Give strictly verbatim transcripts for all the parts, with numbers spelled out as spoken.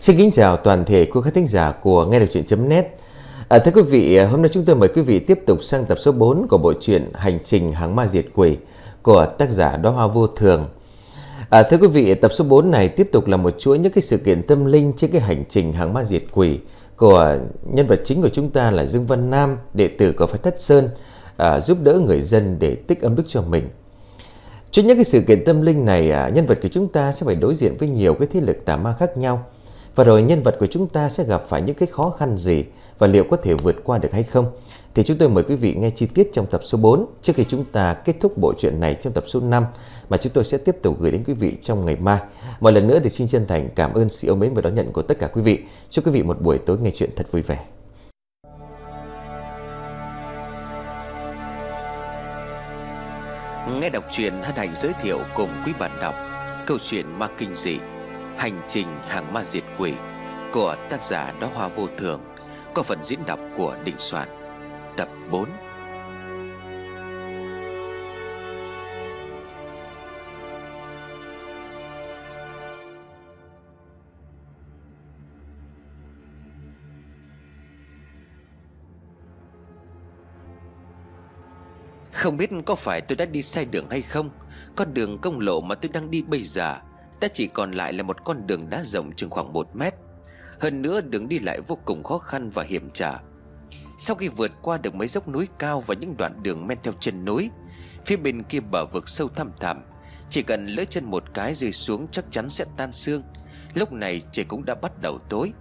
Xin kính chào toàn thể quý khán thính giả của nghe đọc truyện chấm net. À, thưa quý vị, hôm nay chúng tôi mời quý vị tiếp tục sang tập số bốn của bộ truyện Hành trình hàng ma diệt quỷ của tác giả Đóa Hoa Vô Thường. À, thưa quý vị, tập số bốn này tiếp tục là một chuỗi những cái sự kiện tâm linh trên cái hành trình hàng ma diệt quỷ của nhân vật chính của chúng ta là Dương Văn Nam, đệ tử của Phái Thất Sơn, à, giúp đỡ người dân để tích âm đức cho mình. Trước những cái sự kiện tâm linh này, à, nhân vật của chúng ta sẽ phải đối diện với nhiều cái thế lực tà ma khác nhau. Và rồi nhân vật của chúng ta sẽ gặp phải những cái khó khăn gì và liệu có thể vượt qua được hay không? Thì chúng tôi mời quý vị nghe chi tiết trong tập số bốn trước khi chúng ta kết thúc bộ truyện này trong tập số năm mà chúng tôi sẽ tiếp tục gửi đến quý vị trong ngày mai. Một lần nữa thì xin chân thành cảm ơn sự yêu mến và đón nhận của tất cả quý vị. Chúc quý vị một buổi tối nghe chuyện thật vui vẻ. Nghe đọc truyện hân hạnh giới thiệu cùng quý bạn đọc câu chuyện ma kinh dị Hành trình hàng ma diệt quỷ của tác giả Đóa Hoa Vô Thường, có phần diễn đọc của Đình Soạn. Tập bốn. Không biết có phải tôi đã đi sai đường hay không. Con đường công lộ mà tôi đang đi bây giờ đã chỉ còn lại là một con đường đá rộng chừng khoảng một mét. Hơn nữa đường đi lại vô cùng khó khăn và hiểm trở. Sau khi vượt qua được mấy dốc núi cao và những đoạn đường men theo chân núi, phía bên kia bờ vực sâu thăm thẳm, chỉ cần lỡ chân một cái rơi xuống chắc chắn sẽ tan xương. Lúc này trời cũng đã bắt đầu tối.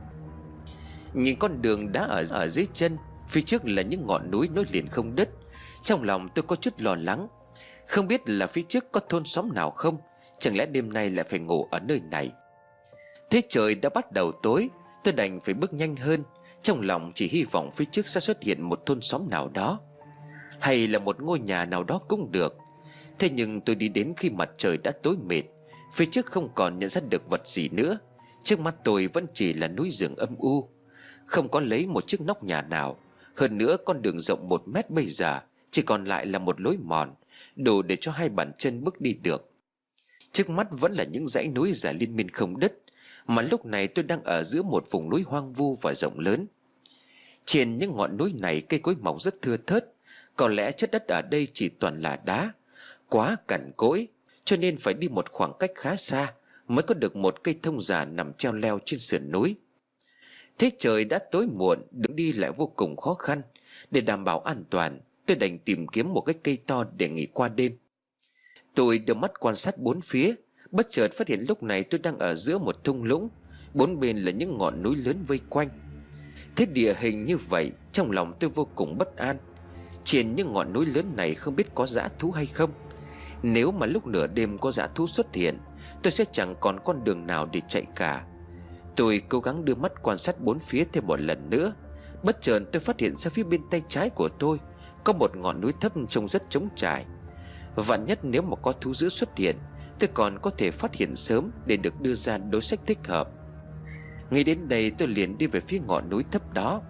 Nhìn con đường đá ở, ở dưới chân, phía trước là những ngọn núi nối liền không đứt. Trong lòng tôi có chút lo lắng, không biết là phía trước có thôn xóm nào không. Chẳng lẽ đêm nay lại phải ngủ ở nơi này. Thế trời đã bắt đầu tối, tôi đành phải bước nhanh hơn, trong lòng chỉ hy vọng phía trước sẽ xuất hiện một thôn xóm nào đó, hay là một ngôi nhà nào đó cũng được. Thế nhưng tôi đi đến khi mặt trời đã tối mịt, phía trước không còn nhận ra được vật gì nữa. Trước mắt tôi vẫn chỉ là núi rừng âm u, không có lấy một chiếc nóc nhà nào. Hơn nữa con đường rộng một mét bây giờ chỉ còn lại là một lối mòn, đủ để cho hai bàn chân bước đi được. Trước mắt vẫn là những dãy núi dài liên miên không đứt, mà lúc này tôi đang ở giữa một vùng núi hoang vu và rộng lớn. Trên những ngọn núi này cây cối mọc rất thưa thớt. Có lẽ chất đất ở đây chỉ toàn là đá, quá cằn cỗi, cho nên phải đi một khoảng cách khá xa mới có được một cây thông già nằm treo leo trên sườn núi. Thế trời đã tối muộn, đường đi lại vô cùng khó khăn. Để đảm bảo an toàn, tôi đành tìm kiếm một cái cây to để nghỉ qua đêm. Tôi đưa mắt quan sát bốn phía, bất chợt phát hiện lúc này tôi đang ở giữa một thung lũng, bốn bên là những ngọn núi lớn vây quanh. Thế địa hình như vậy, trong lòng tôi vô cùng bất an. Trên những ngọn núi lớn này không biết có dã thú hay không. Nếu mà lúc nửa đêm có dã thú xuất hiện, tôi sẽ chẳng còn con đường nào để chạy cả. Tôi cố gắng đưa mắt quan sát bốn phía thêm một lần nữa. Bất chợt tôi phát hiện ra phía bên tay trái của tôi có một ngọn núi thấp trông rất trống trải. Vạn nhất nếu mà có thú dữ xuất hiện, tôi còn có thể phát hiện sớm để được đưa ra đối sách thích hợp. Ngay đến đây tôi liền đi về phía ngọn núi thấp đó.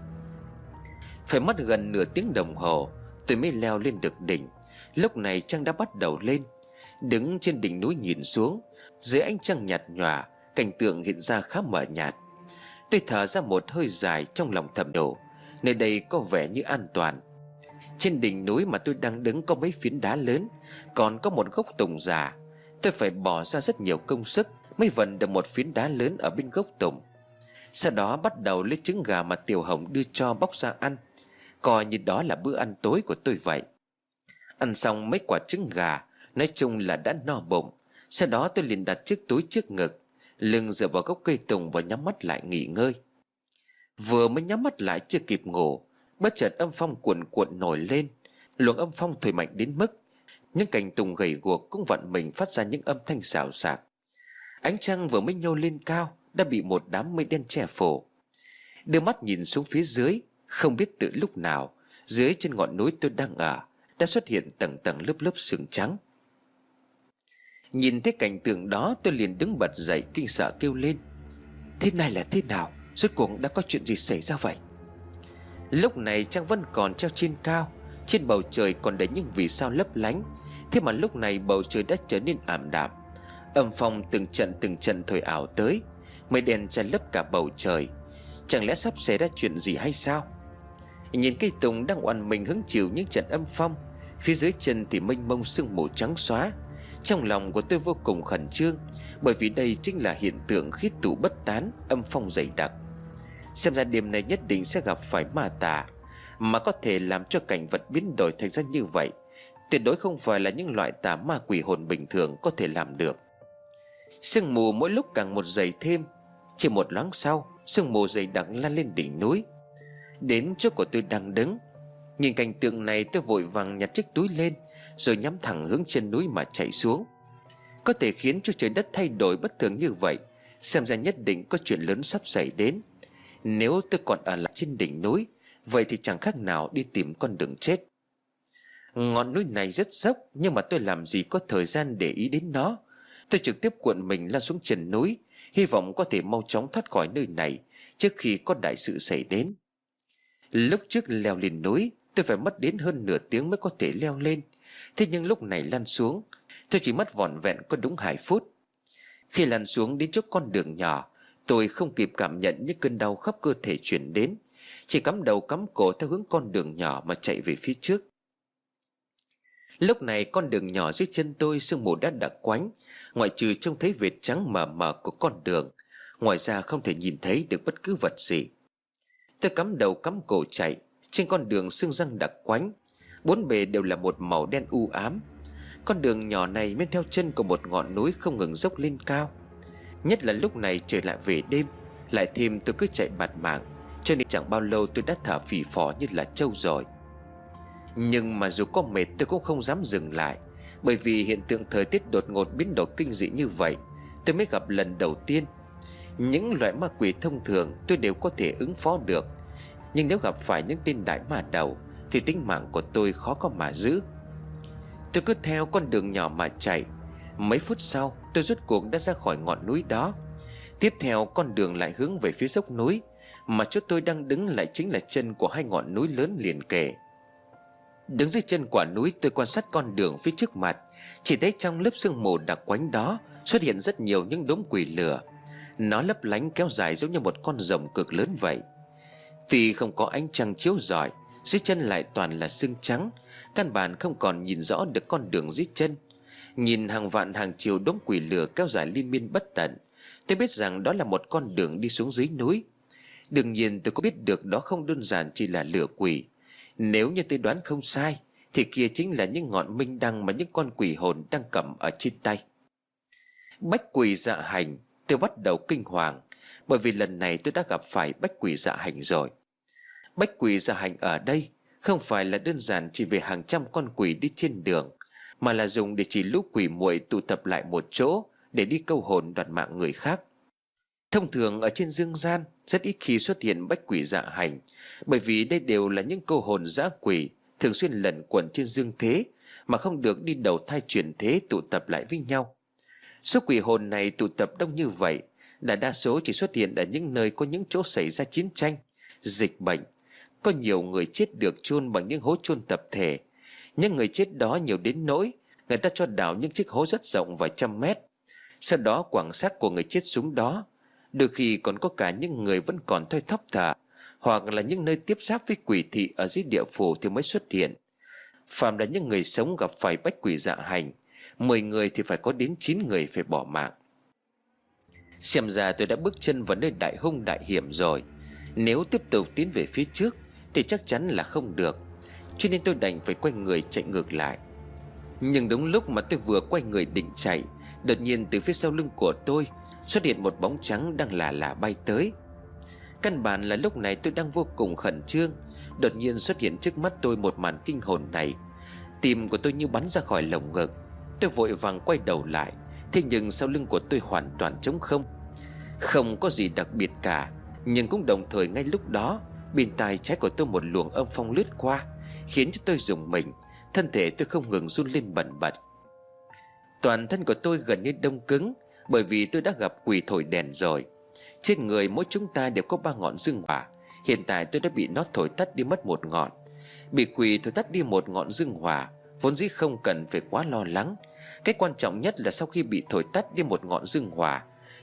Phải mất gần nửa tiếng đồng hồ tôi mới leo lên được đỉnh. Lúc này trăng đã bắt đầu lên. Đứng trên đỉnh núi nhìn xuống, dưới ánh trăng nhạt nhòa, cảnh tượng hiện ra khá mờ nhạt. Tôi thở ra một hơi dài, trong lòng thầm đổ, nơi đây có vẻ như an toàn. Trên đỉnh núi mà tôi đang đứng có mấy phiến đá lớn, còn có một gốc tùng già. Tôi phải bỏ ra rất nhiều công sức mới vần được một phiến đá lớn ở bên gốc tùng. Sau đó bắt đầu lấy trứng gà mà Tiểu Hồng đưa cho bóc ra ăn, coi như đó là bữa ăn tối của tôi vậy. Ăn xong mấy quả trứng gà, nói chung là đã no bụng. Sau đó tôi liền đặt chiếc túi trước ngực, lưng dựa vào gốc cây tùng và nhắm mắt lại nghỉ ngơi. Vừa mới nhắm mắt lại chưa kịp ngủ, bất chợt âm phong cuộn cuộn nổi lên. Luồng âm phong thổi mạnh đến mức những cành tùng gầy guộc cũng vặn mình phát ra những âm thanh xào xạc. Ánh trăng vừa mới nhô lên cao đã bị một đám mây đen che phủ. Đưa mắt nhìn xuống phía dưới, không biết từ lúc nào dưới trên ngọn núi tôi đang ở đã xuất hiện tầng tầng lớp lớp sương trắng. Nhìn thấy cảnh tượng đó, tôi liền đứng bật dậy kinh sợ kêu lên: thế này là thế nào? Rốt cuộc đã có chuyện gì xảy ra vậy? Lúc này trăng vẫn còn treo trên cao, trên bầu trời còn đầy những vì sao lấp lánh. Thế mà lúc này bầu trời đã trở nên ảm đạm. Âm phong từng trận từng trận thổi ảo tới. Mây đen che lấp cả bầu trời. Chẳng lẽ sắp xảy ra chuyện gì hay sao? Nhìn cây tùng đang oằn mình hứng chịu những trận âm phong, phía dưới chân thì mênh mông sương mù trắng xóa. Trong lòng của tôi vô cùng khẩn trương, bởi vì đây chính là hiện tượng khí tụ bất tán, âm phong dày đặc. Xem ra đêm nay nhất định sẽ gặp phải ma tà, mà có thể làm cho cảnh vật biến đổi thành ra như vậy tuyệt đối không phải là những loại tà ma quỷ hồn bình thường có thể làm được. Sương mù mỗi lúc càng một dày thêm. Chỉ một loáng sau, sương mù dày đặc lan lên đỉnh núi, đến chỗ của tôi đang đứng. Nhìn cảnh tượng này, tôi vội vàng nhặt chiếc túi lên, rồi nhắm thẳng hướng chân núi mà chạy xuống. Có thể khiến cho trời đất thay đổi bất thường như vậy, xem ra nhất định có chuyện lớn sắp xảy đến. Nếu tôi còn ở lại trên đỉnh núi, vậy thì chẳng khác nào đi tìm con đường chết. Ngọn núi này rất dốc, nhưng mà tôi làm gì có thời gian để ý đến nó. Tôi trực tiếp cuộn mình lao xuống chân núi, hy vọng có thể mau chóng thoát khỏi nơi này trước khi có đại sự xảy đến. Lúc trước leo lên núi, tôi phải mất đến hơn nửa tiếng mới có thể leo lên. Thế nhưng lúc này lăn xuống, tôi chỉ mất vỏn vẹn có đúng hai phút. Khi lăn xuống đến chỗ con đường nhỏ, tôi không kịp cảm nhận những cơn đau khắp cơ thể truyền đến, chỉ cắm đầu cắm cổ theo hướng con đường nhỏ mà chạy về phía trước. Lúc này con đường nhỏ dưới chân tôi sương mù đã đặc quánh, ngoại trừ trông thấy vệt trắng mờ mờ của con đường, ngoài ra không thể nhìn thấy được bất cứ vật gì. Tôi cắm đầu cắm cổ chạy trên con đường sương răng đặc quánh, bốn bề đều là một màu đen u ám. Con đường nhỏ này men theo chân của một ngọn núi không ngừng dốc lên cao. Nhất là lúc này trời lại về đêm, lại thêm tôi cứ chạy bạt mạng, cho nên chẳng bao lâu tôi đã thở phì phò như là trâu rồi. Nhưng mà dù có mệt tôi cũng không dám dừng lại, bởi vì hiện tượng thời tiết đột ngột biến đổi kinh dị như vậy tôi mới gặp lần đầu tiên. Những loại ma quỷ thông thường tôi đều có thể ứng phó được, nhưng nếu gặp phải những tên đại ma đầu thì tính mạng của tôi khó có mà giữ. Tôi cứ theo con đường nhỏ mà chạy. Mấy phút sau tôi rốt cuộc đã ra khỏi ngọn núi đó. Tiếp theo con đường lại hướng về phía dốc núi, mà chỗ tôi đang đứng lại chính là chân của hai ngọn núi lớn liền kề. Đứng dưới chân quả núi, tôi quan sát con đường phía trước mặt, chỉ thấy trong lớp sương mù đặc quánh đó xuất hiện rất nhiều những đốm quỷ lửa. Nó lấp lánh kéo dài giống như một con rồng cực lớn vậy. Tuy không có ánh trăng chiếu rọi, dưới chân lại toàn là sương trắng, căn bản không còn nhìn rõ được con đường dưới chân. Nhìn hàng vạn hàng triệu đốm quỷ lửa kéo dài liên miên bất tận, tôi biết rằng đó là một con đường đi xuống dưới núi. Đương nhiên tôi có biết được đó không đơn giản chỉ là lửa quỷ. Nếu như tôi đoán không sai, thì kia chính là những ngọn minh đăng mà những con quỷ hồn đang cầm ở trên tay. Bách quỷ dạ hành. Tôi bắt đầu kinh hoàng, bởi vì lần này tôi đã gặp phải bách quỷ dạ hành rồi. Bách quỷ dạ hành ở đây không phải là đơn giản chỉ về hàng trăm con quỷ đi trên đường, mà là dùng để chỉ lũ quỷ muội tụ tập lại một chỗ để đi câu hồn đoạt mạng người khác. Thông thường ở trên dương gian rất ít khi xuất hiện bách quỷ dạ hành, bởi vì đây đều là những câu hồn dã quỷ thường xuyên lẩn quẩn trên dương thế, mà không được đi đầu thai chuyển thế tụ tập lại với nhau. Số quỷ hồn này tụ tập đông như vậy, đại đa số chỉ xuất hiện ở những nơi có những chỗ xảy ra chiến tranh, dịch bệnh. Có nhiều người chết được chôn bằng những hố chôn tập thể. Những người chết đó nhiều đến nỗi người ta cho đào những chiếc hố rất rộng vài trăm mét, sau đó quẳng xác của người chết xuống đó. Đôi khi còn có cả những người vẫn còn thoi thóp thở, hoặc là những nơi tiếp giáp với quỷ thị ở dưới địa phủ thì mới xuất hiện. Phàm là những người sống gặp phải bách quỷ dạ hành, mười người thì phải có đến chín người phải bỏ mạng. Xem ra tôi đã bước chân vào nơi đại hung đại hiểm rồi. Nếu tiếp tục tiến về phía trước thì chắc chắn là không được, cho nên tôi đành phải quay người chạy ngược lại. Nhưng đúng lúc mà tôi vừa quay người định chạy, đột nhiên từ phía sau lưng của tôi xuất hiện một bóng trắng đang lả lả bay tới. Căn bản là lúc này tôi đang vô cùng khẩn trương, đột nhiên xuất hiện trước mắt tôi một màn kinh hồn này. Tim của tôi như bắn ra khỏi lồng ngực. Tôi vội vàng quay đầu lại, thế nhưng sau lưng của tôi hoàn toàn trống không. Không có gì đặc biệt cả, nhưng cũng đồng thời ngay lúc đó bên tai trái của tôi một luồng âm phong lướt qua, khiến cho tôi rùng mình. Thân thể tôi không ngừng run lên bần bật. Toàn thân của tôi gần như đông cứng, bởi vì tôi đã gặp quỷ thổi đèn rồi. Trên người mỗi chúng ta đều có ba ngọn dương hỏa. Hiện tại tôi đã bị nó thổi tắt đi mất một ngọn. Bị quỷ thổi tắt đi một ngọn dương hỏa vốn dĩ không cần phải quá lo lắng. Cái quan trọng nhất là sau khi bị thổi tắt đi một ngọn dương hỏa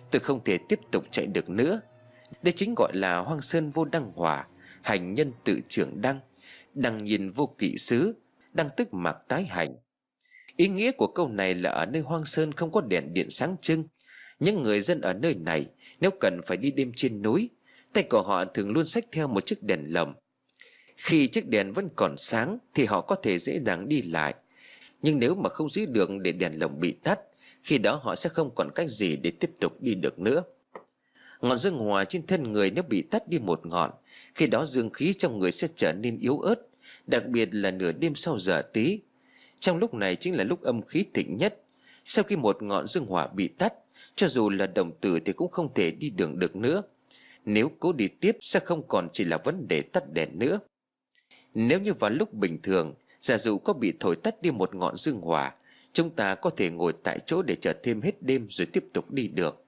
Tôi không thể tiếp tục chạy được nữa. Đây chính gọi là hoang sơn vô đăng hòa, hành nhân tự trưởng đăng. Đăng nhìn vô kỵ xứ, đăng tức mạc tái hành. Ý nghĩa của câu này là ở nơi hoang sơn không có đèn điện sáng trưng. Những người dân ở nơi này nếu cần phải đi đêm trên núi, tay của họ thường luôn xách theo một chiếc đèn lồng. Khi chiếc đèn vẫn còn sáng thì họ có thể dễ dàng đi lại. Nhưng nếu mà không giữ được để đèn lồng bị tắt, khi đó họ sẽ không còn cách gì để tiếp tục đi được nữa. Ngọn dương hỏa trên thân người nếu bị tắt đi một ngọn, khi đó dương khí trong người sẽ trở nên yếu ớt, đặc biệt là nửa đêm sau giờ tí. Trong lúc này chính là lúc âm khí thịnh nhất. Sau khi một ngọn dương hỏa bị tắt, cho dù là đồng tử thì cũng không thể đi đường được nữa. Nếu cố đi tiếp sẽ không còn chỉ là vấn đề tắt đèn nữa. Nếu như vào lúc bình thường, giả dụ có bị thổi tắt đi một ngọn dương hỏa, chúng ta có thể ngồi tại chỗ để chờ thêm hết đêm rồi tiếp tục đi được.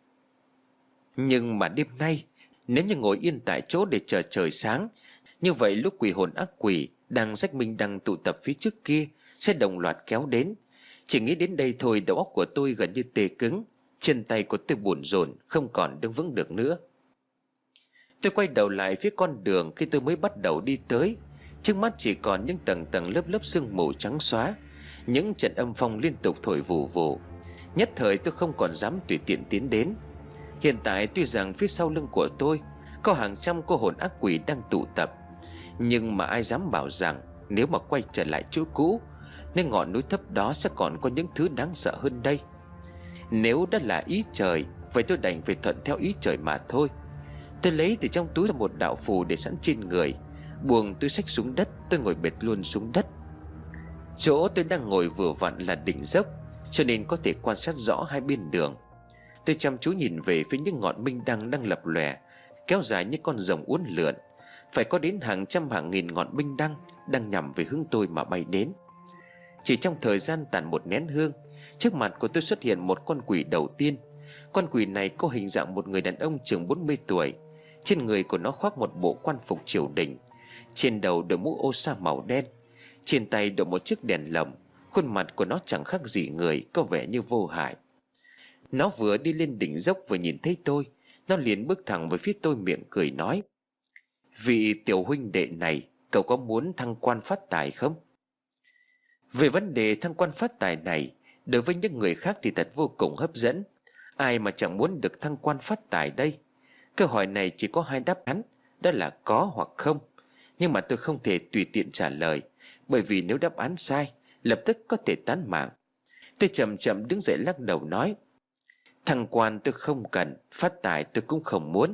Nhưng mà đêm nay, nếu như ngồi yên tại chỗ để chờ trời sáng, như vậy lúc quỷ hồn ác quỷ đang rách minh đang tụ tập phía trước kia sẽ đồng loạt kéo đến. Chỉ nghĩ đến đây thôi, đầu óc của tôi gần như tê cứng, chân tay của tôi buồn rộn, không còn đứng vững được nữa. Tôi quay đầu lại phía con đường khi tôi mới bắt đầu đi tới. Trước mắt chỉ còn những tầng tầng lớp lớp sương mù trắng xóa. Những trận âm phong liên tục thổi vù vù. Nhất thời tôi không còn dám tùy tiện tiến đến. Hiện tại tuy rằng phía sau lưng của tôi có hàng trăm cô hồn ác quỷ đang tụ tập, nhưng mà ai dám bảo rằng nếu mà quay trở lại chỗ cũ, nên ngọn núi thấp đó sẽ còn có những thứ đáng sợ hơn đây. Nếu đã là ý trời, vậy tôi đành phải thuận theo ý trời mà thôi. Tôi lấy từ trong túi ra một đạo phù để sẵn trên người, buông túi xách xuống đất. Tôi ngồi bệt luôn xuống đất. Chỗ tôi đang ngồi vừa vặn là đỉnh dốc, cho nên có thể quan sát rõ hai bên đường. Tôi chăm chú nhìn về phía những ngọn minh đăng đang lập lòe, kéo dài như con rồng uốn lượn. Phải có đến hàng trăm hàng nghìn ngọn minh đăng đang nhằm về hướng tôi mà bay đến. Chỉ trong thời gian tàn một nén hương, trước mặt của tôi xuất hiện một con quỷ đầu tiên. Con quỷ này có hình dạng một người đàn ông chừng bốn mươi tuổi. Trên người của nó khoác một bộ quan phục triều đình, trên đầu đội mũ ô sa màu đen, trên tay đội một chiếc đèn lồng. Khuôn mặt của nó chẳng khác gì người, có vẻ như vô hại. Nó vừa đi lên đỉnh dốc vừa nhìn thấy tôi, nó liền bước thẳng về phía tôi, miệng cười nói: "Vị tiểu huynh đệ này, cậu có muốn thăng quan phát tài không?" Về vấn đề thăng quan phát tài này, đối với những người khác thì thật vô cùng hấp dẫn. Ai mà chẳng muốn được thăng quan phát tài đây? Câu hỏi này chỉ có hai đáp án, đó là có hoặc không. Nhưng mà tôi không thể tùy tiện trả lời, bởi vì nếu đáp án sai, lập tức có thể tán mạng. Tôi chậm chậm đứng dậy lắc đầu nói: "Thăng quan tôi không cần, phát tài tôi cũng không muốn."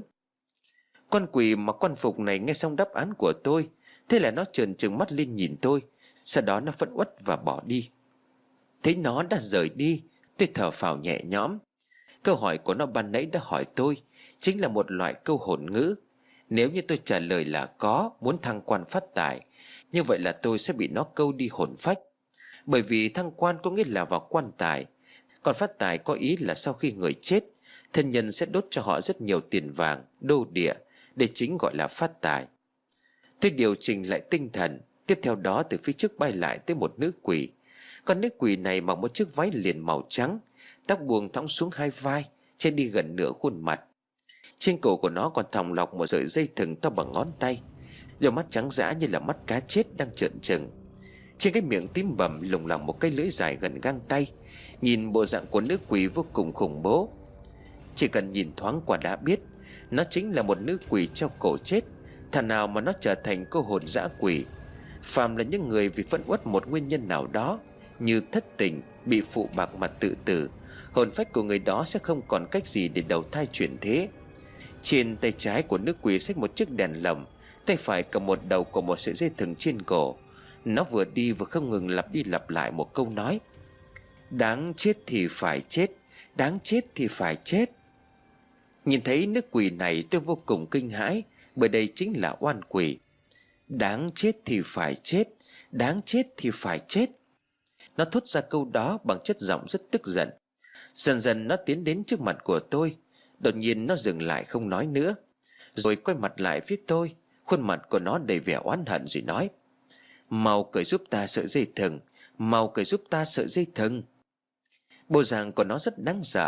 Con quỷ mà quan phục này nghe xong đáp án của tôi, thế là nó trợn trừng mắt lên nhìn tôi. Sau đó nó phẫn uất và bỏ đi. Thấy nó đã rời đi, tôi thở phào nhẹ nhõm. Câu hỏi của nó ban nãy đã hỏi tôi chính là một loại câu hồn ngữ. Nếu như tôi trả lời là có, muốn thăng quan phát tài, như vậy là tôi sẽ bị nó câu đi hồn phách. Bởi vì thăng quan có nghĩa là vào quan tài, còn phát tài có ý là sau khi người chết, thân nhân sẽ đốt cho họ rất nhiều tiền vàng, đô địa, để chính gọi là phát tài. Tôi điều chỉnh lại tinh thần. Tiếp theo đó, từ phía trước bay lại tới một nữ quỷ. Con nữ quỷ này mặc một chiếc váy liền màu trắng, tóc buông thõng xuống hai vai, che đi gần nửa khuôn mặt. Trên cổ của nó còn thòng lọc một sợi dây thừng to bằng ngón tay. Đôi mắt trắng dã như là mắt cá chết đang trợn trừng. Trên cái miệng tím bầm lủng lẳng một cái lưỡi dài gần gang tay. Nhìn bộ dạng của nữ quỷ vô cùng khủng bố. Chỉ cần nhìn thoáng qua đã biết nó chính là một nữ quỷ treo cổ chết. Thà nào mà nó trở thành cô hồn dã quỷ. Phàm là những người vì phẫn uất một nguyên nhân nào đó, như thất tình, bị phụ bạc mà tự tử, hồn phách của người đó sẽ không còn cách gì để đầu thai chuyển thế. Trên tay trái của nữ quỷ xách một chiếc đèn lồng, tay phải cầm một đầu của một sợi dây thừng trên cổ. Nó vừa đi vừa không ngừng lặp đi lặp lại một câu nói: "Đáng chết thì phải chết, đáng chết thì phải chết." Nhìn thấy nữ quỷ này tôi vô cùng kinh hãi, bởi đây chính là oan quỷ. Đáng chết thì phải chết, đáng chết thì phải chết. Nó thốt ra câu đó bằng chất giọng rất tức giận. Dần dần nó tiến đến trước mặt của tôi. Đột nhiên nó dừng lại không nói nữa, rồi quay mặt lại phía tôi. Khuôn mặt của nó đầy vẻ oán hận rồi nói: "Mau cởi giúp ta sợi dây thừng, mau cởi giúp ta sợi dây thừng." Bộ dạng của nó rất đáng sợ,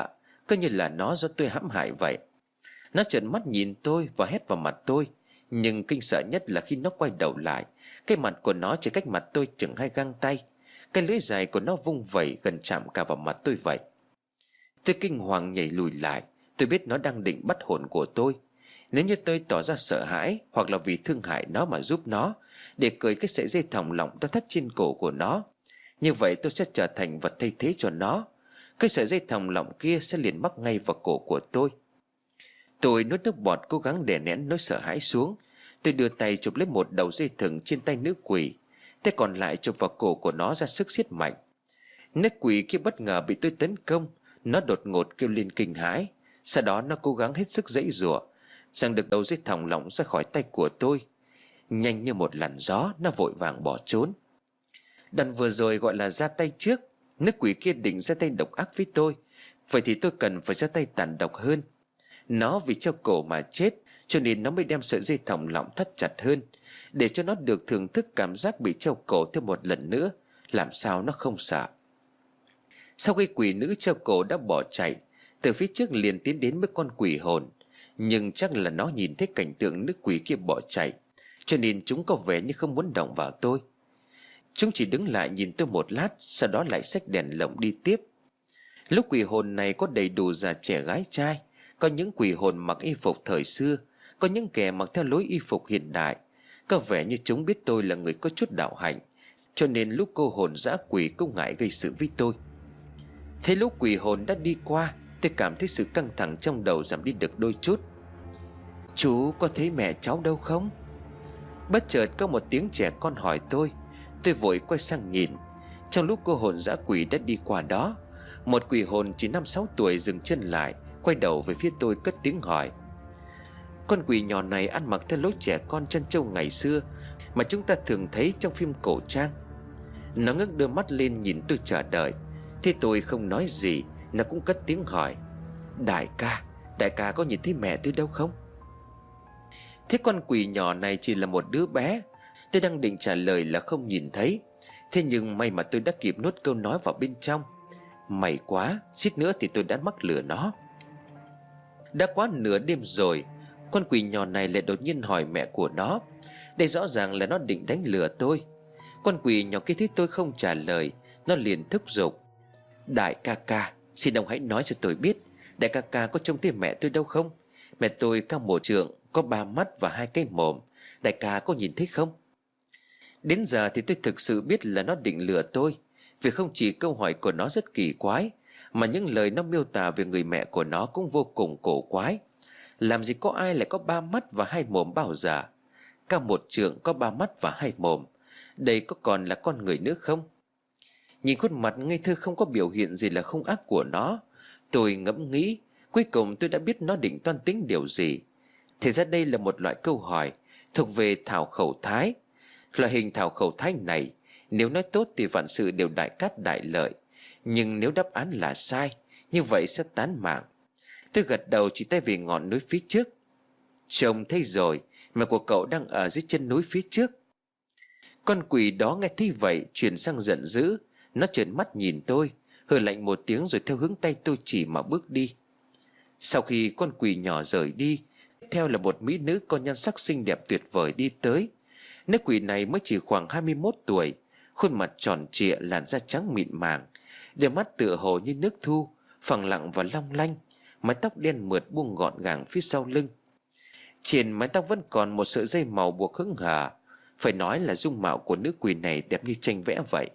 cứ như là nó do tôi hãm hại vậy. Nó trợn mắt nhìn tôi và hét vào mặt tôi. Nhưng kinh sợ nhất là khi nó quay đầu lại, cái mặt của nó chỉ cách mặt tôi chừng hai găng tay. Cái lưỡi dài của nó vung vẩy gần chạm cả vào mặt tôi vậy. Tôi kinh hoàng nhảy lùi lại. Tôi biết nó đang định bắt hồn của tôi. Nếu như tôi tỏ ra sợ hãi, hoặc là vì thương hại nó mà giúp nó, để cởi cái sợi dây thòng lọng đang thắt trên cổ của nó, như vậy tôi sẽ trở thành vật thay thế cho nó. Cái sợi dây thòng lọng kia sẽ liền mắc ngay vào cổ của tôi. Tôi nuốt nước bọt, cố gắng đè nén nỗi sợ hãi xuống. Tôi đưa tay chụp lấy một đầu dây thừng trên tay nữ quỷ, tay còn lại chụp vào cổ của nó ra sức siết mạnh. Nữ quỷ kia bất ngờ bị tôi tấn công. Nó đột ngột kêu lên kinh hãi. Sau đó nó cố gắng hết sức giãy giụa, giằng được đầu dây thòng lọng ra khỏi tay của tôi. Nhanh như một làn gió, nó vội vàng bỏ trốn. Đàn vừa rồi gọi là ra tay trước. Nữ quỷ kia định ra tay độc ác với tôi, vậy thì tôi cần phải ra tay tàn độc hơn. Nó vì treo cổ mà chết, cho nên nó mới đem sợi dây thòng lọng thắt chặt hơn, để cho nó được thưởng thức cảm giác bị treo cổ thêm một lần nữa. Làm sao nó không sợ. Sau khi quỷ nữ treo cổ đã bỏ chạy, từ phía trước liền tiến đến với con quỷ hồn. Nhưng chắc là nó nhìn thấy cảnh tượng nữ quỷ kia bỏ chạy, cho nên chúng có vẻ như không muốn động vào tôi. Chúng chỉ đứng lại nhìn tôi một lát, sau đó lại xách đèn lồng đi tiếp. Lúc quỷ hồn này có đầy đủ già trẻ gái trai. Có những quỷ hồn mặc y phục thời xưa, có những kẻ mặc theo lối y phục hiện đại. Có vẻ như chúng biết tôi là người có chút đạo hạnh, cho nên lúc cô hồn dã quỷ cũng ngại gây sự với tôi. Thế lúc quỷ hồn đã đi qua, tôi cảm thấy sự căng thẳng trong đầu giảm đi được đôi chút. Chú có thấy mẹ cháu đâu không? Bất chợt có một tiếng trẻ con hỏi tôi. Tôi vội quay sang nhìn. Trong lúc cô hồn dã quỷ đã đi qua đó, một quỷ hồn chỉ năm sáu tuổi dừng chân lại, quay đầu về phía tôi cất tiếng hỏi. Con quỷ nhỏ này ăn mặc theo lối trẻ con trân trâu ngày xưa mà chúng ta thường thấy trong phim cổ trang. Nó ngước đưa mắt lên nhìn tôi chờ đợi. Thế tôi không nói gì, nó cũng cất tiếng hỏi. Đại ca, đại ca có nhìn thấy mẹ tôi đâu không? Thế con quỷ nhỏ này chỉ là một đứa bé. Tôi đang định trả lời là không nhìn thấy. Thế nhưng may mà tôi đã kịp nuốt câu nói vào bên trong. May quá, suýt nữa thì tôi đã mắc lừa nó. Đã quá nửa đêm rồi, con quỷ nhỏ này lại đột nhiên hỏi mẹ của nó. Đây rõ ràng là nó định đánh lừa tôi. Con quỷ nhỏ kia thấy tôi không trả lời, nó liền thúc giục. Đại ca ca, xin ông hãy nói cho tôi biết, đại ca ca có trông thấy mẹ tôi đâu không? Mẹ tôi cao một trượng, có ba mắt và hai cái mồm. Đại ca có nhìn thấy không? Đến giờ thì tôi thực sự biết là nó định lừa tôi. Vì không chỉ câu hỏi của nó rất kỳ quái, mà những lời nó miêu tả về người mẹ của nó cũng vô cùng cổ quái. Làm gì có ai lại có ba mắt và hai mồm bao giờ? Cao một trượng có ba mắt và hai mồm, đây có còn là con người nữa không? Nhìn khuôn mặt ngây thơ không có biểu hiện gì là không ác của nó, tôi ngẫm nghĩ. Cuối cùng tôi đã biết nó định toan tính điều gì. Thì ra đây là một loại câu hỏi thuộc về thảo khẩu thái. Loại hình thảo khẩu thái này, nếu nói tốt thì vạn sự đều đại cát đại lợi, nhưng nếu đáp án là sai, như vậy sẽ tán mạng. Tôi gật đầu chỉ tay về ngọn núi phía trước. Trông thấy rồi, mẹ của cậu đang ở dưới chân núi phía trước. Con quỷ đó nghe thấy vậy chuyển sang giận dữ. Nó trợn mắt nhìn tôi, hừ lạnh một tiếng rồi theo hướng tay tôi chỉ mà bước đi. Sau khi con quỷ nhỏ rời đi, tiếp theo là một mỹ nữ có nhan sắc xinh đẹp tuyệt vời đi tới. Nữ quỷ này mới chỉ khoảng hai mươi mốt tuổi, khuôn mặt tròn trịa, làn da trắng mịn màng, đôi mắt tựa hồ như nước thu, phẳng lặng và long lanh, mái tóc đen mượt buông gọn gàng phía sau lưng. Trên mái tóc vẫn còn một sợi dây màu buộc hững hờ. Phải nói là dung mạo của nữ quỷ này đẹp như tranh vẽ vậy.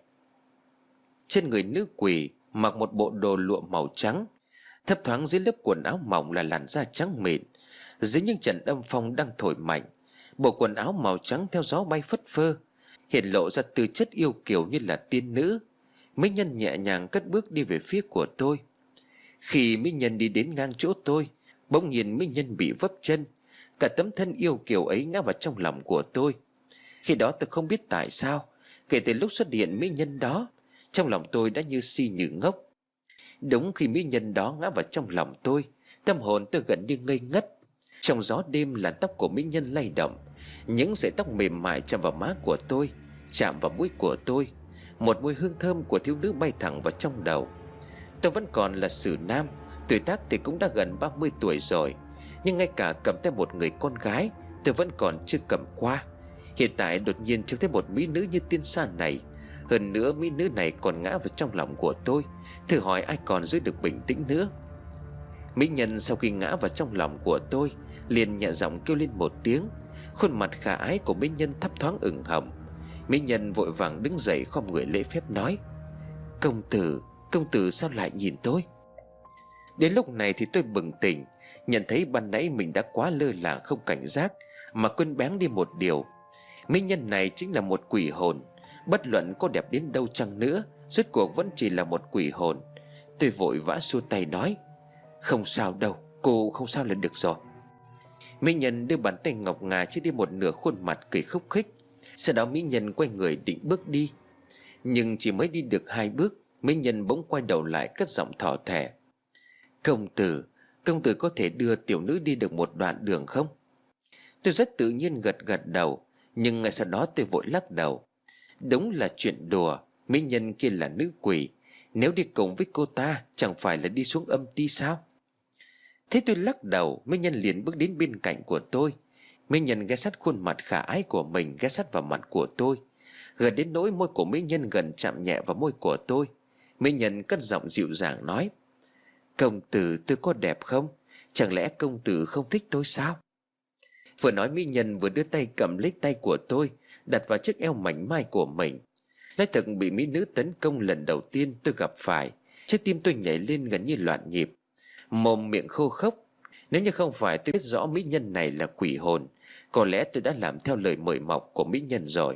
Trên người nữ quỷ mặc một bộ đồ lụa màu trắng, thấp thoáng dưới lớp quần áo mỏng là làn da trắng mịn. Dưới những trận âm phong đang thổi mạnh, bộ quần áo màu trắng theo gió bay phất phơ, hiện lộ ra tư chất yêu kiều như là tiên nữ. Mỹ nhân nhẹ nhàng cất bước đi về phía của tôi. Khi mỹ nhân đi đến ngang chỗ tôi, bỗng nhiên mỹ nhân bị vấp chân. Cả tấm thân yêu kiều ấy ngã vào trong lòng của tôi. Khi đó tôi không biết tại sao, kể từ lúc xuất hiện mỹ nhân đó, trong lòng tôi đã như si như ngốc. Đúng khi mỹ nhân đó ngã vào trong lòng tôi, tâm hồn tôi gần như ngây ngất. Trong gió đêm, làn tóc của mỹ nhân lay động, những sợi tóc mềm mại chạm vào má của tôi, chạm vào mũi của tôi. Một mùi hương thơm của thiếu nữ bay thẳng vào trong đầu. Tôi vẫn còn là Sử Nam, Tuổi tác thì cũng đã gần ba mươi tuổi rồi, nhưng ngay cả cầm tay một người con gái tôi vẫn còn chưa cầm qua. Hiện tại đột nhiên trông thấy một mỹ nữ như tiên sa này. Hơn nữa mỹ nữ này còn ngã vào trong lòng của tôi. Thử hỏi ai còn giữ được bình tĩnh nữa. Mỹ nhân sau khi ngã vào trong lòng của tôi liền nhẹ giọng kêu lên một tiếng. Khuôn mặt khả ái của mỹ nhân thấp thoáng ửng hồng. Mỹ nhân vội vàng đứng dậy khom người lễ phép nói: Công tử, công tử sao lại nhìn tôi? Đến lúc này thì tôi bừng tỉnh, nhận thấy ban nãy mình đã quá lơ là không cảnh giác, mà quên bén đi một điều. Mỹ nhân này chính là một quỷ hồn. Bất luận có đẹp đến đâu chăng nữa, rốt cuộc vẫn chỉ là một quỷ hồn. Tôi vội vã xua tay nói: Không sao đâu, cô không sao là được rồi. Mỹ nhân đưa bàn tay ngọc ngà chỉ đi một nửa khuôn mặt cười khúc khích. Sau đó mỹ nhân quay người định bước đi. Nhưng chỉ mới đi được hai bước, mỹ nhân bỗng quay đầu lại cất giọng thỏ thẻ: Công tử, công tử có thể đưa tiểu nữ đi được một đoạn đường không? Tôi rất tự nhiên gật gật đầu. Nhưng ngay sau đó tôi vội lắc đầu. Đúng là chuyện đùa. Mỹ nhân kia là nữ quỷ. Nếu đi cùng với cô ta chẳng phải là đi xuống âm ti sao? Thế tôi lắc đầu. Mỹ nhân liền bước đến bên cạnh của tôi. Mỹ nhân ghé sát khuôn mặt khả ái của mình, ghé sát vào mặt của tôi, gần đến nỗi môi của mỹ nhân gần chạm nhẹ vào môi của tôi. Mỹ nhân cất giọng dịu dàng nói: Công tử, tôi có đẹp không? Chẳng lẽ công tử không thích tôi sao? Vừa nói mỹ nhân vừa đưa tay cầm lấy tay của tôi, đặt vào chiếc eo mảnh mai của mình. Nói thật, bị mỹ nữ tấn công lần đầu tiên tôi gặp phải, trái tim tôi nhảy lên gần như loạn nhịp, mồm miệng khô khốc. Nếu như không phải tôi biết rõ mỹ nhân này là quỷ hồn, có lẽ tôi đã làm theo lời mời mọc của mỹ nhân rồi.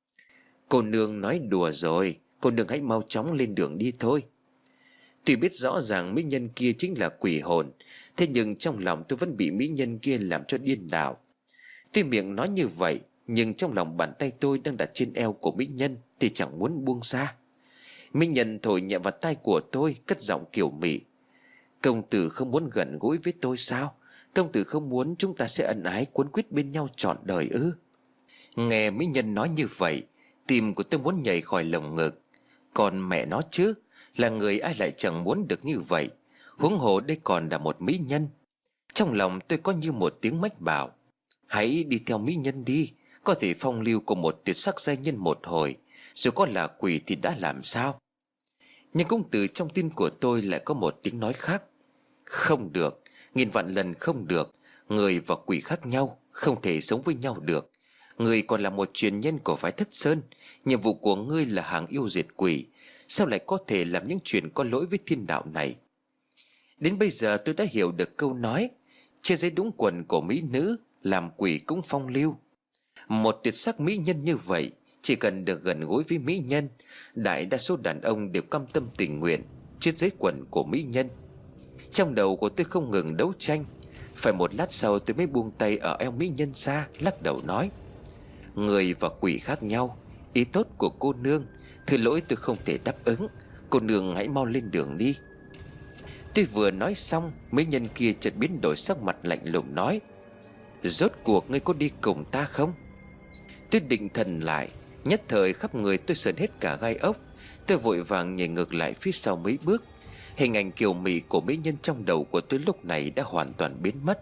Cô nương nói đùa rồi, cô nương hãy mau chóng lên đường đi thôi. Tuy biết rõ ràng mỹ nhân kia chính là quỷ hồn, thế nhưng trong lòng tôi vẫn bị mỹ nhân kia làm cho điên đảo. Tuy miệng nói như vậy, nhưng trong lòng bàn tay tôi đang đặt trên eo của mỹ nhân thì chẳng muốn buông ra. Mỹ nhân thổi nhẹ vào tai của tôi, cất giọng kiều mị: Công tử không muốn gần gũi với tôi sao? Công tử không muốn chúng ta sẽ ân ái cuốn quýt bên nhau trọn đời ư? Nghe mỹ nhân nói như vậy, tim của tôi muốn nhảy khỏi lồng ngực. Còn mẹ nó chứ, là người ai lại chẳng muốn được như vậy, huống hồ đây còn là một mỹ nhân. Trong lòng tôi có như một tiếng mách bảo: Hãy đi theo mỹ nhân đi, có thể phong lưu của một tuyệt sắc giai nhân một hồi, dù có là quỷ thì đã làm sao? Nhưng cũng từ trong tim của tôi lại có một tiếng nói khác: Không được, nghìn vạn lần không được. Người và quỷ khác nhau, không thể sống với nhau được. Người còn là một truyền nhân của phái Thất Sơn. Nhiệm vụ của ngươi là hàng yêu diệt quỷ, sao lại có thể làm những chuyện có lỗi với thiên đạo này? Đến bây giờ tôi đã hiểu được câu nói: Trên giấy đúng quần của mỹ nữ, làm quỷ cũng phong lưu. Một tuyệt sắc mỹ nhân như vậy, chỉ cần được gần gũi với mỹ nhân, đại đa số đàn ông đều cam tâm tình nguyện chiết giấy quần của mỹ nhân. Trong đầu của tôi không ngừng đấu tranh. Phải một lát sau tôi mới buông tay ở eo mỹ nhân ra, lắc đầu nói: Người và quỷ khác nhau, ý tốt của cô nương, thứ lỗi tôi không thể đáp ứng. Cô nương hãy mau lên đường đi. Tôi vừa nói xong, mỹ nhân kia chợt biến đổi sắc mặt lạnh lùng nói: Rốt cuộc ngươi có đi cùng ta không? Tôi định thần lại, nhất thời khắp người tôi sờn hết cả gai ốc. Tôi vội vàng nhảy ngược lại phía sau mấy bước. Hình ảnh kiều mị của mỹ nhân trong đầu của tôi lúc này đã hoàn toàn biến mất.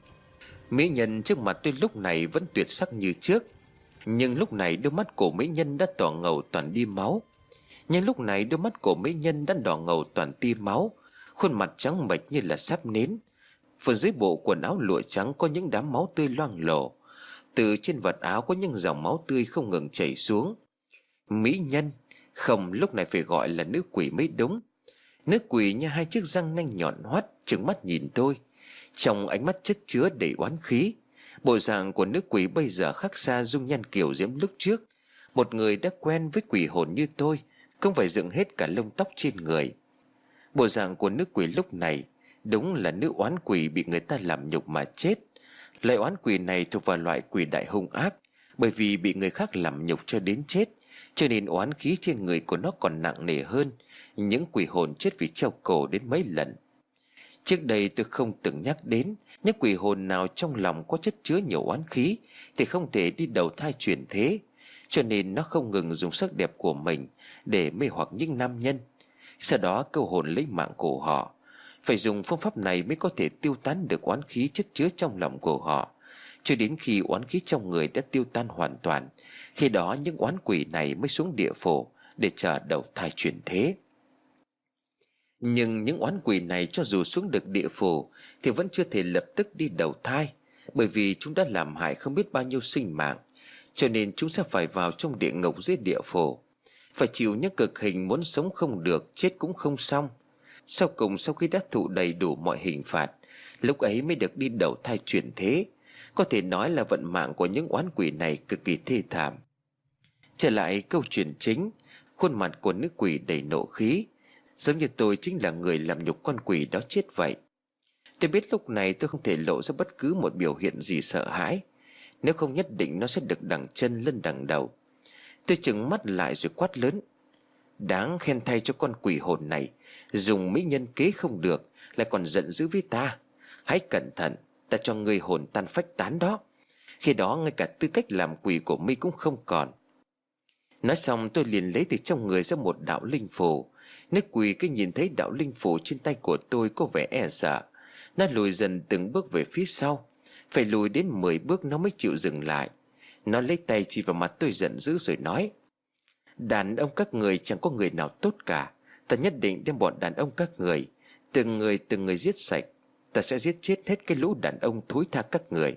Mỹ nhân trước mặt tôi lúc này vẫn tuyệt sắc như trước, nhưng lúc này đôi mắt của mỹ nhân đã tỏ ngầu toàn đi máu. Nhưng lúc này đôi mắt của mỹ nhân đã đỏ ngầu toàn tia máu, khuôn mặt trắng bệch như là sáp nến. Phần dưới bộ quần áo lụa trắng có những đám máu tươi loang lổ, từ trên vạt áo có những dòng máu tươi không ngừng chảy xuống. Mỹ nhân, không, lúc này phải gọi là nữ quỷ mới đúng. Nữ quỷ như hai chiếc răng nanh nhọn hoắt trừng mắt nhìn tôi, trong ánh mắt chất chứa đầy oán khí. Bộ dạng của nữ quỷ bây giờ khác xa dung nhan kiều diễm lúc trước. Một người đã quen với quỷ hồn như tôi không phải dựng hết cả lông tóc trên người. Bộ dạng của nữ quỷ lúc này đúng là nữ oán quỷ bị người ta làm nhục mà chết. Loại oán quỷ này thuộc vào loại quỷ đại hung ác, bởi vì bị người khác làm nhục cho đến chết, cho nên oán khí trên người của nó còn nặng nề hơn những quỷ hồn chết vì treo cổ đến mấy lần. Trước đây tôi không từng nhắc đến những quỷ hồn nào trong lòng có chất chứa nhiều oán khí thì không thể đi đầu thai chuyển thế, cho nên nó không ngừng dùng sắc đẹp của mình để mê hoặc những nam nhân, sau đó câu hồn lấy mạng của họ. Phải dùng phương pháp này mới có thể tiêu tán được oán khí chất chứa trong lòng của họ. Cho đến khi oán khí trong người đã tiêu tan hoàn toàn, khi đó những oán quỷ này mới xuống địa phủ để chờ đầu thai chuyển thế. Nhưng những oán quỷ này cho dù xuống được địa phủ thì vẫn chưa thể lập tức đi đầu thai, bởi vì chúng đã làm hại không biết bao nhiêu sinh mạng. Cho nên chúng sẽ phải vào trong địa ngục dưới địa phủ, phải chịu những cực hình, muốn sống không được, chết cũng không xong. Sau cùng, sau khi đã thụ đầy đủ mọi hình phạt, lúc ấy mới được đi đầu thai chuyển thế. Có thể nói là vận mạng của những oán quỷ này cực kỳ thê thảm. Trở lại câu chuyện chính, khuôn mặt của nữ quỷ đầy nộ khí, giống như tôi chính là người làm nhục con quỷ đó chết vậy. Tôi biết lúc này tôi không thể lộ ra bất cứ một biểu hiện gì sợ hãi, nếu không nhất định nó sẽ được đằng chân lên đằng đầu. Tôi trừng mắt lại rồi quát lớn: đáng khen thay cho con quỷ hồn này, dùng mỹ nhân kế không được, lại còn giận dữ với ta. Hãy cẩn thận, ta cho ngươi hồn tan phách tán đó. Khi đó ngay cả tư cách làm quỷ của mi cũng không còn. Nói xong tôi liền lấy từ trong người ra một đạo linh phù. Nữ quỷ cứ nhìn thấy đạo linh phù trên tay của tôi có vẻ e sợ. Nó lùi dần từng bước về phía sau, phải lùi đến mười bước nó mới chịu dừng lại. Nó lấy tay chỉ vào mặt tôi giận dữ rồi nói: đàn ông các người chẳng có người nào tốt cả. Ta nhất định đem bọn đàn ông các người từng người từng người giết sạch. Ta sẽ giết chết hết cái lũ đàn ông thối tha các người.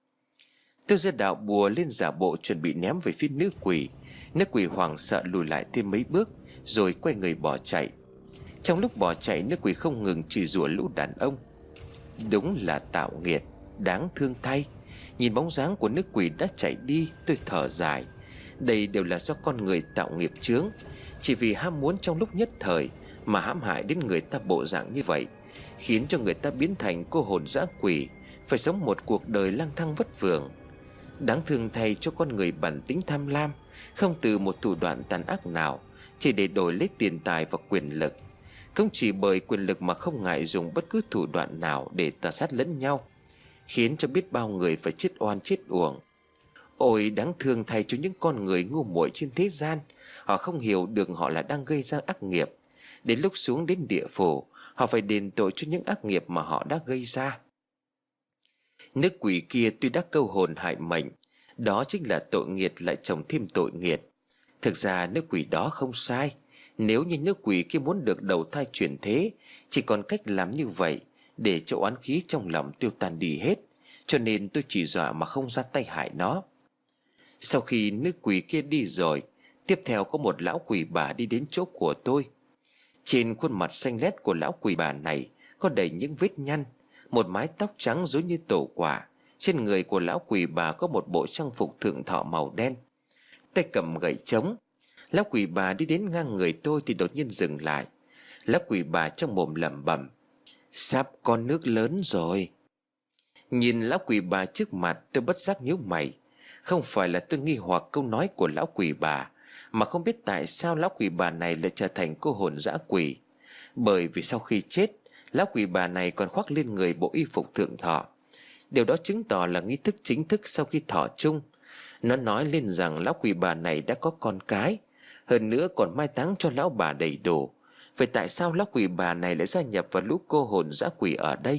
Tôi giơ đạo bùa lên giả bộ chuẩn bị ném về phía nữ quỷ. Nữ quỷ hoảng sợ lùi lại thêm mấy bước rồi quay người bỏ chạy. Trong lúc bỏ chạy, nữ quỷ không ngừng chửi rủa lũ đàn ông. Đúng là tạo nghiệt, đáng thương thay. Nhìn bóng dáng của nữ quỷ đã chạy đi, tôi thở dài. Đây đều là do con người tạo nghiệp chướng, chỉ vì ham muốn trong lúc nhất thời mà hãm hại đến người ta bộ dạng như vậy, khiến cho người ta biến thành cô hồn dã quỷ, phải sống một cuộc đời lang thang vất vưởng. Đáng thương thay cho con người bản tính tham lam, không từ một thủ đoạn tàn ác nào, chỉ để đổi lấy tiền tài và quyền lực. Không chỉ bởi quyền lực mà không ngại dùng bất cứ thủ đoạn nào để tàn sát lẫn nhau, khiến cho biết bao người phải chết oan chết uổng. Ôi đáng thương thay cho những con người ngu muội trên thế gian. Họ không hiểu được họ là đang gây ra ác nghiệp. Đến lúc xuống đến địa phủ, họ phải đền tội cho những ác nghiệp mà họ đã gây ra. Nữ quỷ kia tuy đã câu hồn hại mệnh, đó chính là tội nghiệt lại chồng thêm tội nghiệt. Thực ra nữ quỷ đó không sai. Nếu như nữ quỷ kia muốn được đầu thai chuyển thế, chỉ còn cách làm như vậy, để cho oán khí trong lòng tiêu tan đi hết. Cho nên tôi chỉ dọa mà không ra tay hại nó. Sau khi nữ quỷ kia đi rồi, tiếp theo có một lão quỷ bà đi đến chỗ của tôi. Trên khuôn mặt xanh lét của lão quỷ bà này có đầy những vết nhăn, một mái tóc trắng rối như tổ quả. Trên người của lão quỷ bà có một bộ trang phục thượng thọ màu đen, tay cầm gậy trống. Lão quỷ bà đi đến ngang người tôi thì đột nhiên dừng lại. Lão quỷ bà trong mồm lẩm bẩm: sắp con nước lớn rồi. Nhìn lão quỷ bà trước mặt, tôi bất giác nhíu mày. Không phải là tôi nghi hoặc câu nói của lão quỷ bà, mà không biết tại sao lão quỷ bà này lại trở thành cô hồn dã quỷ. Bởi vì sau khi chết, lão quỷ bà này còn khoác lên người bộ y phục thượng thọ. Điều đó chứng tỏ là nghi thức chính thức sau khi thọ chung. Nó nói lên rằng lão quỷ bà này đã có con cái, hơn nữa còn mai táng cho lão bà đầy đủ. Vậy tại sao lão quỷ bà này lại gia nhập vào lũ cô hồn dã quỷ ở đây?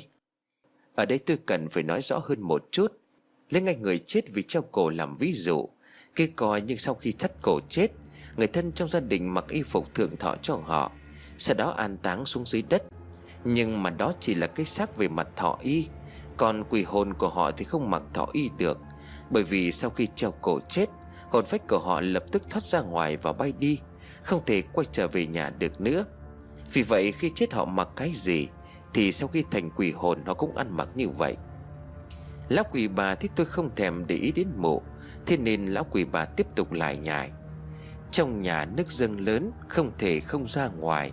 Ở đây tôi cần phải nói rõ hơn một chút. Lấy ngay người chết vì treo cổ làm ví dụ. Cái coi nhưng sau khi thắt cổ chết, người thân trong gia đình mặc y phục thượng thọ cho họ, sau đó an táng xuống dưới đất. Nhưng mà đó chỉ là cái xác về mặt thọ y, còn quỷ hồn của họ thì không mặc thọ y được. Bởi vì sau khi treo cổ chết, hồn phách của họ lập tức thoát ra ngoài và bay đi, không thể quay trở về nhà được nữa. Vì vậy khi chết họ mặc cái gì thì sau khi thành quỷ hồn họ cũng ăn mặc như vậy. Lão quỷ bà thấy tôi không thèm để ý đến mộ, thế nên lão quỷ bà tiếp tục lải nhải: trong nhà nước dâng lớn, không thể không ra ngoài.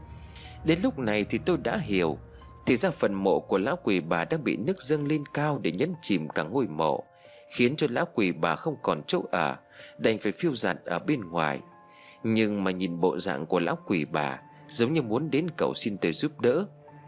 Đến lúc này thì tôi đã hiểu. Thì ra phần mộ của lão quỷ bà đang bị nước dâng lên cao để nhấn chìm cả ngôi mộ, khiến cho lão quỷ bà không còn chỗ ở, đành phải phiêu dạt ở bên ngoài. Nhưng mà nhìn bộ dạng của lão quỷ bà giống như muốn đến cầu xin tôi giúp đỡ.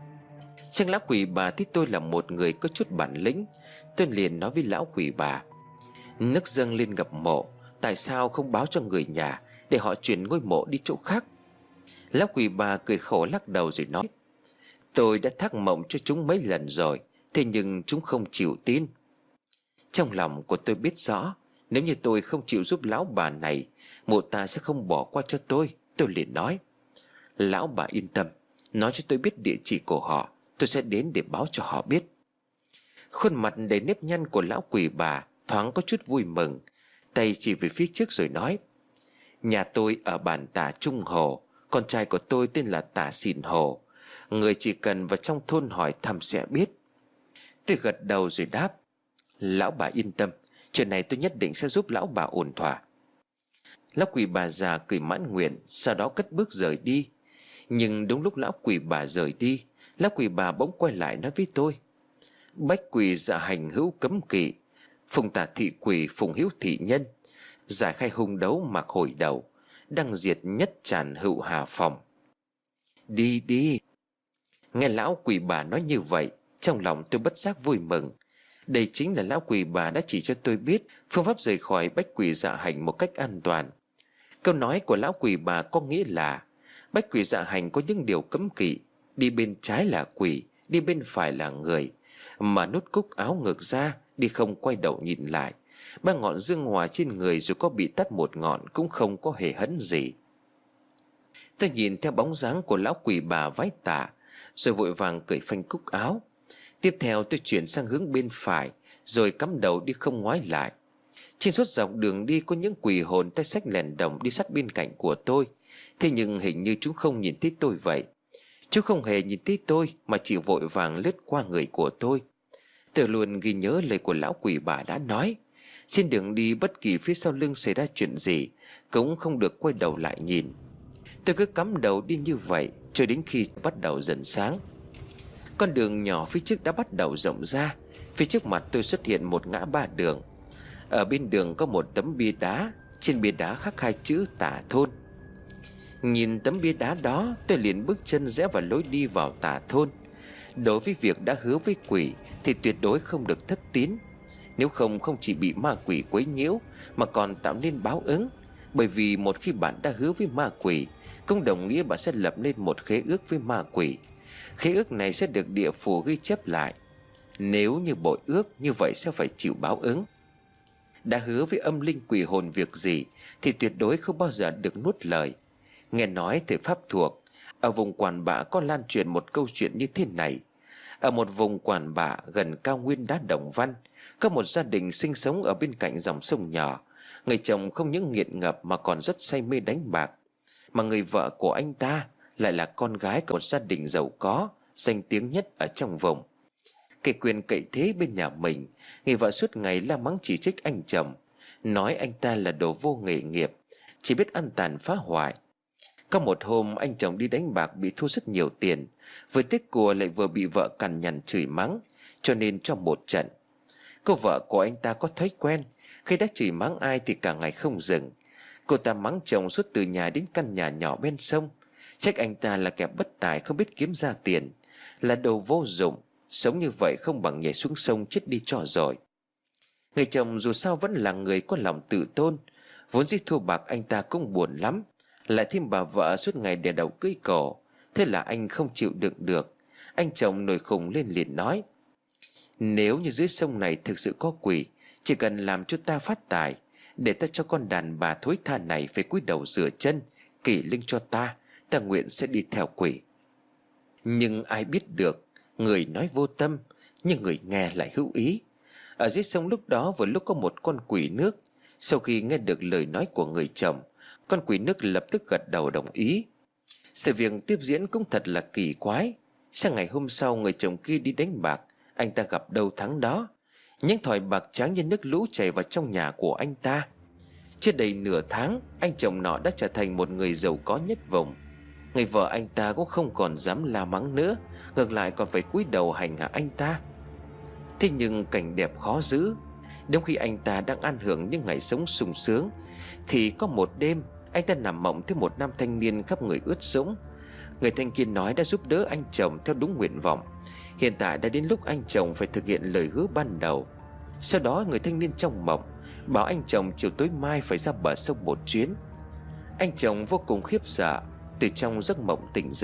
Chắc lão quỷ bà thấy tôi là một người có chút bản lĩnh. Tôi liền nói với lão quỷ bà: nước dâng lên ngập mộ, tại sao không báo cho người nhà để họ chuyển ngôi mộ đi chỗ khác? Lão quỷ bà cười khổ lắc đầu rồi nói: Tôi đã thắc mộng cho chúng mấy lần rồi, thế nhưng chúng không chịu tin. Trong lòng của tôi biết rõ, nếu như tôi không chịu giúp lão bà này, mụ ta sẽ không bỏ qua cho tôi. Tôi liền nói: Lão bà yên tâm, nói cho tôi biết địa chỉ của họ, tôi sẽ đến để báo cho họ biết. Khuôn mặt đầy nếp nhăn của lão quỷ bà thoáng có chút vui mừng, tay chỉ về phía trước rồi nói: Nhà tôi ở bản Tả Trung Hồ, con trai của tôi tên là Tả Xìn Hồ. Người chỉ cần vào trong thôn hỏi thăm sẽ biết. Tôi gật đầu rồi đáp: Lão bà yên tâm, chuyện này tôi nhất định sẽ giúp lão bà ổn thỏa. Lão quỷ bà già cười mãn nguyện, sau đó cất bước rời đi. Nhưng đúng lúc lão quỷ bà rời đi, lão quỷ bà bỗng quay lại nói với tôi: Bách quỷ dạ hành hữu cấm kỵ, phùng tả thị quỷ phùng hữu thị nhân, giải khai hung đấu mặc hồi đầu, đăng diệt nhất tràn hữu hà phòng. Đi đi. Nghe lão quỷ bà nói như vậy, trong lòng tôi bất giác vui mừng. Đây chính là lão quỷ bà đã chỉ cho tôi biết phương pháp rời khỏi bách quỷ dạ hành một cách an toàn. Câu nói của lão quỷ bà có nghĩa là bách quỷ dạ hành có những điều cấm kỵ: đi bên trái là quỷ, đi bên phải là người, mà nút cúc áo ngực ra, đi không quay đầu nhìn lại. Ba ngọn dương hỏa trên người dù có bị tắt một ngọn cũng không có hề hấn gì. Tôi nhìn theo bóng dáng của lão quỷ bà vái tả, rồi vội vàng cởi phanh cúc áo. Tiếp theo tôi chuyển sang hướng bên phải, rồi cắm đầu đi không ngoái lại. Trên suốt dọc đường đi có những quỷ hồn tay xách lèn đồng đi sát bên cạnh của tôi. Thế nhưng hình như chúng không nhìn thấy tôi vậy. Chúng không hề nhìn thấy tôi mà chỉ vội vàng lướt qua người của tôi. Tôi luôn ghi nhớ lời của lão quỷ bà đã nói: trên đường đi bất kỳ phía sau lưng xảy ra chuyện gì cũng không được quay đầu lại nhìn. Tôi cứ cắm đầu đi như vậy cho đến khi bắt đầu dần sáng. Con đường nhỏ phía trước đã bắt đầu rộng ra. Phía trước mặt tôi xuất hiện một ngã ba đường. Ở bên đường có một tấm bia đá, trên bia đá khắc hai chữ Tả Thôn. Nhìn tấm bia đá đó, tôi liền bước chân rẽ vào lối đi vào Tả Thôn. Đối với việc đã hứa với quỷ thì tuyệt đối không được thất tín. Nếu không, không chỉ bị ma quỷ quấy nhiễu mà còn tạo nên báo ứng. Bởi vì một khi bạn đã hứa với ma quỷ, cũng đồng nghĩa bạn sẽ lập nên một khế ước với ma quỷ. Khế ước này sẽ được địa phủ ghi chép lại. Nếu như bội ước, như vậy sẽ phải chịu báo ứng. Đã hứa với âm linh quỷ hồn việc gì thì tuyệt đối không bao giờ được nuốt lời. Nghe nói thầy pháp thuộc ở vùng Quản Bạ có lan truyền một câu chuyện như thế này. Ở một vùng Quản Bạ gần cao nguyên đá Đồng Văn, có một gia đình sinh sống ở bên cạnh dòng sông nhỏ. Người chồng không những nghiện ngập mà còn rất say mê đánh bạc. Mà người vợ của anh ta lại là con gái của một gia đình giàu có, danh tiếng nhất ở trong vùng. Cái quyền cậy thế bên nhà mình, người vợ suốt ngày la mắng chỉ trích anh chồng, nói anh ta là đồ vô nghề nghiệp, chỉ biết ăn tàn phá hoại. Có một hôm anh chồng đi đánh bạc bị thua rất nhiều tiền, vừa tiếc của lại vừa bị vợ cằn nhằn chửi mắng, cho nên trong một trận. Cô vợ của anh ta có thói quen, khi đã chửi mắng ai thì cả ngày không dừng. Cô ta mắng chồng suốt từ nhà đến căn nhà nhỏ bên sông, trách anh ta là kẻ bất tài không biết kiếm ra tiền, là đồ vô dụng, sống như vậy không bằng nhảy xuống sông chết đi cho rồi. Người chồng dù sao vẫn là người có lòng tự tôn, vốn dĩ thua bạc anh ta cũng buồn lắm, lại thêm bà vợ suốt ngày đè đầu cưỡi cổ. Thế là anh không chịu đựng được, anh chồng nổi khùng lên liền nói: Nếu như dưới sông này thực sự có quỷ, chỉ cần làm cho ta phát tài, để ta cho con đàn bà thối tha này phải cúi đầu rửa chân kỷ linh cho ta, ta nguyện sẽ đi theo quỷ. Nhưng ai biết được, người nói vô tâm, nhưng người nghe lại hữu ý. Ở dưới sông lúc đó vừa lúc có một con quỷ nước. Sau khi nghe được lời nói của người chồng, con quỷ nước lập tức gật đầu đồng ý. Sự việc tiếp diễn cũng thật là kỳ quái. Sang ngày hôm sau, người chồng kia đi đánh bạc, anh ta gặp đâu thắng đó. Những thỏi bạc trắng như nước lũ chảy vào trong nhà của anh ta. Chưa đầy nửa tháng, anh chồng nọ đã trở thành một người giàu có nhất vùng. Người vợ anh ta cũng không còn dám la mắng nữa, ngược lại còn phải cúi đầu hành hạ anh ta. Thế nhưng cảnh đẹp khó giữ. Đúng khi anh ta đang ăn hưởng những ngày sống sung sướng, thì có một đêm anh ta nằm mộng thấy một nam thanh niên khắp người ướt sũng. Người thanh niên nói đã giúp đỡ anh chồng theo đúng nguyện vọng. Hiện tại đã đến lúc anh chồng phải thực hiện lời hứa ban đầu. Sau đó người thanh niên trong mộng bảo anh chồng chiều tối mai phải ra bờ sông một chuyến. Anh chồng vô cùng khiếp sợ, từ trong giấc mộng tỉnh dậy,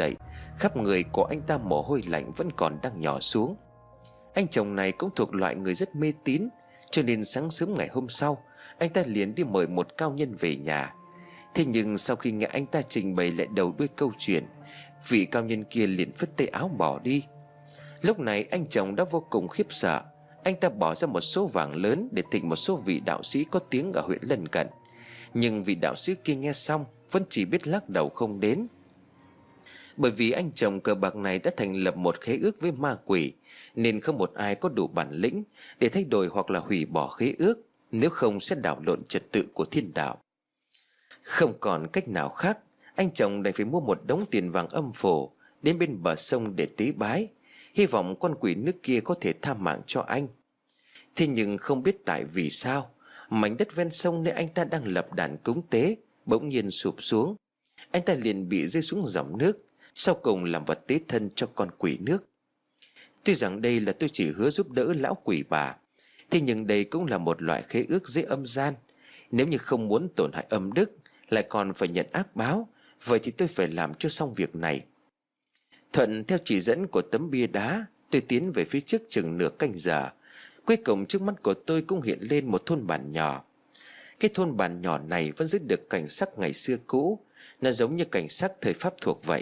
Khắp người của anh ta mồ hôi lạnh vẫn còn đang nhỏ xuống. Anh chồng này cũng thuộc loại người rất mê tín, cho nên sáng sớm ngày hôm sau anh ta liền đi mời một cao nhân về nhà. Thế nhưng sau khi nghe anh ta trình bày lại đầu đuôi câu chuyện, vị cao nhân kia liền phất tay áo bỏ đi. Lúc này anh chồng đã vô cùng khiếp sợ. Anh ta bỏ ra một số vàng lớn để thỉnh một số vị đạo sĩ có tiếng ở huyện lân cận. Nhưng vị đạo sĩ kia nghe xong vẫn chỉ biết lắc đầu không đến. Bởi vì anh chồng cờ bạc này đã thành lập một khế ước với ma quỷ, nên không một ai có đủ bản lĩnh để thay đổi hoặc là hủy bỏ khế ước, nếu không sẽ đảo lộn trật tự của thiên đạo. Không còn cách nào khác, anh chồng đành phải mua một đống tiền vàng âm phủ, đến bên bờ sông để tế bái, hy vọng con quỷ nước kia có thể tha mạng cho anh. Thế nhưng không biết tại vì sao, mảnh đất ven sông nơi anh ta đang lập đàn cúng tế bỗng nhiên sụp xuống. Anh ta liền bị rơi xuống dòng nước, sau cùng làm vật tế thân cho con quỷ nước. Tuy rằng đây là tôi chỉ hứa giúp đỡ lão quỷ bà, thế nhưng đây cũng là một loại khế ước dưới âm gian. Nếu như không muốn tổn hại âm đức, lại còn phải nhận ác báo, vậy thì tôi phải làm cho xong việc này. Thuận theo chỉ dẫn của tấm bia đá, tôi tiến về phía trước chừng nửa canh giờ. Cuối cùng trước mắt của tôi cũng hiện lên một thôn bản nhỏ. Cái thôn bản nhỏ này vẫn giữ được cảnh sắc ngày xưa cũ, nó giống như cảnh sắc thời Pháp thuộc vậy.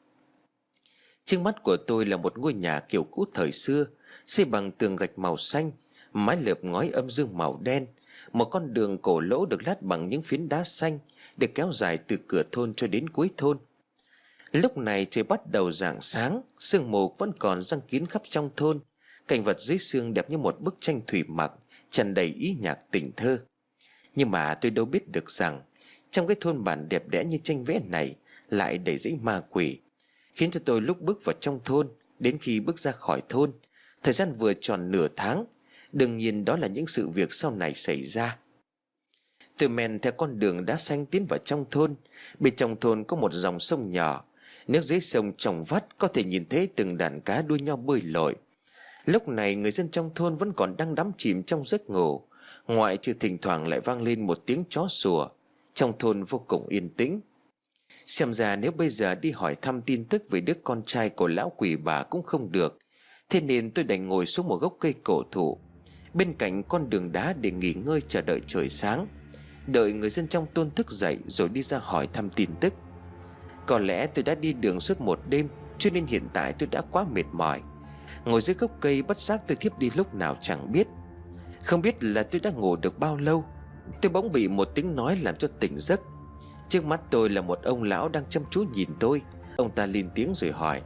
Trước mắt của tôi là một ngôi nhà kiểu cũ thời xưa, xây bằng tường gạch màu xanh, mái lợp ngói âm dương màu đen. Một con đường cổ lỗ được lát bằng những phiến đá xanh, được kéo dài từ cửa thôn cho đến cuối thôn. Lúc này trời bắt đầu rạng sáng, sương mù vẫn còn giăng kín khắp trong thôn. Cảnh vật dưới sương đẹp như một bức tranh thủy mặc, tràn đầy ý nhạc tình thơ. Nhưng mà tôi đâu biết được rằng trong cái thôn bản đẹp đẽ như tranh vẽ này lại đầy dẫy ma quỷ, khiến cho tôi lúc bước vào trong thôn đến khi bước ra khỏi thôn, thời gian vừa tròn nửa tháng. Đương nhiên đó là những sự việc sau này xảy ra. Tôi men theo con đường đá xanh tiến vào trong thôn. Bên trong thôn có một dòng sông nhỏ, nước dưới sông trong vắt có thể nhìn thấy từng đàn cá đua nhau bơi lội. Lúc này người dân trong thôn vẫn còn đang đắm chìm trong giấc ngủ, ngoại trừ thỉnh thoảng lại vang lên một tiếng chó sủa. Trong thôn vô cùng yên tĩnh. Xem ra nếu bây giờ đi hỏi thăm tin tức về đứa con trai của lão quỷ bà cũng không được. Thế nên tôi đành ngồi xuống một gốc cây cổ thụ bên cạnh con đường đá để nghỉ ngơi chờ đợi trời sáng, đợi người dân trong thôn thức dậy rồi đi ra hỏi thăm tin tức. Có lẽ tôi đã đi đường suốt một đêm, cho nên hiện tại tôi đã quá mệt mỏi. Ngồi dưới gốc cây bất giác tôi thiếp đi lúc nào chẳng biết. Không biết là tôi đã ngủ được bao lâu, tôi bỗng bị một tiếng nói làm cho tỉnh giấc. Trước mắt tôi là một ông lão đang chăm chú nhìn tôi. Ông ta lên tiếng rồi hỏi: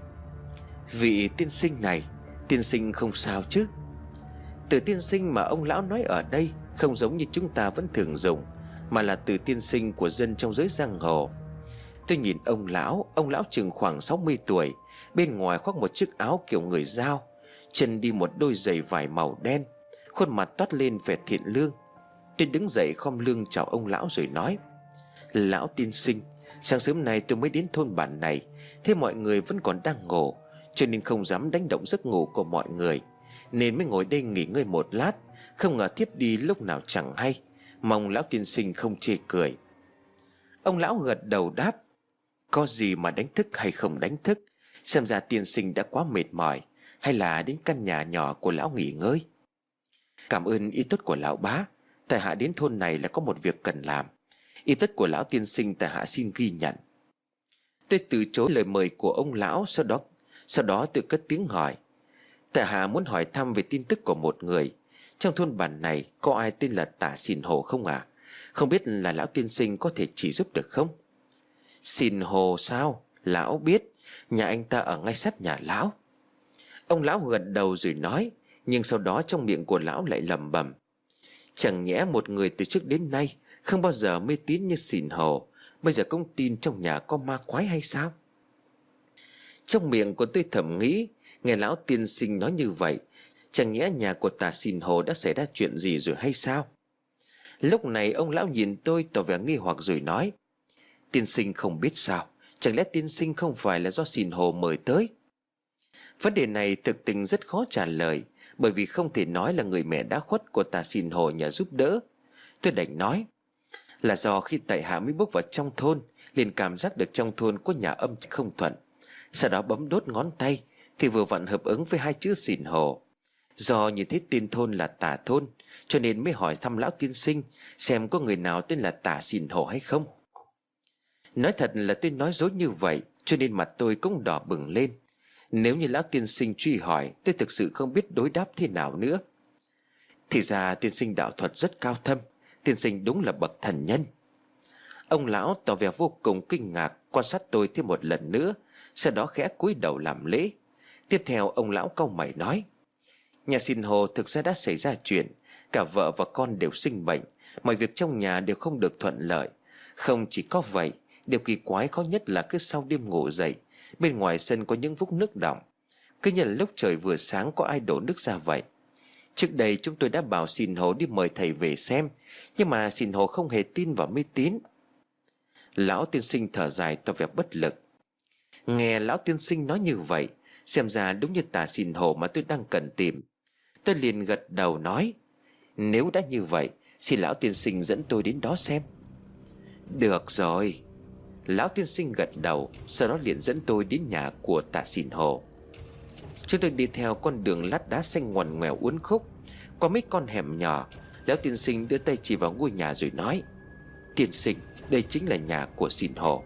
"Vị tiên sinh này, tiên sinh không sao chứ?" Từ tiên sinh mà ông lão nói ở đây không giống như chúng ta vẫn thường dùng, mà là từ tiên sinh của dân trong giới giang hồ. Tôi nhìn ông lão, ông lão chừng khoảng sáu mươi tuổi, bên ngoài khoác một chiếc áo kiểu người Dao, chân đi một đôi giày vải màu đen, khuôn mặt toát lên vẻ thiện lương. Tôi đứng dậy khom lưng chào ông lão rồi nói: "Lão tiên sinh, sáng sớm nay tôi mới đến thôn bản này, thế mọi người vẫn còn đang ngủ, cho nên không dám đánh động giấc ngủ của mọi người, nên mới ngồi đây nghỉ ngơi một lát. Không ngờ thiếp đi lúc nào chẳng hay, mong lão tiên sinh không chê cười." Ông lão gật đầu đáp: "Có gì mà đánh thức hay không đánh thức, xem ra tiên sinh đã quá mệt mỏi, hay là đến căn nhà nhỏ của lão nghỉ ngơi?" "Cảm ơn ý tốt của lão bá, tại hạ đến thôn này là có một việc cần làm. Ý tốt của lão tiên sinh tại hạ xin ghi nhận." Tôi từ chối lời mời của ông lão. Sau đó Sau đó tôi cất tiếng hỏi: "Tại hạ muốn hỏi thăm về tin tức của một người. Trong thôn bản này có ai tên là Tả Xìn Hồ không à? Không biết là lão tiên sinh có thể chỉ giúp được không?" "Xìn Hồ sao? Lão biết, nhà anh ta ở ngay sát nhà lão." Ông lão gật đầu rồi nói, nhưng sau đó trong miệng của lão lại lẩm bẩm: "Chẳng nhẽ một người từ trước đến nay không bao giờ mê tín như Xìn Hồ, bây giờ cũng tin trong nhà có ma quái hay sao?" Trong miệng của tôi thầm nghĩ, nghe lão tiên sinh nói như vậy, chẳng nhẽ nhà của Tả Xìn Hồ đã xảy ra chuyện gì rồi hay sao? Lúc này ông lão nhìn tôi tỏ vẻ nghi hoặc rồi nói: "Tiên sinh không biết sao? Chẳng lẽ tiên sinh không phải là do Xìn Hồ mời tới?" Vấn đề này thực tình rất khó trả lời, bởi vì không thể nói là người mẹ đã khuất của Tả Xìn Hồ nhờ giúp đỡ. Tôi đành nói là do khi tại hạ mới bước vào trong thôn, liền cảm giác được trong thôn có nhà âm không thuận. Sau đó bấm đốt ngón tay thì vừa vặn hợp ứng với hai chữ Xìn Hồ. Do nhìn thấy tên thôn là Tả Thôn, cho nên mới hỏi thăm lão tiên sinh xem có người nào tên là Tả Xìn Hồ hay không. Nói thật là tôi nói dối như vậy, cho nên mặt tôi cũng đỏ bừng lên. Nếu như lão tiên sinh truy hỏi, tôi thực sự không biết đối đáp thế nào nữa. Thì ra tiên sinh đạo thuật rất cao thâm, tiên sinh đúng là bậc thần nhân. Ông lão tỏ vẻ vô cùng kinh ngạc, quan sát tôi thêm một lần nữa, sau đó khẽ cúi đầu làm lễ. Tiếp theo ông lão cau mày nói: Nhà Xìn Hồ thực ra đã xảy ra chuyện, cả vợ và con đều sinh bệnh, mọi việc trong nhà đều không được thuận lợi. Không chỉ có vậy, điều kỳ quái khó nhất là cứ sau đêm ngủ dậy, bên ngoài sân có những vũng nước đọng, cứ như là lúc trời vừa sáng có ai đổ nước ra vậy. Trước đây chúng tôi đã bảo Xìn Hồ đi mời thầy về xem, nhưng mà Xìn Hồ không hề tin vào mê tín. Lão tiên sinh thở dài tỏ vẻ bất lực. Nghe lão tiên sinh nói như vậy, xem ra đúng như Tả Xìn Hồ mà tôi đang cần tìm. Tôi liền gật đầu nói: Nếu đã như vậy, xin lão tiên sinh dẫn tôi đến đó xem. Được rồi. Lão tiên sinh gật đầu, sau đó liền dẫn tôi đến nhà của Tả Xìn Hồ. Chúng tôi đi theo con đường lát đá xanh ngoằn ngoèo uốn khúc, qua mấy con hẻm nhỏ. Lão tiên sinh đưa tay chỉ vào ngôi nhà rồi nói: Tiên sinh, đây chính là nhà của Xìn Hồ.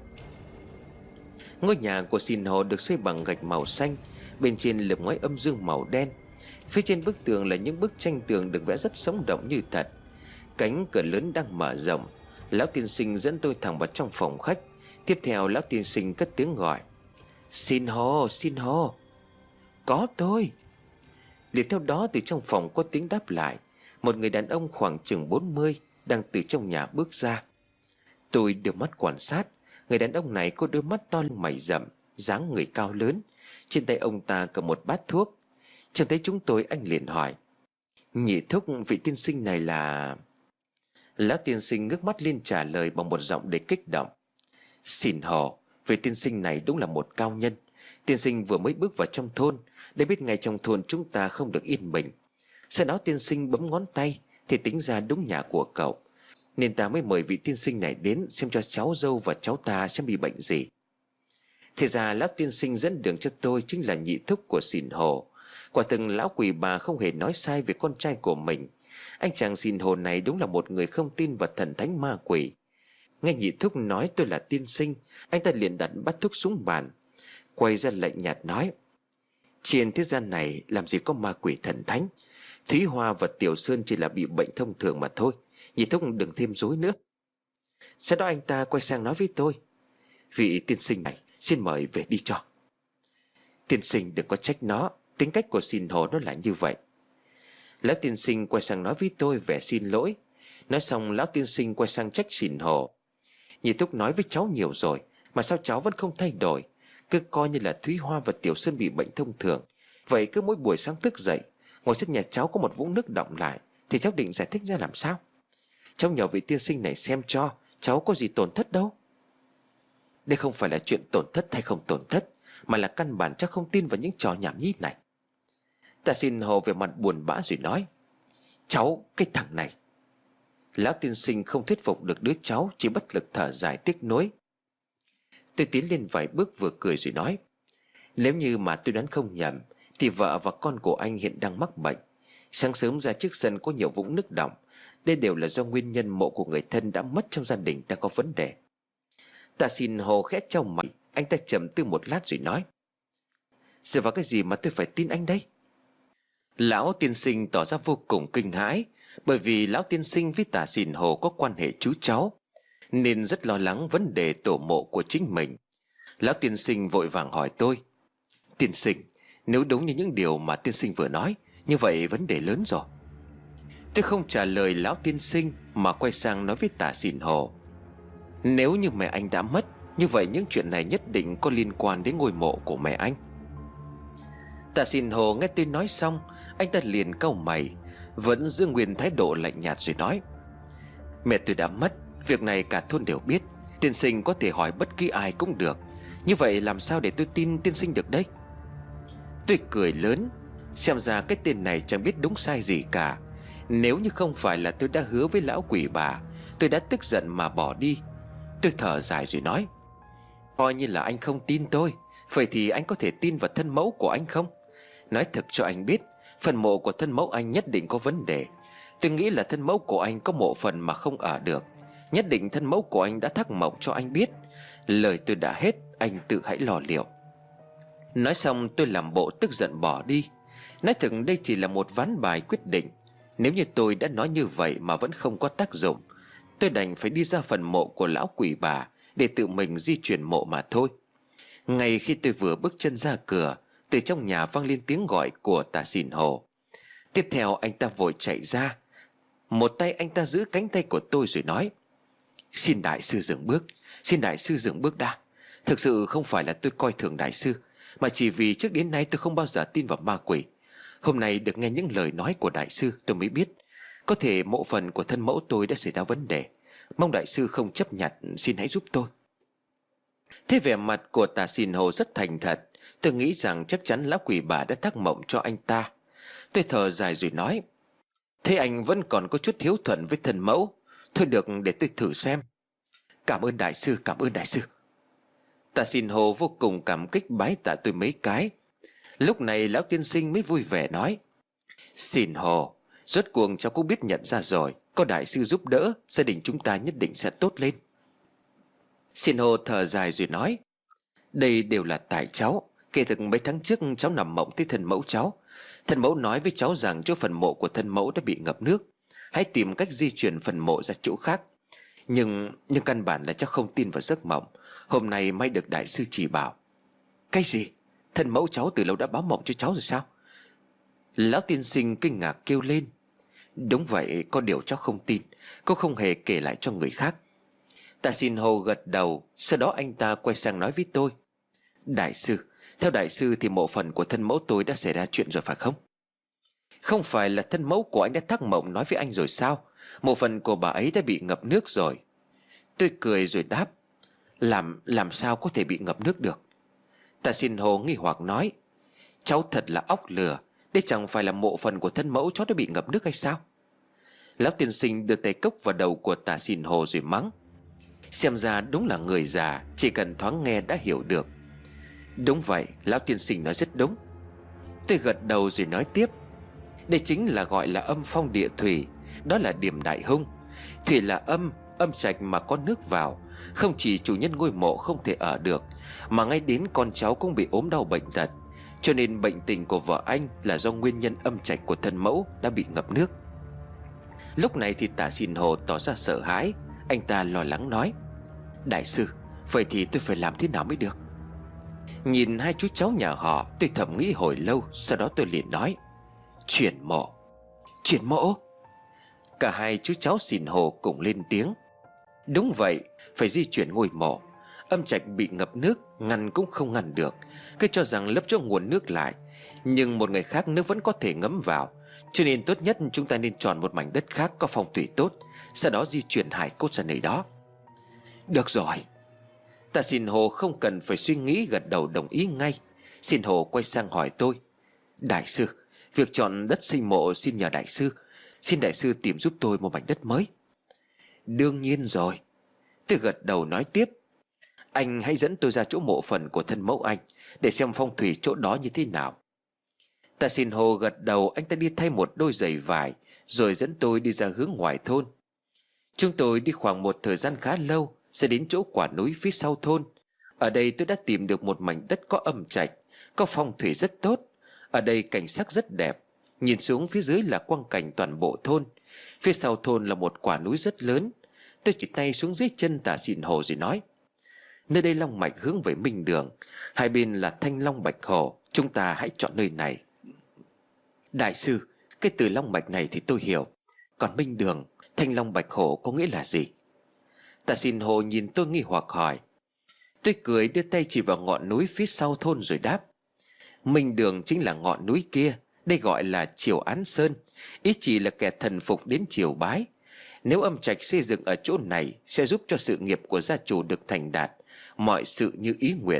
Ngôi nhà của Xìn Hồ được xây bằng gạch màu xanh, bên trên lợp ngói âm dương màu đen. Phía trên bức tường là những bức tranh tường được vẽ rất sống động như thật. Cánh cửa lớn đang mở rộng. Lão tiên sinh dẫn tôi thẳng vào trong phòng khách. Tiếp theo lão tiên sinh cất tiếng gọi: Xìn Hồ, Xìn Hồ. Có tôi. Liền theo đó từ trong phòng có tiếng đáp lại. Một người đàn ông khoảng chừng bốn mươi đang từ trong nhà bước ra. Tôi đưa mắt quan sát. Người đàn ông này có đôi mắt to mày rậm, dáng người cao lớn. Trên tay ông ta cầm một bát thuốc. Trông thấy chúng tôi, anh liền hỏi: Nhị thúc, vị tiên sinh này là... Lão tiên sinh ngước mắt lên trả lời bằng một giọng đầy kích động: Xìn Hồ, vị tiên sinh này đúng là một cao nhân. Tiên sinh vừa mới bước vào trong thôn, để biết ngay trong thôn chúng ta không được yên bình. Sau đó tiên sinh bấm ngón tay thì tính ra đúng nhà của cậu, nên ta mới mời vị tiên sinh này đến xem cho cháu dâu và cháu ta xem bị bệnh gì. Thì ra lão tiên sinh dẫn đường cho tôi chính là nhị thúc của Xìn Hồ. Quả thực lão quỷ bà không hề nói sai về con trai của mình. Anh chàng Xìn Hồ này đúng là một người không tin vào thần thánh ma quỷ. Nghe nhị thúc nói tôi là tiên sinh, anh ta liền đặt bát thuốc xuống bàn, quay ra lạnh nhạt nói: Trên thế gian này làm gì có ma quỷ thần thánh. Thúy Hoa và Tiểu Sơn chỉ là bị bệnh thông thường mà thôi. Nhị thúc đừng thêm dối nữa. Sau đó anh ta quay sang nói với tôi: Vị tiên sinh này xin mời về đi cho. Tiên sinh đừng có trách nó, tính cách của Xìn Hồ nó là như vậy. Lão tiên sinh quay sang nói với tôi vẻ xin lỗi. Nói xong lão tiên sinh quay sang trách Xìn Hồ: Nhị thúc nói với cháu nhiều rồi, mà sao cháu vẫn không thay đổi. Cứ coi như là Thúy Hoa và Tiểu Sơn bị bệnh thông thường. Vậy cứ mỗi buổi sáng thức dậy, ngồi trước nhà cháu có một vũng nước đọng lại, thì cháu định giải thích ra làm sao? Cháu nhờ vị tiên sinh này xem cho, cháu có gì tổn thất đâu. Đây không phải là chuyện tổn thất hay không tổn thất, mà là căn bản cháu không tin vào những trò nhảm nhí này. Tả Xìn Hồ về mặt buồn bã rồi nói: Cháu, cái thằng này. Lão tiên sinh không thuyết phục được đứa cháu, chỉ bất lực thở dài tiếc nuối. Tôi tiến lên vài bước vừa cười rồi nói: Nếu như mà tôi đoán không nhầm, thì vợ và con của anh hiện đang mắc bệnh. Sáng sớm ra trước sân có nhiều vũng nước đọng. Đây đều là do nguyên nhân mộ của người thân đã mất trong gia đình đang có vấn đề. Tả Xìn Hồ khẽ chau mày. Anh ta trầm tư một lát rồi nói: Dựa vào cái gì mà tôi phải tin anh đây? Lão tiên sinh tỏ ra vô cùng kinh hãi, bởi vì lão tiên sinh với Tả Xìn Hồ có quan hệ chú cháu, nên rất lo lắng vấn đề tổ mộ của chính mình. Lão tiên sinh vội vàng hỏi tôi: Tiên sinh, nếu đúng như những điều mà tiên sinh vừa nói, như vậy vấn đề lớn rồi. Tôi không trả lời lão tiên sinh mà quay sang nói với Tả Xìn Hồ: Nếu như mẹ anh đã mất, như vậy những chuyện này nhất định có liên quan đến ngôi mộ của mẹ anh. Tả Xìn Hồ nghe tôi nói xong, anh ta liền cau mày, vẫn giữ nguyên thái độ lạnh nhạt rồi nói: Mẹ tôi đã mất, việc này cả thôn đều biết. Tiên sinh có thể hỏi bất kỳ ai cũng được. Như vậy làm sao để tôi tin tiên sinh được đây? Tôi cười lớn. Xem ra cái tên này chẳng biết đúng sai gì cả. Nếu như không phải là tôi đã hứa với lão quỷ bà, tôi đã tức giận mà bỏ đi. Tôi thở dài rồi nói: Coi như là anh không tin tôi. Vậy thì anh có thể tin vào thân mẫu của anh không? Nói thật cho anh biết, phần mộ của thân mẫu anh nhất định có vấn đề. Tôi nghĩ là thân mẫu của anh có mộ phần mà không ở được. Nhất định thân mẫu của anh đã thắc mộng cho anh biết. Lời tôi đã hết, anh tự hãy lo liệu. Nói xong tôi làm bộ tức giận bỏ đi. Nói thật đây chỉ là một ván bài quyết định. Nếu như tôi đã nói như vậy mà vẫn không có tác dụng, tôi đành phải đi ra phần mộ của lão quỷ bà để tự mình di chuyển mộ mà thôi. Ngay khi tôi vừa bước chân ra cửa, từ trong nhà vang lên tiếng gọi của Tà Xìn Hồ. Tiếp theo anh ta vội chạy ra. Một tay anh ta giữ cánh tay của tôi rồi nói: "Xin đại sư dừng bước, xin đại sư dừng bước đã. Thực sự không phải là tôi coi thường đại sư, mà chỉ vì trước đến nay tôi không bao giờ tin vào ma quỷ. Hôm nay được nghe những lời nói của đại sư, tôi mới biết có thể mộ phần của thân mẫu tôi đã xảy ra vấn đề. Mong đại sư không chấp nhặt, xin hãy giúp tôi." Thế vẻ mặt của Tà Xìn Hồ rất thành thật. Tôi nghĩ rằng chắc chắn lão quỷ bà đã thắc mộng cho anh ta. Tôi thở dài rồi nói: "Thế anh vẫn còn có chút hiếu thuận với thân mẫu. Thôi được, để tôi thử xem." "Cảm ơn đại sư, cảm ơn đại sư." Tà Xìn Hồ vô cùng cảm kích bái tạ tôi mấy cái. Lúc này lão tiên sinh mới vui vẻ nói: "Xìn Hồ, rốt cuộc cháu cũng biết nhận ra rồi. Có đại sư giúp đỡ, gia đình chúng ta nhất định sẽ tốt lên." Xìn Hồ thở dài rồi nói: "Đây đều là tại cháu. Kể thực mấy tháng trước cháu nằm mộng thấy thân mẫu cháu. Thân mẫu nói với cháu rằng chỗ phần mộ của thân mẫu đã bị ngập nước, hãy tìm cách di chuyển phần mộ ra chỗ khác. Nhưng nhưng căn bản là cháu không tin vào giấc mộng. Hôm nay may được đại sư chỉ bảo." "Cái gì? Thân mẫu cháu từ lâu đã báo mộng cho cháu rồi sao?" Lão tiên sinh kinh ngạc kêu lên. "Đúng vậy, có điều cháu không tin. Cô không hề kể lại cho người khác." Tà Xìn Hồ gật đầu. Sau đó anh ta quay sang nói với tôi: "Đại sư, theo đại sư thì mộ phần của thân mẫu tôi đã xảy ra chuyện rồi phải không?" "Không phải là thân mẫu của anh đã thắc mộng nói với anh rồi sao? Mộ phần của bà ấy đã bị ngập nước rồi." Tôi cười rồi đáp: Làm làm sao có thể bị ngập nước được?" Tà Xìn Hồ nghi hoặc nói: "Cháu thật là óc lừa. Đây chẳng phải là mộ phần của thân mẫu cháu đã bị ngập nước hay sao?" Lão tiên sinh đưa tay cốc vào đầu của Tà Xìn Hồ rồi mắng: "Xem ra đúng là người già, chỉ cần thoáng nghe đã hiểu được." "Đúng vậy, lão tiên sinh nói rất đúng." Tôi gật đầu rồi nói tiếp: "Đây chính là gọi là âm phong địa thủy. Đó là điểm đại hung. Thủy là âm, âm trạch mà có nước vào, không chỉ chủ nhân ngôi mộ không thể ở được, mà ngay đến con cháu cũng bị ốm đau bệnh tật. Cho nên bệnh tình của vợ anh là do nguyên nhân âm trạch của thân mẫu đã bị ngập nước." Lúc này thì Tà Xìn Hồ tỏ ra sợ hãi. Anh ta lo lắng nói: "Đại sư, vậy thì tôi phải làm thế nào mới được?" Nhìn hai chú cháu nhà họ, tôi thầm nghĩ hồi lâu. Sau đó tôi liền nói: "Chuyển mộ." "Chuyển mộ?" Cả hai chú cháu Xìn Hồ cùng lên tiếng: "Đúng vậy, phải di chuyển ngôi mộ. Âm trạch bị ngập nước, ngăn cũng không ngăn được. Cứ cho rằng lấp chỗ nguồn nước lại, nhưng một ngày khác nước vẫn có thể ngấm vào. Cho nên tốt nhất chúng ta nên chọn một mảnh đất khác có phong thủy tốt, sau đó di chuyển hải cốt ra nơi đó." "Được rồi." Tà Xìn Hồ không cần phải suy nghĩ gật đầu đồng ý ngay. Xìn Hồ quay sang hỏi tôi: "Đại sư, việc chọn đất xây mộ xin nhờ đại sư. Xin đại sư tìm giúp tôi một mảnh đất mới." "Đương nhiên rồi." Tôi gật đầu nói tiếp: "Anh hãy dẫn tôi ra chỗ mộ phần của thân mẫu anh, để xem phong thủy chỗ đó như thế nào." Tà Xìn Hồ gật đầu. Anh ta đi thay một đôi giày vải, rồi dẫn tôi đi ra hướng ngoài thôn. Chúng tôi đi khoảng một thời gian khá lâu, sẽ đến chỗ quả núi phía sau thôn. Ở đây tôi đã tìm được một mảnh đất có âm trạch, có phong thủy rất tốt. Ở đây cảnh sắc rất đẹp. Nhìn xuống phía dưới là quang cảnh toàn bộ thôn. Phía sau thôn là một quả núi rất lớn. Tôi chỉ tay xuống dưới chân Tà Xìn Hồ rồi nói: "Nơi đây long mạch hướng về Minh Đường, hai bên là Thanh Long Bạch Hồ. Chúng ta hãy chọn nơi này." "Đại sư, cái từ long mạch này thì tôi hiểu. Còn Minh Đường, Thanh Long Bạch Hồ có nghĩa là gì?" Tà Xìn Hồ nhìn tôi nghi hoặc hỏi. Tôi cười đưa tay chỉ vào ngọn núi phía sau thôn rồi đáp: "Minh Đường chính là ngọn núi kia. Đây gọi là Triều Án Sơn, ý chỉ là kẻ thần phục đến triều bái. Nếu âm trạch xây dựng ở chỗ này, sẽ giúp cho sự nghiệp của gia chủ được thành đạt, mọi sự như ý nguyện."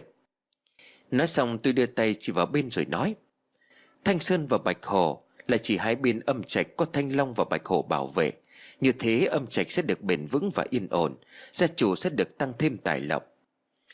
Nói xong tôi đưa tay chỉ vào bên rồi nói: "Thanh Sơn và Bạch Hồ là chỉ hai bên âm trạch có Thanh Long và Bạch Hồ bảo vệ. Như thế âm trạch sẽ được bền vững và yên ổn, gia chủ sẽ được tăng thêm tài lộc."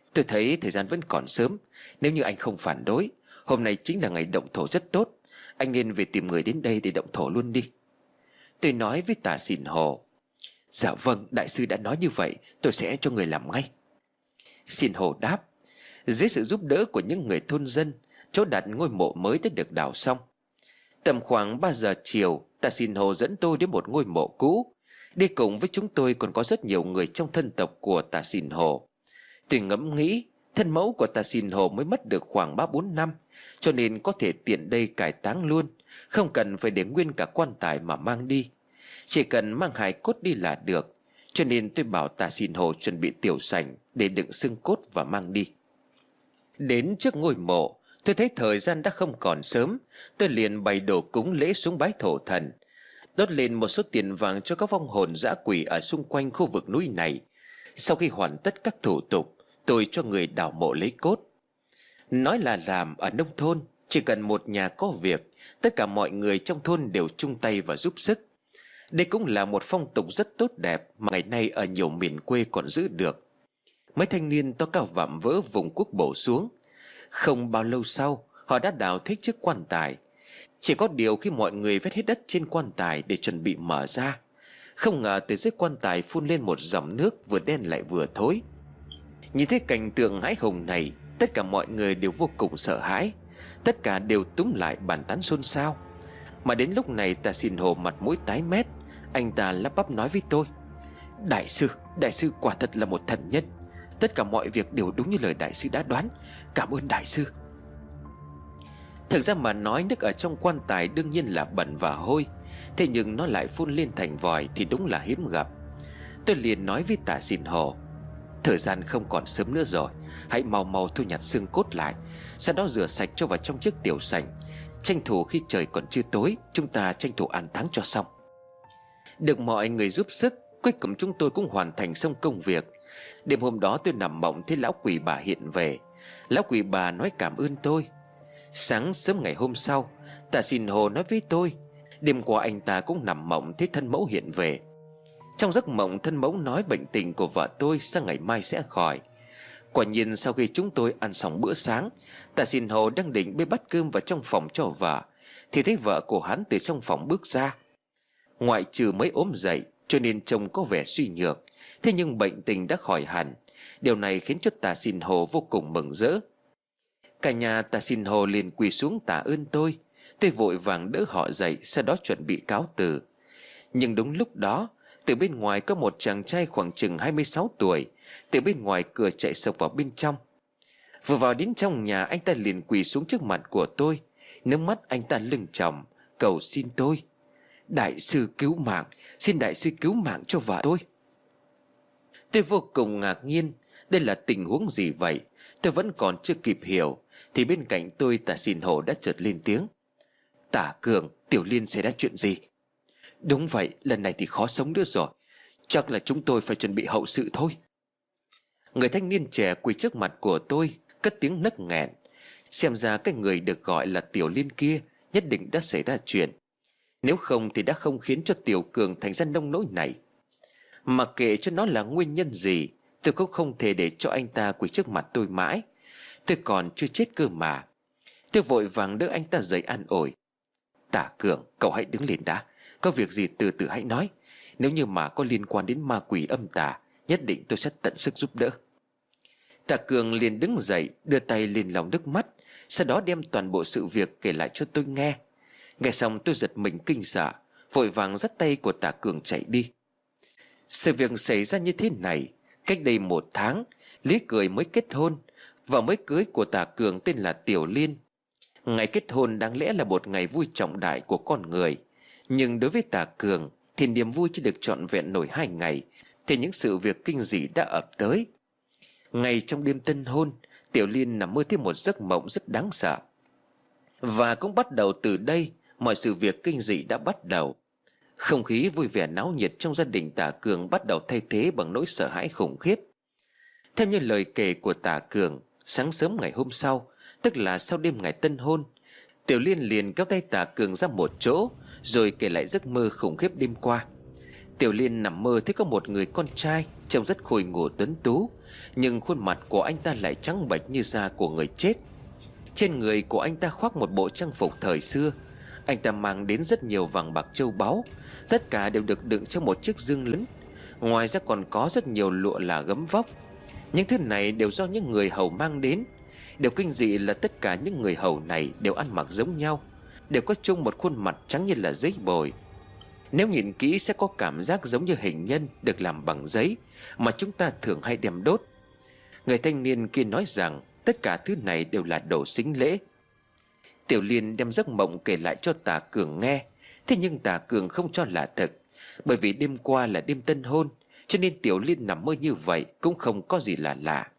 Tôi thấy thời gian vẫn còn sớm. Nếu như anh không phản đối, hôm nay chính là ngày động thổ rất tốt. Anh nên về tìm người đến đây để động thổ luôn đi. Tôi nói với Tà Xìn Hồ. Dạ vâng, đại sư đã nói như vậy, tôi sẽ cho người làm ngay. Xìn Hồ đáp. Dưới sự giúp đỡ của những người thôn dân, chỗ đặt ngôi mộ mới đã được đào xong. Tầm khoảng ba giờ chiều, Tà Xìn Hồ dẫn tôi đến một ngôi mộ cũ. Đi cùng với chúng tôi còn có rất nhiều người trong thân tộc của Tà Xìn Hồ. Tôi ngẫm nghĩ, thân mẫu của Tà Xìn Hồ mới mất được khoảng ba bốn năm, cho nên có thể tiện đây cải táng luôn, không cần phải để nguyên cả quan tài mà mang đi. Chỉ cần mang hài cốt đi là được. Cho nên tôi bảo Tà Xìn Hồ chuẩn bị tiểu sành để đựng xương cốt và mang đi. Đến trước ngôi mộ, tôi thấy thời gian đã không còn sớm. Tôi liền bày đồ cúng lễ xuống bái thổ thần, đốt lên một số tiền vàng cho các vong hồn dã quỷ ở xung quanh khu vực núi này. Sau khi hoàn tất các thủ tục, tôi cho người đào mộ lấy cốt. Nói là làm ở nông thôn, chỉ cần một nhà có việc, tất cả mọi người trong thôn đều chung tay và giúp sức. Đây cũng là một phong tục rất tốt đẹp mà ngày nay ở nhiều miền quê còn giữ được. Mấy thanh niên to cao vạm vỡ vùng quốc bổ xuống. Không bao lâu sau, họ đã đào thấy chiếc quan tài. Chỉ có điều khi mọi người vét hết đất trên quan tài để chuẩn bị mở ra, không ngờ từ dưới quan tài phun lên một dòng nước vừa đen lại vừa thối. Nhìn thấy cảnh tượng hãi hùng này, tất cả mọi người đều vô cùng sợ hãi. Tất cả đều túm lại bàn tán xôn xao. Mà đến lúc này Tà Xìn Hồ mặt mũi tái mét. Anh ta lắp bắp nói với tôi. Đại sư, đại sư quả thật là một thần nhân. Tất cả mọi việc đều đúng như lời đại sư đã đoán. Cảm ơn đại sư. Thực ra mà nói, nước ở trong quan tài đương nhiên là bẩn và hôi, thế nhưng nó lại phun lên thành vòi thì đúng là hiếm gặp. Tôi liền nói với Tà Xìn Hồ. Thời gian không còn sớm nữa rồi, hãy mau mau thu nhặt xương cốt lại, sau đó rửa sạch cho vào trong chiếc tiểu sành. Tranh thủ khi trời còn chưa tối, chúng ta tranh thủ an táng cho xong. Được mọi người giúp sức, cuối cùng chúng tôi cũng hoàn thành xong công việc. Đêm hôm đó tôi nằm mộng thấy lão quỷ bà hiện về. Lão quỷ bà nói cảm ơn tôi. Sáng sớm ngày hôm sau, Tà Xìn Hồ nói với tôi, đêm qua anh ta cũng nằm mộng thấy thân mẫu hiện về. Trong giấc mộng, thân mẫu nói bệnh tình của vợ tôi sang ngày mai sẽ khỏi. Quả nhiên sau khi chúng tôi ăn xong bữa sáng, Tà Xìn Hồ đang định bê bát cơm vào trong phòng cho vợ, thì thấy vợ của hắn từ trong phòng bước ra. Ngoại trừ mới ốm dậy cho nên trông có vẻ suy nhược, thế nhưng bệnh tình đã khỏi hẳn. Điều này khiến cho Tà Xìn Hồ vô cùng mừng rỡ. Cả nhà Tà Xìn Hồ liền quỳ xuống tạ ơn tôi. Tôi vội vàng đỡ họ dậy, sau đó chuẩn bị cáo từ. Nhưng đúng lúc đó, từ bên ngoài có một chàng trai khoảng chừng hai mươi sáu tuổi từ bên ngoài cửa chạy sộc vào bên trong. Vừa vào đến trong nhà, anh ta liền quỳ xuống trước mặt của tôi. Nước mắt anh ta lưng tròng cầu xin tôi. Đại sư cứu mạng, xin đại sư cứu mạng cho vợ tôi. Tôi vô cùng ngạc nhiên. Đây là tình huống gì vậy? Tôi vẫn còn chưa kịp hiểu thì bên cạnh tôi Tà Xìn Hồ đã chợt lên tiếng. Tả Cường, Tiểu Liên xảy ra chuyện gì? Đúng vậy, lần này thì khó sống nữa rồi. Chắc là chúng tôi phải chuẩn bị hậu sự thôi. Người thanh niên trẻ quỳ trước mặt của tôi cất tiếng nấc nghẹn. Xem ra cái người được gọi là Tiểu Liên kia nhất định đã xảy ra chuyện. Nếu không thì đã không khiến cho Tiểu Cường thành ra nông nỗi này. Mặc kệ cho nó là nguyên nhân gì, tôi cũng không thể để cho anh ta quỳ trước mặt tôi mãi. Tôi còn chưa chết cơ mà. Tôi vội vàng đỡ anh ta dậy an ủi. Tả Cường, cậu hãy đứng lên đã. Có việc gì từ từ hãy nói. Nếu như mà có liên quan đến ma quỷ âm tà, nhất định tôi sẽ tận sức giúp đỡ. Tả Cường liền đứng dậy, đưa tay lên lòng nước mắt, sau đó đem toàn bộ sự việc kể lại cho tôi nghe. Nghe xong tôi giật mình kinh sợ, vội vàng dắt tay của Tả Cường chạy đi. Sự việc xảy ra như thế này. Cách đây một tháng, Lý Cười mới kết hôn. Vợ mới cưới của Tả Cường tên là Tiểu Liên. Ngày kết hôn đáng lẽ là một ngày vui trọng đại của con người, nhưng đối với Tả Cường thì niềm vui chỉ được trọn vẹn nổi hai ngày thì những sự việc kinh dị đã ập tới. Ngay trong đêm tân hôn, Tiểu Liên nằm mơ thấy một giấc mộng rất đáng sợ. Và cũng bắt đầu từ đây, mọi sự việc kinh dị đã bắt đầu. Không khí vui vẻ náo nhiệt trong gia đình Tả Cường bắt đầu thay thế bằng nỗi sợ hãi khủng khiếp. Theo như lời kể của Tả Cường, sáng sớm ngày hôm sau, tức là sau đêm ngày tân hôn, Tiểu Liên liền kéo tay Tả Cường ra một chỗ, rồi kể lại giấc mơ khủng khiếp đêm qua. Tiểu Liên nằm mơ thấy có một người con trai trông rất khôi ngô tuấn tú, nhưng khuôn mặt của anh ta lại trắng bệch như da của người chết. Trên người của anh ta khoác một bộ trang phục thời xưa. Anh ta mang đến rất nhiều vàng bạc châu báu, tất cả đều được đựng trong một chiếc dương lớn. Ngoài ra còn có rất nhiều lụa là gấm vóc. Những thứ này đều do những người hầu mang đến. Điều kinh dị là tất cả những người hầu này đều ăn mặc giống nhau, đều có chung một khuôn mặt trắng như là giấy bồi. Nếu nhìn kỹ sẽ có cảm giác giống như hình nhân được làm bằng giấy mà chúng ta thường hay đem đốt. Người thanh niên kia nói rằng tất cả thứ này đều là đồ sính lễ. Tiểu Liên đem giấc mộng kể lại cho Tà Cường nghe. Thế nhưng Tà Cường không cho là thật, bởi vì đêm qua là đêm tân hôn, cho nên Tiểu Liên nằm mơ như vậy cũng không có gì là lạ.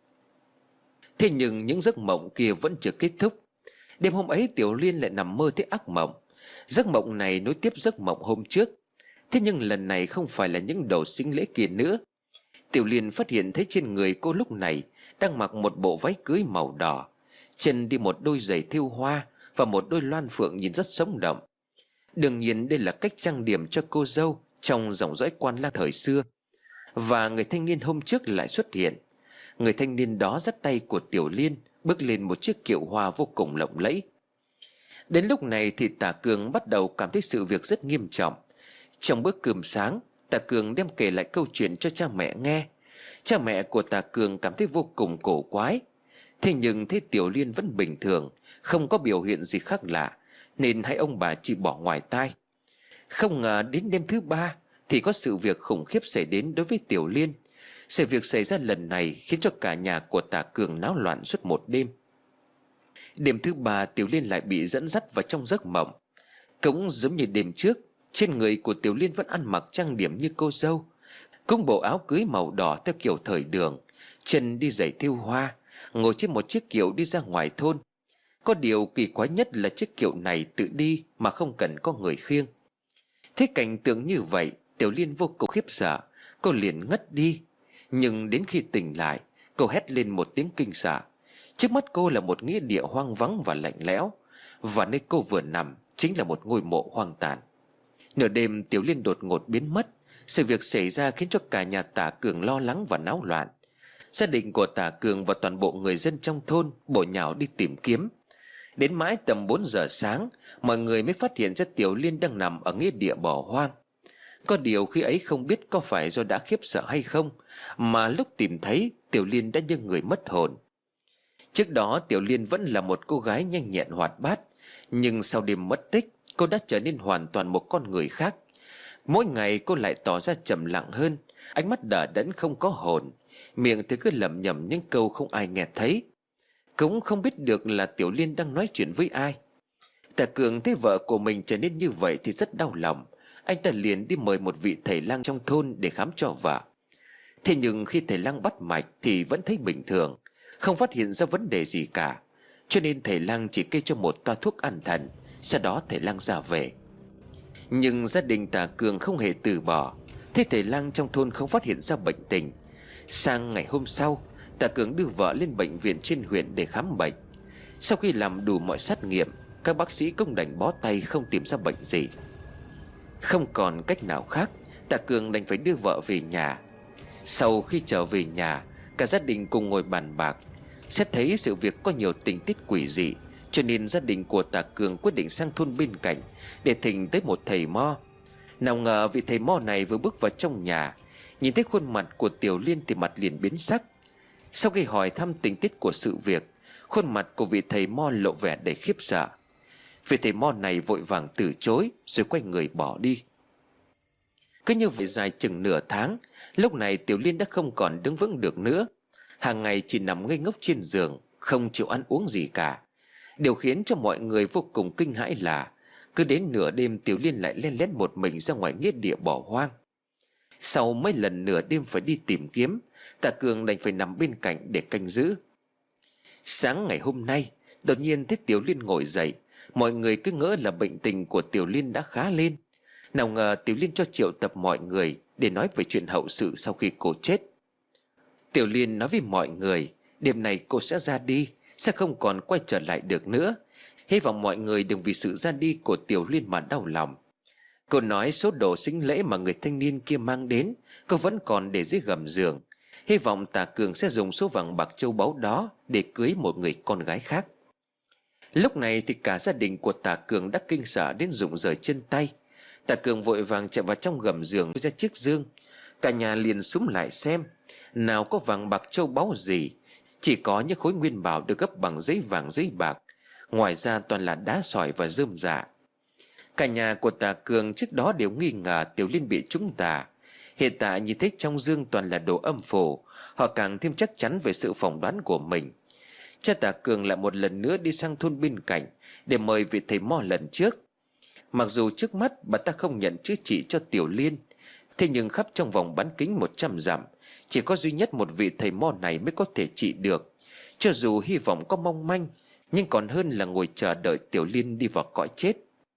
Thế nhưng những giấc mộng kia vẫn chưa kết thúc. Đêm hôm ấy Tiểu Liên lại nằm mơ thấy ác mộng. Giấc mộng này nối tiếp giấc mộng hôm trước. Thế nhưng lần này không phải là những đồ sính lễ kia nữa. Tiểu Liên phát hiện thấy trên người cô lúc này đang mặc một bộ váy cưới màu đỏ, chân đi một đôi giày thêu hoa và một đôi loan phượng nhìn rất sống động. Đương nhiên đây là cách trang điểm cho cô dâu trong dòng dõi quan lang thời xưa. Và người thanh niên hôm trước lại xuất hiện. Người thanh niên đó dắt tay của Tiểu Liên bước lên một chiếc kiệu hoa vô cùng lộng lẫy. Đến lúc này thì Tà Cường bắt đầu cảm thấy sự việc rất nghiêm trọng. Trong bữa cơm sáng, Tà Cường đem kể lại câu chuyện cho cha mẹ nghe. Cha mẹ của Tà Cường cảm thấy vô cùng cổ quái. Thế nhưng thấy Tiểu Liên vẫn bình thường, không có biểu hiện gì khác lạ, nên hai ông bà chỉ bỏ ngoài tai. Không ngờ đến đêm thứ ba thì có sự việc khủng khiếp xảy đến đối với Tiểu Liên. Sự việc xảy ra lần này khiến cho cả nhà của Tà Cường náo loạn suốt một đêm. Đêm thứ ba Tiểu Liên lại bị dẫn dắt vào trong giấc mộng. Cũng giống như đêm trước, trên người của Tiểu Liên vẫn ăn mặc trang điểm như cô dâu, cũng bộ áo cưới màu đỏ theo kiểu thời đường, chân đi giày thêu hoa, ngồi trên một chiếc kiệu đi ra ngoài thôn. Có điều kỳ quái nhất là chiếc kiệu này tự đi mà không cần có người khiêng. Thế cảnh tượng như vậy, Tiểu Liên vô cùng khiếp sợ, cô liền ngất đi. Nhưng đến khi tỉnh lại, cô hét lên một tiếng kinh sợ. Trước mắt cô là một nghĩa địa hoang vắng và lạnh lẽo, và nơi cô vừa nằm chính là một ngôi mộ hoang tàn. Nửa đêm Tiểu Liên đột ngột biến mất. Sự việc xảy ra khiến cho cả nhà Tà Cường lo lắng và náo loạn. Gia đình của Tà Cường và toàn bộ người dân trong thôn bổ nhào đi tìm kiếm. Đến mãi tầm bốn giờ sáng, mọi người mới phát hiện ra Tiểu Liên đang nằm ở nghĩa địa bỏ hoang. Có điều khi ấy không biết có phải do đã khiếp sợ hay không, mà lúc tìm thấy Tiểu Liên đã như người mất hồn. Trước đó Tiểu Liên vẫn là một cô gái nhanh nhẹn hoạt bát, nhưng sau đêm mất tích, cô đã trở nên hoàn toàn một con người khác. Mỗi ngày cô lại tỏ ra trầm lặng hơn, ánh mắt đờ đẫn không có hồn, miệng thì cứ lẩm nhẩm những câu không ai nghe thấy. Cũng không biết được là Tiểu Liên đang nói chuyện với ai. Tà Cường thấy vợ của mình trở nên như vậy thì rất đau lòng. Anh ta liền đi mời một vị thầy lang trong thôn để khám cho vợ. Thế nhưng khi thầy lang bắt mạch thì vẫn thấy bình thường, không phát hiện ra vấn đề gì cả. Cho nên thầy lang chỉ kê cho một toa thuốc an thần. Sau đó thầy lang ra về. Nhưng gia đình Tà Cường không hề từ bỏ. Thế thầy lang trong thôn không phát hiện ra bệnh tình. Sang ngày hôm sau, Tà Cường đưa vợ lên bệnh viện trên huyện để khám bệnh. Sau khi làm đủ mọi xét nghiệm, các bác sĩ cũng đành bó tay không tìm ra bệnh gì. Không còn cách nào khác, Tà Cường đành phải đưa vợ về nhà. Sau khi trở về nhà, cả gia đình cùng ngồi bàn bạc. Xét thấy sự việc có nhiều tình tiết quỷ dị, cho nên gia đình của Tà Cường quyết định sang thôn bên cạnh để thỉnh tới một thầy mo. Nào ngờ vị thầy mo này vừa bước vào trong nhà, nhìn thấy khuôn mặt của Tiểu Liên thì mặt liền biến sắc. Sau khi hỏi thăm tình tiết của sự việc, khuôn mặt của vị thầy mo lộ vẻ đầy khiếp sợ. Vị thầy mo này vội vàng từ chối rồi quay người bỏ đi. Cứ như vậy dài chừng nửa tháng, lúc này Tiểu Liên đã không còn đứng vững được nữa. Hàng ngày chỉ nằm ngây ngốc trên giường, không chịu ăn uống gì cả. Điều khiến cho mọi người vô cùng kinh hãi là cứ đến nửa đêm Tiểu Liên lại len lén một mình ra ngoài nghĩa địa bỏ hoang. Sau mấy lần nửa đêm phải đi tìm kiếm, Tà Cường đành phải nằm bên cạnh để canh giữ. Sáng ngày hôm nay, đột nhiên thấy Tiểu Liên ngồi dậy. Mọi người cứ ngỡ là bệnh tình của Tiểu Liên đã khá lên. Nào ngờ Tiểu Liên cho triệu tập mọi người để nói về chuyện hậu sự sau khi cô chết. Tiểu Liên nói với mọi người đêm này cô sẽ ra đi, sẽ không còn quay trở lại được nữa. Hy vọng mọi người đừng vì sự ra đi của Tiểu Liên mà đau lòng. Cô nói số đồ sính lễ mà người thanh niên kia mang đến cô vẫn còn để dưới gầm giường. hy vọng Tà Cường sẽ dùng số vàng bạc châu báu đó để cưới một người con gái khác. Lúc này thì cả gia đình của Tà Cường đã kinh sợ đến rụng rời chân tay. Tà Cường vội vàng chạy vào trong gầm giường ra chiếc giường. Cả nhà liền xúm lại xem. Nào có vàng bạc châu báu gì, chỉ có những khối nguyên bảo được gấp bằng giấy vàng giấy bạc. Ngoài ra toàn là đá sỏi và rơm rạ. Cả nhà của Tà Cường trước đó đều nghi ngờ Tiểu Liên bị trúng tà. Hiện tại nhìn thấy trong giường toàn là đồ âm phủ, họ càng thêm chắc chắn về sự phỏng đoán của mình. Cha Tà Cường lại một lần nữa đi sang thôn bên cạnh để mời vị thầy mo lần trước. Mặc dù trước mắt bà ta không nhận chữa trị cho Tiểu Liên, thế nhưng khắp trong vòng bán kính một trăm dặm, chỉ có duy nhất một vị thầy mo này mới có thể trị được. Cho dù hy vọng có mong manh, nhưng còn hơn là ngồi chờ đợi Tiểu Liên đi vào cõi chết.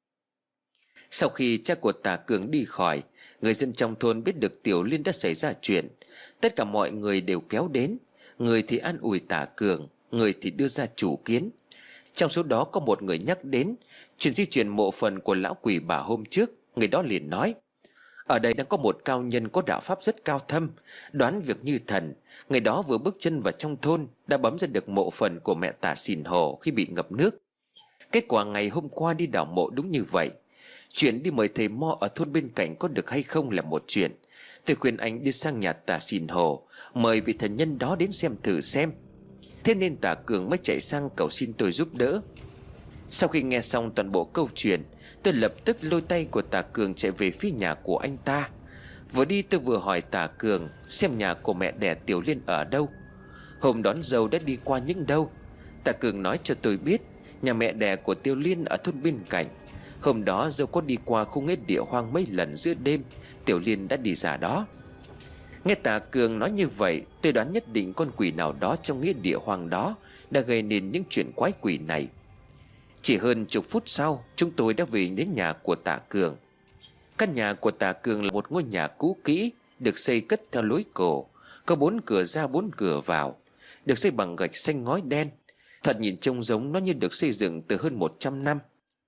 Sau khi cha của Tà Cường đi khỏi, người dân trong thôn biết được Tiểu Liên đã xảy ra chuyện. Tất cả mọi người đều kéo đến. Người thì an ủi Tà Cường, người thì đưa ra chủ kiến. Trong số đó có một người nhắc đến chuyện di chuyển mộ phần của lão quỷ bà hôm trước. Người đó liền nói: ở đây đang có một cao nhân có đạo pháp rất cao thâm, đoán việc như thần. Người đó vừa bước chân vào trong thôn đã bấm ra được mộ phần của mẹ Tà Xìn Hồ khi bị ngập nước. Kết quả ngày hôm qua đi đào mộ đúng như vậy. Chuyện đi mời thầy mo ở thôn bên cạnh có được hay không là một chuyện. Tôi khuyên anh đi sang nhà Tà Xìn Hồ, mời vị thần nhân đó đến xem thử xem. Thế nên Tà Cường mới chạy sang cầu xin tôi giúp đỡ. Sau khi nghe xong toàn bộ câu chuyện, tôi lập tức lôi tay của Tà Cường chạy về phía nhà của anh ta. Vừa đi tôi vừa hỏi Tà Cường xem nhà của mẹ đẻ Tiểu Liên ở đâu, hôm đón dâu đã đi qua những đâu. Tà Cường nói cho tôi biết nhà mẹ đẻ của Tiểu Liên ở thôn bên cạnh. Hôm đó dâu có đi qua khu nghĩa địa hoang mấy lần giữa đêm, Tiểu Liên đã đi ra đó. Nghe Tà Cường nói như vậy, tôi đoán nhất định con quỷ nào đó trong nghĩa địa hoang đó đã gây nên những chuyện quái quỷ này. Chỉ hơn chục phút sau, chúng tôi đã về đến nhà của Tà Cường. Căn nhà của Tà Cường là một ngôi nhà cũ kỹ, được xây cất theo lối cổ, có bốn cửa ra bốn cửa vào, được xây bằng gạch xanh ngói đen. Thật nhìn trông giống nó như được xây dựng từ hơn một trăm năm.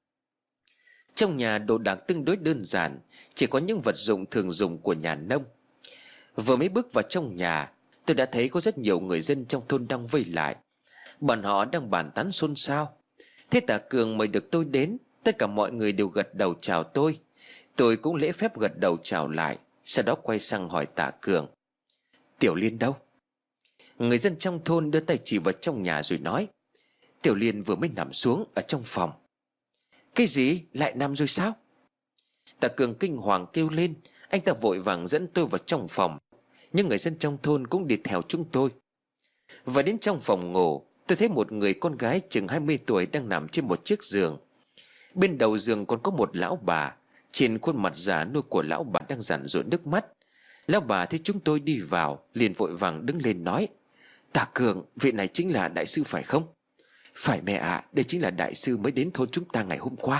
Trong nhà đồ đạc tương đối đơn giản, chỉ có những vật dụng thường dùng của nhà nông. Vừa mới bước vào trong nhà, tôi đã thấy có rất nhiều người dân trong thôn đang vây lại. Bọn họ đang bàn tán xôn xao. Thế Tà Cường mời được tôi đến, tất cả mọi người đều gật đầu chào tôi. Tôi cũng lễ phép gật đầu chào lại, sau đó quay sang hỏi Tà Cường: Tiểu Liên đâu? Người dân trong thôn đưa tay chỉ vào trong nhà rồi nói: Tiểu Liên vừa mới nằm xuống ở trong phòng. Cái gì? Lại nằm rồi sao? Tà Cường kinh hoàng kêu lên. Anh ta vội vàng dẫn tôi vào trong phòng. Nhưng người dân trong thôn cũng đi theo chúng tôi. Và đến trong phòng ngủ, tôi thấy một người con gái chừng hai mươi tuổi đang nằm trên một chiếc giường. Bên đầu giường còn có một lão bà. Trên khuôn mặt già nua của lão bà đang giàn giụa nước mắt. Lão bà thấy chúng tôi đi vào liền vội vàng đứng lên nói: Tà Cường, vị này chính là đại sư phải không? Phải mẹ ạ, à, đây chính là đại sư mới đến thôn chúng ta ngày hôm qua.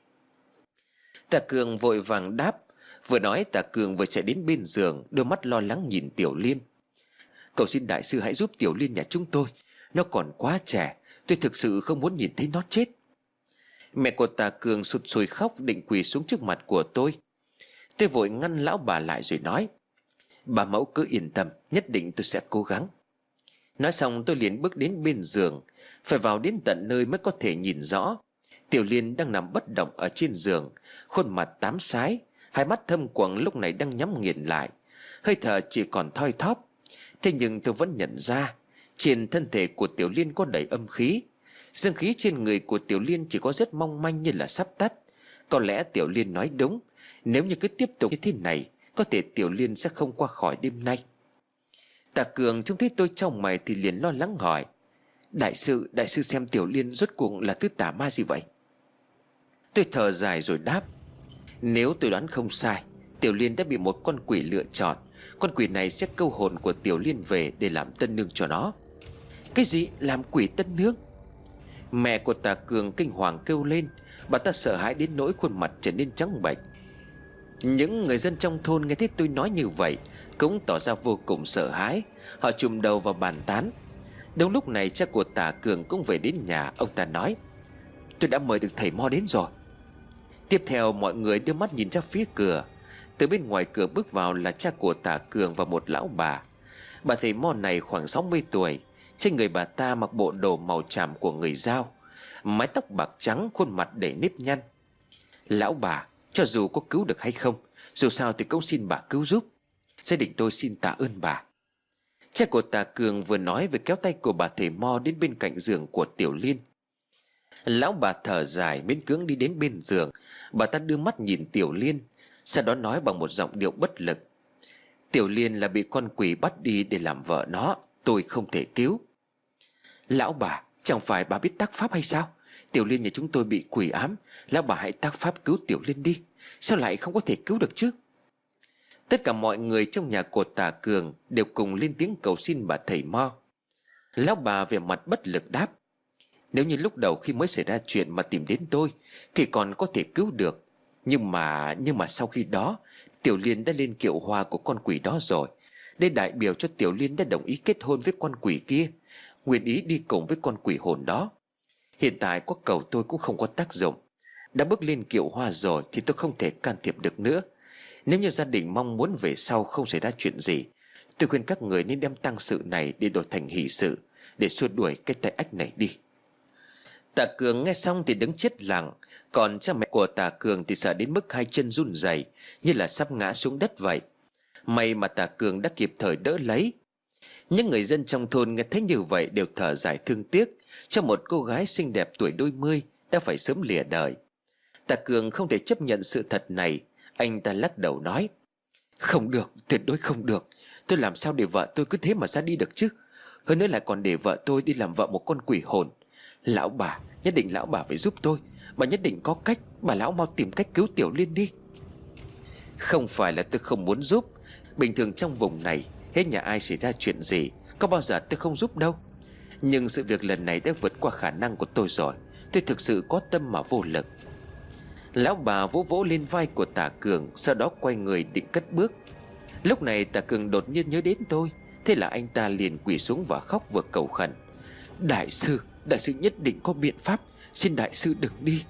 Tà Cường vội vàng đáp. Vừa nói Tà Cường vừa chạy đến bên giường, đôi mắt lo lắng nhìn Tiểu Liên. Cầu xin đại sư hãy giúp Tiểu Liên nhà chúng tôi, nó còn quá trẻ, tôi thực sự không muốn nhìn thấy nó chết. Mẹ của Tà Cường sụt sùi khóc định quỳ xuống trước mặt của tôi. Tôi vội ngăn lão bà lại rồi nói: Bà mẫu cứ yên tâm, nhất định tôi sẽ cố gắng. Nói xong tôi liền bước đến bên giường. Phải vào đến tận nơi mới có thể nhìn rõ. Tiểu Liên đang nằm bất động ở trên giường, khuôn mặt tám sái, hai mắt thâm quầng lúc này đang nhắm nghiền lại, hơi thở chỉ còn thoi thóp. Thế nhưng tôi vẫn nhận ra trên thân thể của Tiểu Liên có đầy âm khí. Dương khí trên người của Tiểu Liên chỉ có rất mong manh như là sắp tắt. Có lẽ Tiểu Liên nói đúng, nếu như cứ tiếp tục như thế này, có thể Tiểu Liên sẽ không qua khỏi đêm nay. Tà Cường trông thấy tôi trong mày thì liền lo lắng hỏi: Đại sư, đại sư xem Tiểu Liên rốt cuộc là thứ tà ma gì vậy? Tôi thở dài rồi đáp: Nếu tôi đoán không sai, Tiểu Liên đã bị một con quỷ lựa chọn. Con quỷ này sẽ câu hồn của Tiểu Liên về để làm tân nương cho nó. Cái gì? Làm quỷ tân nương? Mẹ của Tà Cường kinh hoàng kêu lên. Bà ta sợ hãi đến nỗi khuôn mặt trở nên trắng bệch. Những người dân trong thôn nghe thấy tôi nói như vậy cũng tỏ ra vô cùng sợ hãi. Họ chùm đầu vào bàn tán. Đúng lúc này cha của Tà Cường cũng về đến nhà. Ông ta nói: Tôi đã mời được thầy mo đến rồi. Tiếp theo mọi người đưa mắt nhìn ra phía cửa. Từ bên ngoài cửa bước vào là cha của Tà Cường và một lão bà. Bà thầy mo này khoảng sáu mươi tuổi. Trên người bà ta mặc bộ đồ màu tràm của người Dao, mái tóc bạc trắng, khuôn mặt đầy nếp nhăn. Lão bà, cho dù có cứu được hay không, dù sao thì cũng xin bà cứu giúp. Gia đình tôi xin tạ ơn bà. Cha của Tà Cường vừa nói vừa kéo tay của bà thầy mo đến bên cạnh giường của Tiểu Liên. Lão bà thở dài miễn cưỡng đi đến bên giường. Bà ta đưa mắt nhìn Tiểu Liên, sau đó nói bằng một giọng điệu bất lực: Tiểu Liên là bị con quỷ bắt đi để làm vợ nó, tôi không thể cứu. Lão bà, chẳng phải bà biết tác pháp hay sao? Tiểu Liên nhà chúng tôi bị quỷ ám, lão bà hãy tác pháp cứu Tiểu Liên đi. Sao lại không có thể cứu được chứ? Tất cả mọi người trong nhà của Tà Cường đều cùng lên tiếng cầu xin bà thầy mo. Lão bà về mặt bất lực đáp: Nếu như lúc đầu khi mới xảy ra chuyện mà tìm đến tôi thì còn có thể cứu được. Nhưng mà Nhưng mà sau khi đó Tiểu Liên đã lên kiệu hoa của con quỷ đó rồi. Đây đại biểu cho Tiểu Liên đã đồng ý kết hôn với con quỷ kia, nguyện ý đi cùng với con quỷ hồn đó. Hiện tại có cầu tôi cũng không có tác dụng. Đã bước lên kiệu hoa rồi thì tôi không thể can thiệp được nữa. Nếu như gia đình mong muốn về sau không xảy ra chuyện gì, tôi khuyên các người nên đem tang sự này để đổi thành hỷ sự, để xua đuổi cái tai ách này đi. Tà Cường nghe xong thì đứng chết lặng. Còn cha mẹ của Tà Cường thì sợ đến mức hai chân run rẩy, như là sắp ngã xuống đất vậy. May mà Tà Cường đã kịp thời đỡ lấy. Những người dân trong thôn nghe thấy như vậy đều thở dài thương tiếc cho một cô gái xinh đẹp tuổi đôi mươi đã phải sớm lìa đời. Tà Cường không thể chấp nhận sự thật này. Anh ta lắc đầu nói: Không được, tuyệt đối không được. Tôi làm sao để vợ tôi cứ thế mà ra đi được chứ? Hơn nữa lại còn để vợ tôi đi làm vợ một con quỷ hồn. Lão bà, nhất định lão bà phải giúp tôi. Bà nhất định có cách. Bà lão mau tìm cách cứu Tiểu Liên đi. Không phải là tôi không muốn giúp. Bình thường trong vùng này, hết nhà ai xảy ra chuyện gì, có bao giờ tôi không giúp đâu. Nhưng sự việc lần này đã vượt qua khả năng của tôi rồi. Tôi thực sự có tâm mà vô lực. Lão bà vỗ vỗ lên vai của Tà Cường, sau đó quay người định cất bước. Lúc này Tà Cường đột nhiên nhớ đến tôi. Thế là anh ta liền quỳ xuống và khóc vừa cầu khẩn: Đại sư, đại sư nhất định có biện pháp, xin đại sư đừng đi.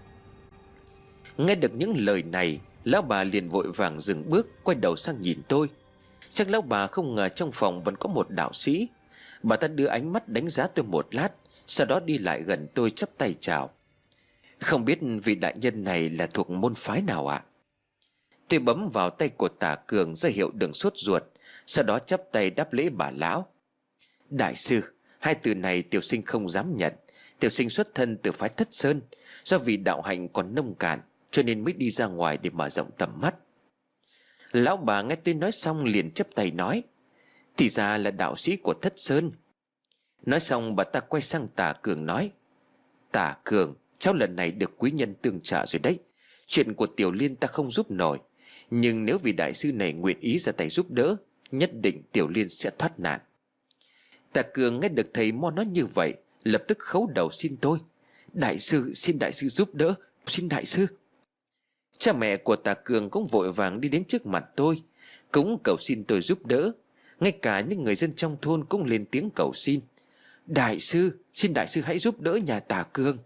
Nghe được những lời này, lão bà liền vội vàng dừng bước, quay đầu sang nhìn tôi. Chắc lão bà không ngờ trong phòng vẫn có một đạo sĩ. Bà ta đưa ánh mắt đánh giá tôi một lát, sau đó đi lại gần tôi chắp tay chào: Không biết vị đại nhân này là thuộc môn phái nào ạ? Tôi bấm vào tay của Tà Cường ra hiệu đừng sốt ruột, sau đó chắp tay đáp lễ bà lão: Đại sư, hai từ này tiểu sinh không dám nhận. Tiểu sinh xuất thân từ phái Thất Sơn, do vì đạo hạnh còn nông cạn cho nên mới đi ra ngoài để mở rộng tầm mắt. Lão bà nghe tôi nói xong liền chắp tay nói: Thì ra là đạo sĩ của Thất Sơn. Nói xong bà ta quay sang Tà Cường nói: Tà Cường, cháu lần này được quý nhân tương trợ rồi đấy. Chuyện của Tiểu Liên ta không giúp nổi, nhưng nếu vị đại sư này nguyện ý ra tay giúp đỡ, nhất định Tiểu Liên sẽ thoát nạn. Tà Cường nghe được thầy mo nói như vậy, lập tức khấu đầu xin tôi: Đại sư, xin đại sư giúp đỡ, xin đại sư. Cha mẹ của Tà Cường cũng vội vàng đi đến trước mặt tôi, cũng cầu xin tôi giúp đỡ. Ngay cả những người dân trong thôn cũng lên tiếng cầu xin: Đại sư, xin đại sư hãy giúp đỡ nhà Tà Cường.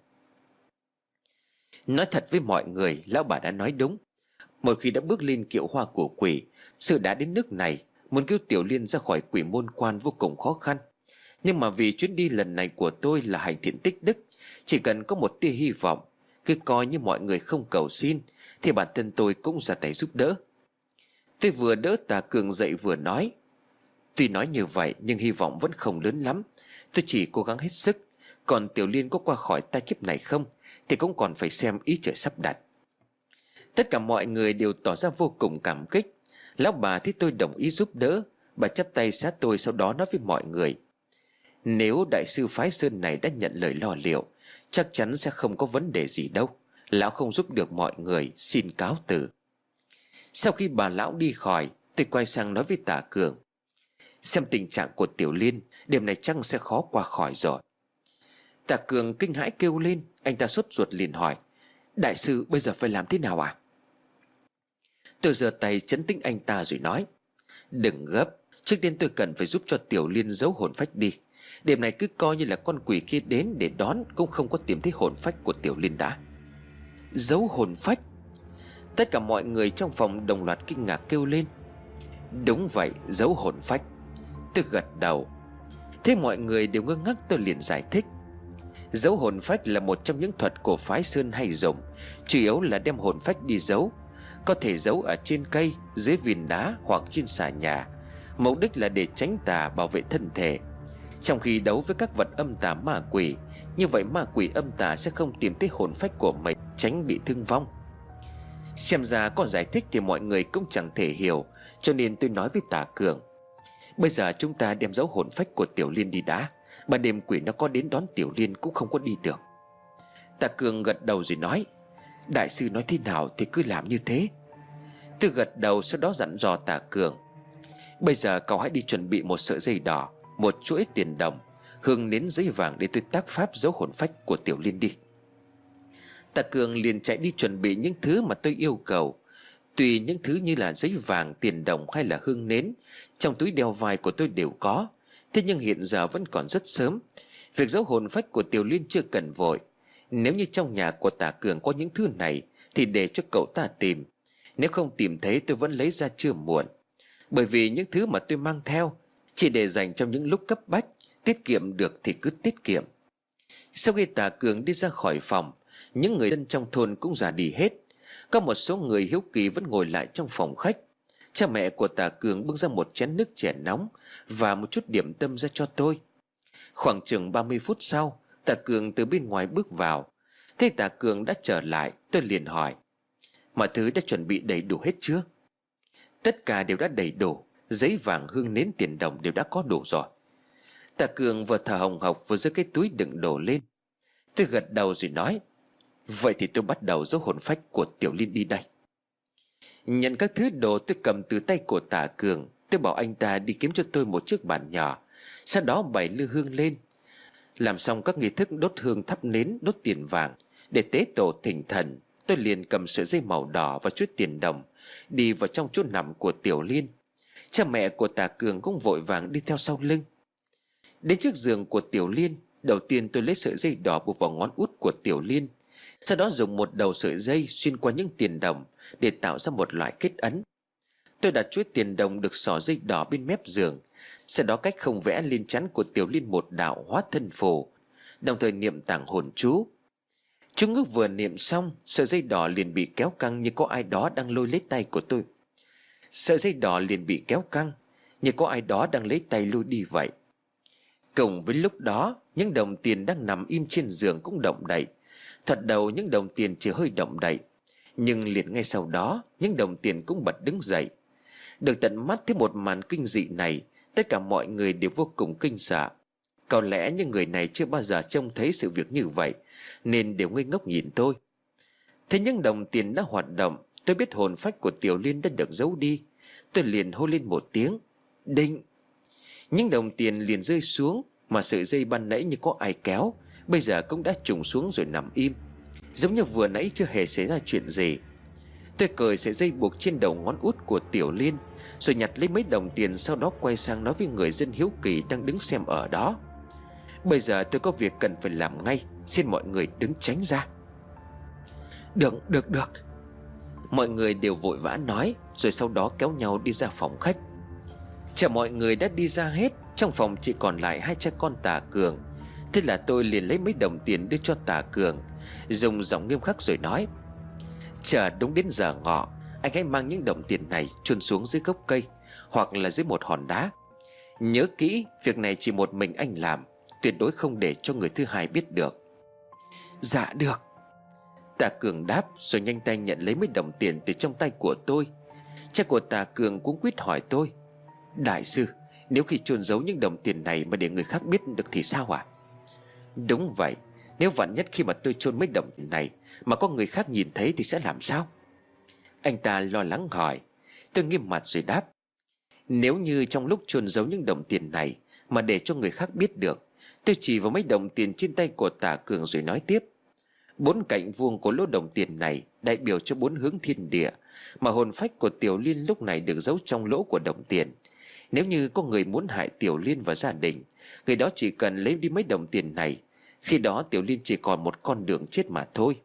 Nói thật với mọi người, lão bà đã nói đúng. Một khi đã bước lên kiệu hoa của quỷ, sự đã đến nước này, muốn cứu Tiểu Liên ra khỏi quỷ môn quan vô cùng khó khăn. Nhưng mà vì chuyến đi lần này của tôi là hành thiện tích đức, chỉ cần có một tia hy vọng, cứ coi như mọi người không cầu xin, thì bản thân tôi cũng ra tay giúp đỡ. Tôi vừa đỡ Tà Cường dậy vừa nói: Tuy nói như vậy nhưng hy vọng vẫn không lớn lắm. Tôi chỉ cố gắng hết sức. Còn Tiểu Liên có qua khỏi tai kiếp này không thì cũng còn phải xem ý trời sắp đặt. Tất cả mọi người đều tỏ ra vô cùng cảm kích. Lão bà thấy tôi đồng ý giúp đỡ, bà chắp tay sát tôi, sau đó nói với mọi người: Nếu đại sư phái Sơn này đã nhận lời lo liệu, chắc chắn sẽ không có vấn đề gì đâu. Lão không giúp được mọi người, xin cáo từ. Sau khi bà lão đi khỏi, tôi quay sang nói với Tà Cường: Xem tình trạng của Tiểu Liên, đêm này chắc sẽ khó qua khỏi rồi. Tà Cường kinh hãi kêu lên. Anh ta sốt ruột liền hỏi: Đại sư, bây giờ phải làm thế nào à? Tôi giơ tay trấn tĩnh anh ta rồi nói: Đừng gấp, trước tiên tôi cần phải giúp cho Tiểu Liên giấu hồn phách đi. Đêm này cứ coi như là con quỷ kia đến để đón cũng không có tìm thấy hồn phách của Tiểu Liên đã. Giấu hồn phách? Tất cả mọi người trong phòng đồng loạt kinh ngạc kêu lên. Đúng vậy, giấu hồn phách. Tôi gật đầu. Thế mọi người đều ngơ ngác, tôi liền giải thích. Giấu hồn phách là một trong những thuật của phái Sơn hay dùng, chủ yếu là đem hồn phách đi giấu. Có thể giấu ở trên cây, dưới viền đá hoặc trên xà nhà. Mục đích là để tránh tà, bảo vệ thân thể. Trong khi đấu với các vật âm tà ma quỷ, như vậy ma quỷ âm tà sẽ không tìm thấy hồn phách của mình, tránh bị thương vong. Xem ra có giải thích thì mọi người cũng chẳng thể hiểu, cho nên tôi nói với Tà Cường: bây giờ chúng ta đem giấu hồn phách của Tiểu Liên đi đã. Ban đêm quỷ nó có đến đón Tiểu Liên cũng không có đi được. Tà Cường gật đầu rồi nói: đại sư nói thế nào thì cứ làm như thế. Tôi gật đầu, sau đó dặn dò Tà Cường: bây giờ cậu hãy đi chuẩn bị một sợi dây đỏ, một chuỗi tiền đồng, hương nến giấy vàng để tôi tác pháp giấu hồn phách của Tiểu Liên đi. Tà Cường liền chạy đi chuẩn bị những thứ mà tôi yêu cầu. Tùy những thứ như là giấy vàng, tiền đồng hay là hương nến, trong túi đeo vai của tôi đều có. Thế nhưng hiện giờ vẫn còn rất sớm. Việc giấu hồn phách của Tiểu Liên chưa cần vội. Nếu như trong nhà của Tà Cường có những thứ này thì để cho cậu ta tìm. Nếu không tìm thấy tôi vẫn lấy ra chưa muộn. Bởi vì những thứ mà tôi mang theo chỉ để dành trong những lúc cấp bách, tiết kiệm được thì cứ tiết kiệm. Sau khi Tà Cường đi ra khỏi phòng, những người dân trong thôn cũng ra đi hết. Có một số người hiếu kỳ vẫn ngồi lại trong phòng khách. Cha mẹ của Tà Cường bưng ra một chén nước chè nóng và một chút điểm tâm ra cho tôi. Khoảng chừng ba mươi phút sau, Tà Cường từ bên ngoài bước vào. Thấy Tà Cường đã trở lại, tôi liền hỏi: mọi thứ đã chuẩn bị đầy đủ hết chưa? Tất cả đều đã đầy đủ. Giấy vàng, hương nến, tiền đồng đều đã có đủ rồi. Tà Cường vừa thở hồng hộc vừa giơ cái túi đựng đồ lên. Tôi gật đầu rồi nói: vậy thì tôi bắt đầu giấu hồn phách của Tiểu Liên đi đây. Nhận các thứ đồ tôi cầm từ tay của Tà Cường, tôi bảo anh ta đi kiếm cho tôi một chiếc bàn nhỏ, sau đó bày lư hương lên. Làm xong các nghi thức đốt hương, thắp nến, đốt tiền vàng để tế tổ thỉnh thần, tôi liền cầm sợi dây màu đỏ và chút tiền đồng đi vào trong chỗ nằm của Tiểu Liên. Cha mẹ của Tà Cường cũng vội vàng đi theo sau lưng. Đến trước giường của Tiểu Liên, đầu tiên tôi lấy sợi dây đỏ buộc vào ngón út của Tiểu Liên, sau đó dùng một đầu sợi dây xuyên qua những tiền đồng để tạo ra một loại kết ấn. Tôi đặt chuỗi tiền đồng được xỏ dây đỏ bên mép giường, sau đó cách không vẽ lên trán của Tiểu Liên một đạo hóa thân phù, đồng thời niệm tạng hồn chú. Chú ngữ vừa niệm xong, sợi dây đỏ liền bị kéo căng như có ai đó đang lôi lấy tay của tôi. Sợi dây đỏ liền bị kéo căng như có ai đó đang lấy tay lôi đi vậy. Cùng với lúc đó, những đồng tiền đang nằm im trên giường cũng động đậy. Thật đầu những đồng tiền chỉ hơi động đậy, nhưng liền ngay sau đó những đồng tiền cũng bật đứng dậy. Được tận mắt thấy một màn kinh dị này, tất cả mọi người đều vô cùng kinh sợ. Có lẽ những người này chưa bao giờ trông thấy sự việc như vậy, nên đều ngây ngốc nhìn tôi. Thế những đồng tiền đã hoạt động, tôi biết hồn phách của Tiểu Liên đã được giấu đi. Tôi liền hô lên một tiếng: đinh! Những đồng tiền liền rơi xuống, mà sợi dây ban nãy như có ai kéo bây giờ cũng đã trùng xuống rồi nằm im, giống như vừa nãy chưa hề xảy ra chuyện gì. Tôi cởi sợi dây buộc trên đầu ngón út của Tiểu Liên, rồi nhặt lấy mấy đồng tiền, sau đó quay sang nói với người dân hiếu kỳ đang đứng xem ở đó: bây giờ tôi có việc cần phải làm ngay, xin mọi người đứng tránh ra. Được, được, được. Mọi người đều vội vã nói, rồi sau đó kéo nhau đi ra phòng khách. Chờ mọi người đã đi ra hết, trong phòng chỉ còn lại hai cha con Tà Cường. Thế là tôi liền lấy mấy đồng tiền đưa cho Tà Cường, dùng giọng nghiêm khắc rồi nói: chờ đúng đến giờ ngọ, anh hãy mang những đồng tiền này chôn xuống dưới gốc cây hoặc là dưới một hòn đá. Nhớ kỹ, việc này chỉ một mình anh làm, tuyệt đối không để cho người thứ hai biết được. Dạ được. Tà Cường đáp, rồi nhanh tay nhận lấy mấy đồng tiền từ trong tay của tôi. Cha của Tà Cường cũng quýt hỏi tôi: đại sư, nếu khi chôn giấu những đồng tiền này mà để người khác biết được thì sao ạ? À? Đúng vậy, nếu vạn nhất khi mà tôi chôn mấy đồng tiền này mà có người khác nhìn thấy thì sẽ làm sao? Anh ta lo lắng hỏi. Tôi nghiêm mặt rồi đáp: nếu như trong lúc chôn giấu những đồng tiền này mà để cho người khác biết được. Tôi chỉ vào mấy đồng tiền trên tay của Tà Cường rồi nói tiếp: bốn cạnh vuông của lỗ đồng tiền này đại biểu cho bốn hướng thiên địa, mà hồn phách của Tiểu Liên lúc này được giấu trong lỗ của đồng tiền. Nếu như có người muốn hại Tiểu Liên và gia đình, người đó chỉ cần lấy đi mấy đồng tiền này. Khi đó Tiểu Liên chỉ còn một con đường chết mà thôi.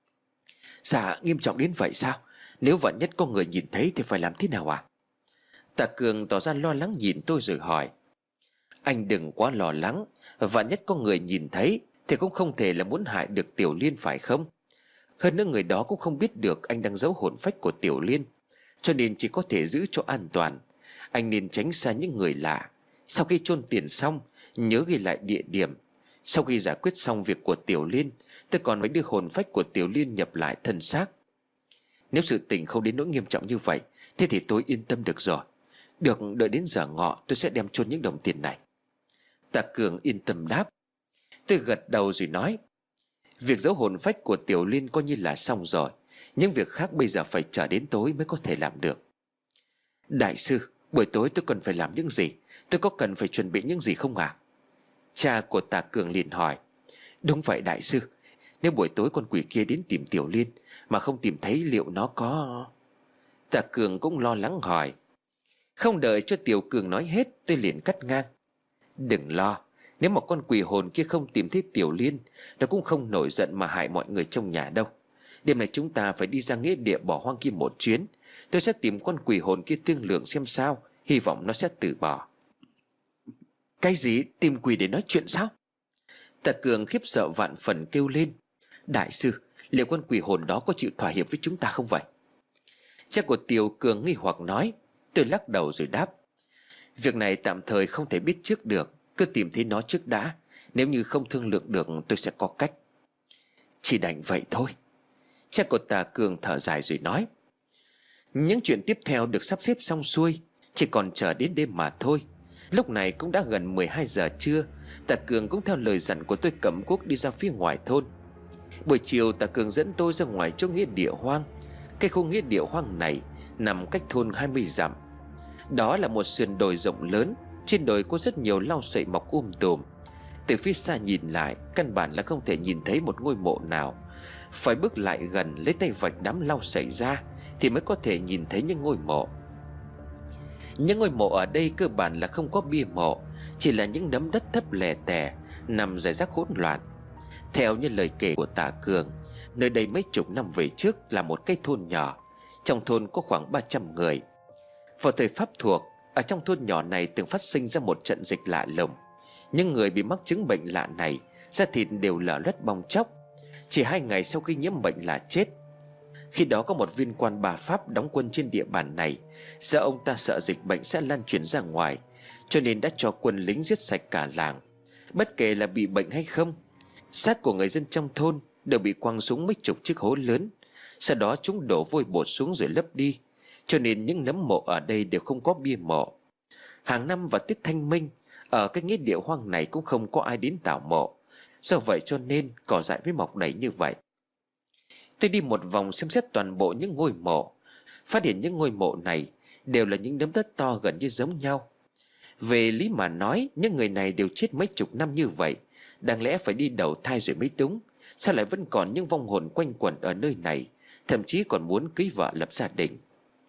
Dạ, nghiêm trọng đến vậy sao? Nếu vạn nhất có người nhìn thấy thì phải làm thế nào ạ? À? Tạ Cường tỏ ra lo lắng nhìn tôi rồi hỏi: Anh đừng quá lo lắng, vạn nhất có người nhìn thấy thì cũng không thể là muốn hại được Tiểu Liên phải không? Hơn nữa người đó cũng không biết được anh đang giấu hồn phách của Tiểu Liên, cho nên chỉ có thể giữ cho an toàn. Anh nên tránh xa những người lạ. Sau khi chôn tiền xong, nhớ ghi lại địa điểm. Sau khi giải quyết xong việc của Tiểu Liên, tôi còn phải đưa hồn phách của Tiểu Liên nhập lại thân xác. Nếu sự tình không đến nỗi nghiêm trọng như vậy, thế thì tôi yên tâm được rồi. Được, đợi đến giờ ngọ tôi sẽ đem chôn những đồng tiền này. Tạ Cường yên tâm đáp. Tôi gật đầu rồi nói: Việc giấu hồn phách của Tiểu Liên coi như là xong rồi. Những việc khác bây giờ phải chờ đến tối mới có thể làm được. Đại sư, buổi tối tôi cần phải làm những gì? Tôi có cần phải chuẩn bị những gì không ạ? Cha của Tạ Cường liền hỏi. Đúng vậy đại sư. Nếu buổi tối con quỷ kia đến tìm Tiểu Liên mà không tìm thấy, liệu nó có... Tạ Cường cũng lo lắng hỏi. Không đợi cho Tiểu Cường nói hết, tôi liền cắt ngang. Đừng lo. Nếu mà con quỷ hồn kia không tìm thấy Tiểu Liên, nó cũng không nổi giận mà hại mọi người trong nhà đâu. Đêm này chúng ta phải đi ra nghĩa địa bỏ hoang kia một chuyến. Tôi sẽ tìm con quỷ hồn kia thương lượng xem sao. Hy vọng nó sẽ từ bỏ. Cái gì? Tìm quỷ để nói chuyện sao? Tạ Cường khiếp sợ vạn phần kêu lên. Đại sư, liệu con quỷ hồn đó có chịu thỏa hiệp với chúng ta không vậy? Cha của Tiểu Cường nghi hoặc nói. Tôi lắc đầu rồi đáp. Việc này tạm thời không thể biết trước được. Cứ tìm thấy nó trước đã. Nếu như không thương lượng được tôi sẽ có cách. Chỉ đành vậy thôi. Cha của Tạ Cường thở dài rồi nói. Những chuyện tiếp theo được sắp xếp xong xuôi, chỉ còn chờ đến đêm mà thôi. Lúc này cũng đã gần mười hai giờ trưa. Tạ Cường cũng theo lời dặn của tôi cầm cuốc đi ra phía ngoài thôn. Buổi chiều Tạ Cường dẫn tôi ra ngoài chỗ nghĩa địa hoang. Cái khu nghĩa địa hoang này nằm cách thôn hai mươi dặm. Đó là một sườn đồi rộng lớn. Trên đồi có rất nhiều lau sậy mọc um tùm. Từ phía xa nhìn lại, căn bản là không thể nhìn thấy một ngôi mộ nào. Phải bước lại gần, lấy tay vạch đám lau sậy ra thì mới có thể nhìn thấy những ngôi mộ. Những ngôi mộ ở đây cơ bản là không có bia mộ, chỉ là những đống đất thấp lè tè nằm rải rác hỗn loạn. Theo như lời kể của Tạ Cường, nơi đây mấy chục năm về trước là một cái thôn nhỏ. Trong thôn có khoảng ba trăm người. Vào thời Pháp thuộc, ở trong thôn nhỏ này từng phát sinh ra một trận dịch lạ lùng. Những người bị mắc chứng bệnh lạ này, da thịt đều lở loét bong tróc. Chỉ hai ngày sau khi nhiễm bệnh là chết. Khi đó có một viên quan bà Pháp đóng quân trên địa bàn này. Do ông ta sợ dịch bệnh sẽ lan truyền ra ngoài, cho nên đã cho quân lính giết sạch cả làng. Bất kể là bị bệnh hay không, xác của người dân trong thôn đều bị quăng xuống mấy chục chiếc hố lớn. Sau đó chúng đổ vôi bột xuống rồi lấp đi, cho nên những nấm mộ ở đây đều không có bia mộ. Hàng năm vào Tết Thanh Minh, ở cái nghĩa địa hoang này cũng không có ai đến tảo mộ. Do vậy cho nên cỏ dại với mọc đầy như vậy. Tôi đi một vòng xem xét toàn bộ những ngôi mộ, phát hiện những ngôi mộ này đều là những đống đất to gần như giống nhau. Về lý mà nói, những người này đều chết mấy chục năm như vậy, đáng lẽ phải đi đầu thai rồi mới đúng. Sao lại vẫn còn những vong hồn quanh quẩn ở nơi này, thậm chí còn muốn cưới vợ lập gia đình.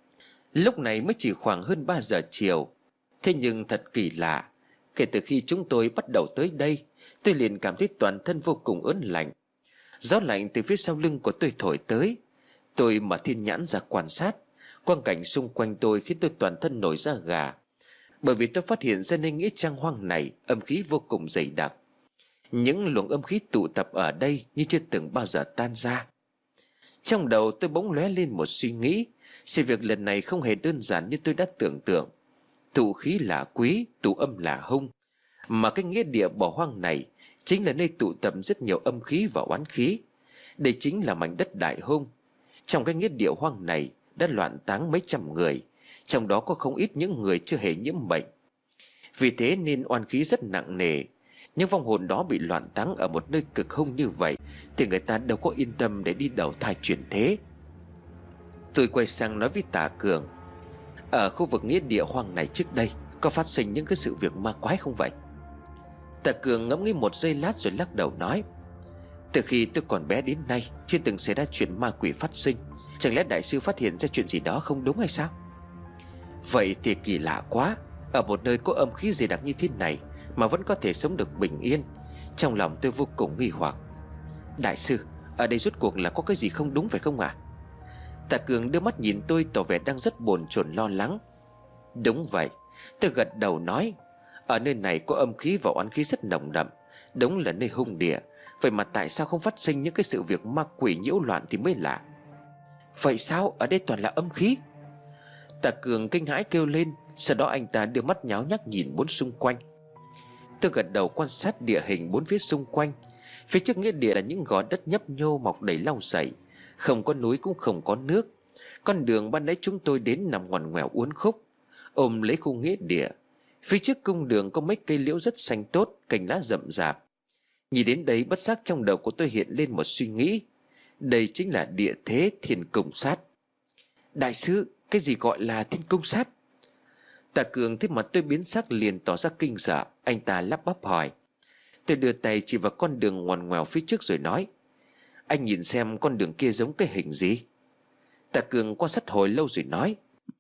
Lúc này mới chỉ khoảng hơn ba giờ chiều. Thế nhưng thật kỳ lạ, kể từ khi chúng tôi bắt đầu tới đây, tôi liền cảm thấy toàn thân vô cùng ớn lạnh. Gió lạnh từ phía sau lưng của tôi thổi tới. Tôi mở thiên nhãn ra quan sát. Quang cảnh xung quanh tôi khiến tôi toàn thân nổi da gà, bởi vì tôi phát hiện ra nơi nghĩa trang hoang này âm khí vô cùng dày đặc. Những luồng âm khí tụ tập ở đây như chưa từng bao giờ tan ra. Trong đầu tôi bỗng lóe lên một suy nghĩ. Sự việc lần này không hề đơn giản như tôi đã tưởng tượng. Tụ khí là quý, tụ âm là hung. Mà cái nghĩa địa bỏ hoang này chính là nơi tụ tập rất nhiều âm khí và oán khí. Đây chính là mảnh đất đại hung. Trong cái nghĩa địa hoang này đã loạn táng mấy trăm người, trong đó có không ít những người chưa hề nhiễm bệnh. Vì thế nên oán khí rất nặng nề. Những vong hồn đó bị loạn táng ở một nơi cực hung như vậy thì người ta đâu có yên tâm để đi đầu thai chuyển thế. Tôi quay sang nói với Tạ Cường, ở khu vực nghĩa địa hoang này trước đây có phát sinh những cái sự việc ma quái không vậy? Tạ Cường ngẫm nghĩ một giây lát rồi lắc đầu nói, từ khi tôi còn bé đến nay chưa từng xảy ra chuyện ma quỷ phát sinh. Chẳng lẽ đại sư phát hiện ra chuyện gì đó không đúng hay sao? Vậy thì kỳ lạ quá. Ở một nơi có âm khí dày đặc như thế này mà vẫn có thể sống được bình yên. Trong lòng tôi vô cùng nghi hoặc. Đại sư, ở đây rốt cuộc là có cái gì không đúng phải không ạ? À? Tạ Cường đưa mắt nhìn tôi tỏ vẻ đang rất bồn chồn lo lắng. Đúng vậy. Tôi gật đầu nói, ở nơi này có âm khí và oán khí rất nồng đậm, đúng là nơi hung địa. Vậy mà tại sao không phát sinh những cái sự việc ma quỷ nhiễu loạn thì mới lạ. Vậy sao ở đây toàn là âm khí? Tạ Cường kinh hãi kêu lên. Sau đó anh ta đưa mắt nháo nhác nhìn bốn xung quanh. Tôi gật đầu quan sát địa hình bốn phía xung quanh. Phía trước nghĩa địa là những gò đất nhấp nhô mọc đầy lau sậy, không có núi cũng không có nước. Con đường ban nãy chúng tôi đến nằm ngoằn ngoèo uốn khúc, ôm lấy khu nghĩa địa. Phía trước cung đường có mấy cây liễu rất xanh tốt, cành lá rậm rạp. Nhìn đến đây bất giác trong đầu của tôi hiện lên một suy nghĩ. Đây chính là địa thế Thiên Cung Sát. Đại sư, cái gì gọi là Thiên Cung Sát? Tạ Cường thấy mặt tôi biến sắc liền tỏ ra kinh sợ. Anh ta lắp bắp hỏi. Tôi đưa tay chỉ vào con đường ngoằn ngoèo phía trước rồi nói, anh nhìn xem con đường kia giống cái hình gì? Tạ Cường quan sát hồi lâu rồi nói,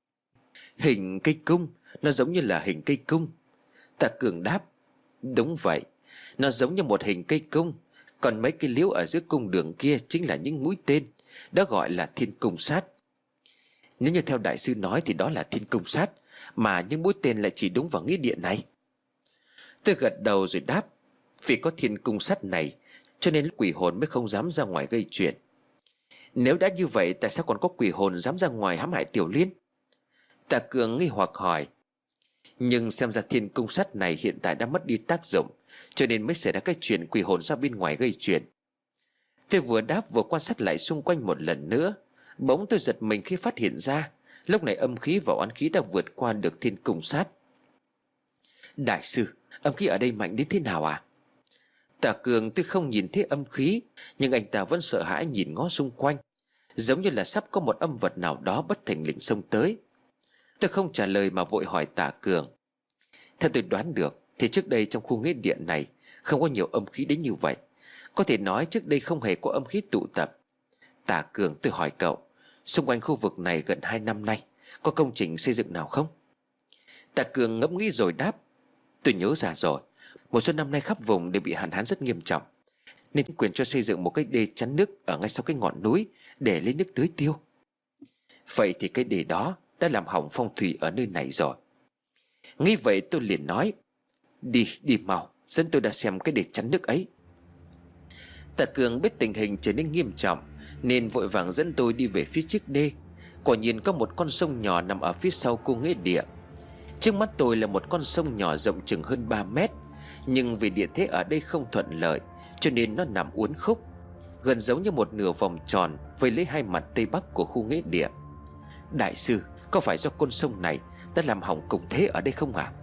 hình cây cung. Nó giống như là hình cây cung. Tạ Cường đáp, đúng vậy, nó giống như một hình cây cung. Còn mấy cây liễu ở giữa cung đường kia chính là những mũi tên, đó gọi là Thiên Cung Sát. Nếu như theo đại sư nói thì đó là Thiên Cung Sát, mà những mũi tên lại chỉ đúng vào nghĩa địa này. Tôi gật đầu rồi đáp, vì có Thiên Cung Sát này cho nên quỷ hồn mới không dám ra ngoài gây chuyện. Nếu đã như vậy tại sao còn có quỷ hồn dám ra ngoài hãm hại Tiểu Liên? Tạ Cường nghi hoặc hỏi. Nhưng xem ra Thiên Cung Sát này hiện tại đã mất đi tác dụng, cho nên mới xảy ra cái chuyện quỷ hồn ra bên ngoài gây chuyện. Tôi vừa đáp vừa quan sát lại xung quanh một lần nữa. Bỗng tôi giật mình khi phát hiện ra lúc này âm khí và oán khí đã vượt qua được Thiên Cung Sát. Đại sư, âm khí ở đây mạnh đến thế nào à? Tạ Cường tuy không nhìn thấy âm khí, nhưng anh ta vẫn sợ hãi nhìn ngó xung quanh, giống như là sắp có một âm vật nào đó bất thình lình xông tới. Tôi không trả lời mà vội hỏi Tạ Cường. Theo tôi đoán được thì trước đây trong khu nghĩa địa này không có nhiều âm khí đến như vậy. Có thể nói trước đây không hề có âm khí tụ tập. Tạ Cường, tôi hỏi cậu, xung quanh khu vực này gần hai năm nay có công trình xây dựng nào không? Tạ Cường ngẫm nghĩ rồi đáp, tôi nhớ ra rồi. Một số năm nay khắp vùng đều bị hạn hán rất nghiêm trọng, nên chính quyền cho xây dựng một cái đê chắn nước ở ngay sau cái ngọn núi để lấy nước tưới tiêu. Vậy thì cái đê đó đã làm hỏng phong thủy ở nơi này rồi. Nghĩ vậy tôi liền nói, Đi, đi mau, dẫn tôi đã xem cái đê chắn nước ấy. Tạ Cường biết tình hình trở nên nghiêm trọng nên vội vàng dẫn tôi đi về phía trước đê. Quả nhiên có một con sông nhỏ nằm ở phía sau khu nghĩa địa. Trước mắt tôi là một con sông nhỏ rộng chừng hơn ba mét, nhưng vì địa thế ở đây không thuận lợi cho nên nó nằm uốn khúc, gần giống như một nửa vòng tròn vây lấy hai mặt tây bắc của khu nghĩa địa. Đại sư, có phải do con sông này đã làm hỏng cục thế ở đây không ạ?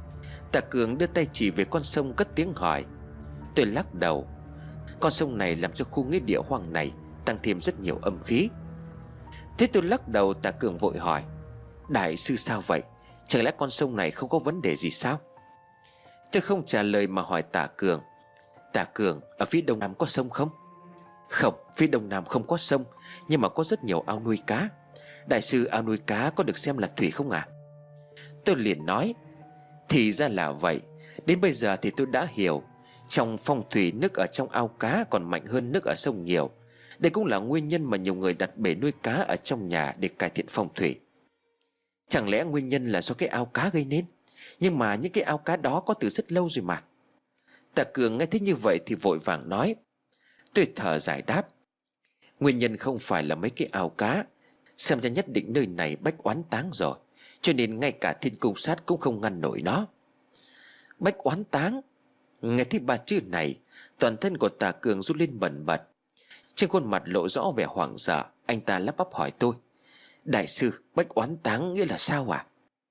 Tạ Cường đưa tay chỉ về con sông cất tiếng hỏi. Tôi lắc đầu. Con sông này làm cho khu nghĩa địa hoang này tăng thêm rất nhiều âm khí. Thế tôi lắc đầu, Tạ Cường vội hỏi, đại sư sao vậy? Chẳng lẽ con sông này không có vấn đề gì sao? Tôi không trả lời mà hỏi Tạ Cường. Tạ Cường, ở phía đông nam có sông không? Không, phía đông nam không có sông, nhưng mà có rất nhiều ao nuôi cá. Đại sư, ao nuôi cá có được xem là thủy không ạ? À? Tôi liền nói, thì ra là vậy. Đến bây giờ thì tôi đã hiểu. Trong phong thủy, nước ở trong ao cá còn mạnh hơn nước ở sông nhiều. Đây cũng là nguyên nhân mà nhiều người đặt bể nuôi cá ở trong nhà để cải thiện phong thủy. Chẳng lẽ nguyên nhân là do cái ao cá gây nên? Nhưng mà những cái ao cá đó có từ rất lâu rồi mà. Tạ Cường nghe thấy như vậy thì vội vàng nói. Tôi thở dài đáp, nguyên nhân không phải là mấy cái ao cá. Xem ra nhất định nơi này bách oán táng rồi, cho nên ngay cả Thiên Cung Sát cũng không ngăn nổi nó. Bách oán táng? Nghe thấy ba chữ này, toàn thân của Tạ Cường run lên bần bật. Trên khuôn mặt lộ rõ vẻ hoảng sợ. Anh ta lắp bắp hỏi tôi, đại sư, bách oán táng nghĩa là sao à?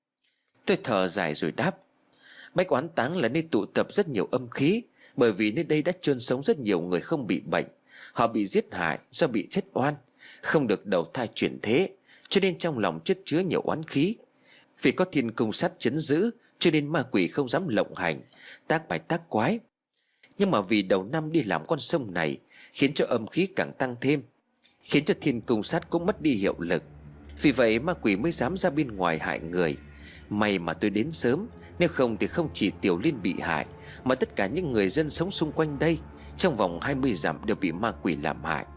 Tôi thở dài rồi đáp, bách oán táng là nơi tụ tập rất nhiều âm khí. Bởi vì nơi đây đã chôn sống rất nhiều người không bị bệnh. Họ bị giết hại do bị chết oan, không được đầu thai chuyển thế, cho nên trong lòng chất chứa nhiều oán khí. Vì có Thiên Cung Sát trấn giữ, cho nên ma quỷ không dám lộng hành, tác bài tác quái. Nhưng mà vì đầu năm đi làm con sông này, khiến cho âm khí càng tăng thêm, khiến cho Thiên Cung Sát cũng mất đi hiệu lực. Vì vậy ma quỷ mới dám ra bên ngoài hại người. May mà tôi đến sớm, nếu không thì không chỉ Tiểu Liên bị hại, mà tất cả những người dân sống xung quanh đây trong vòng hai mươi dặm đều bị ma quỷ làm hại.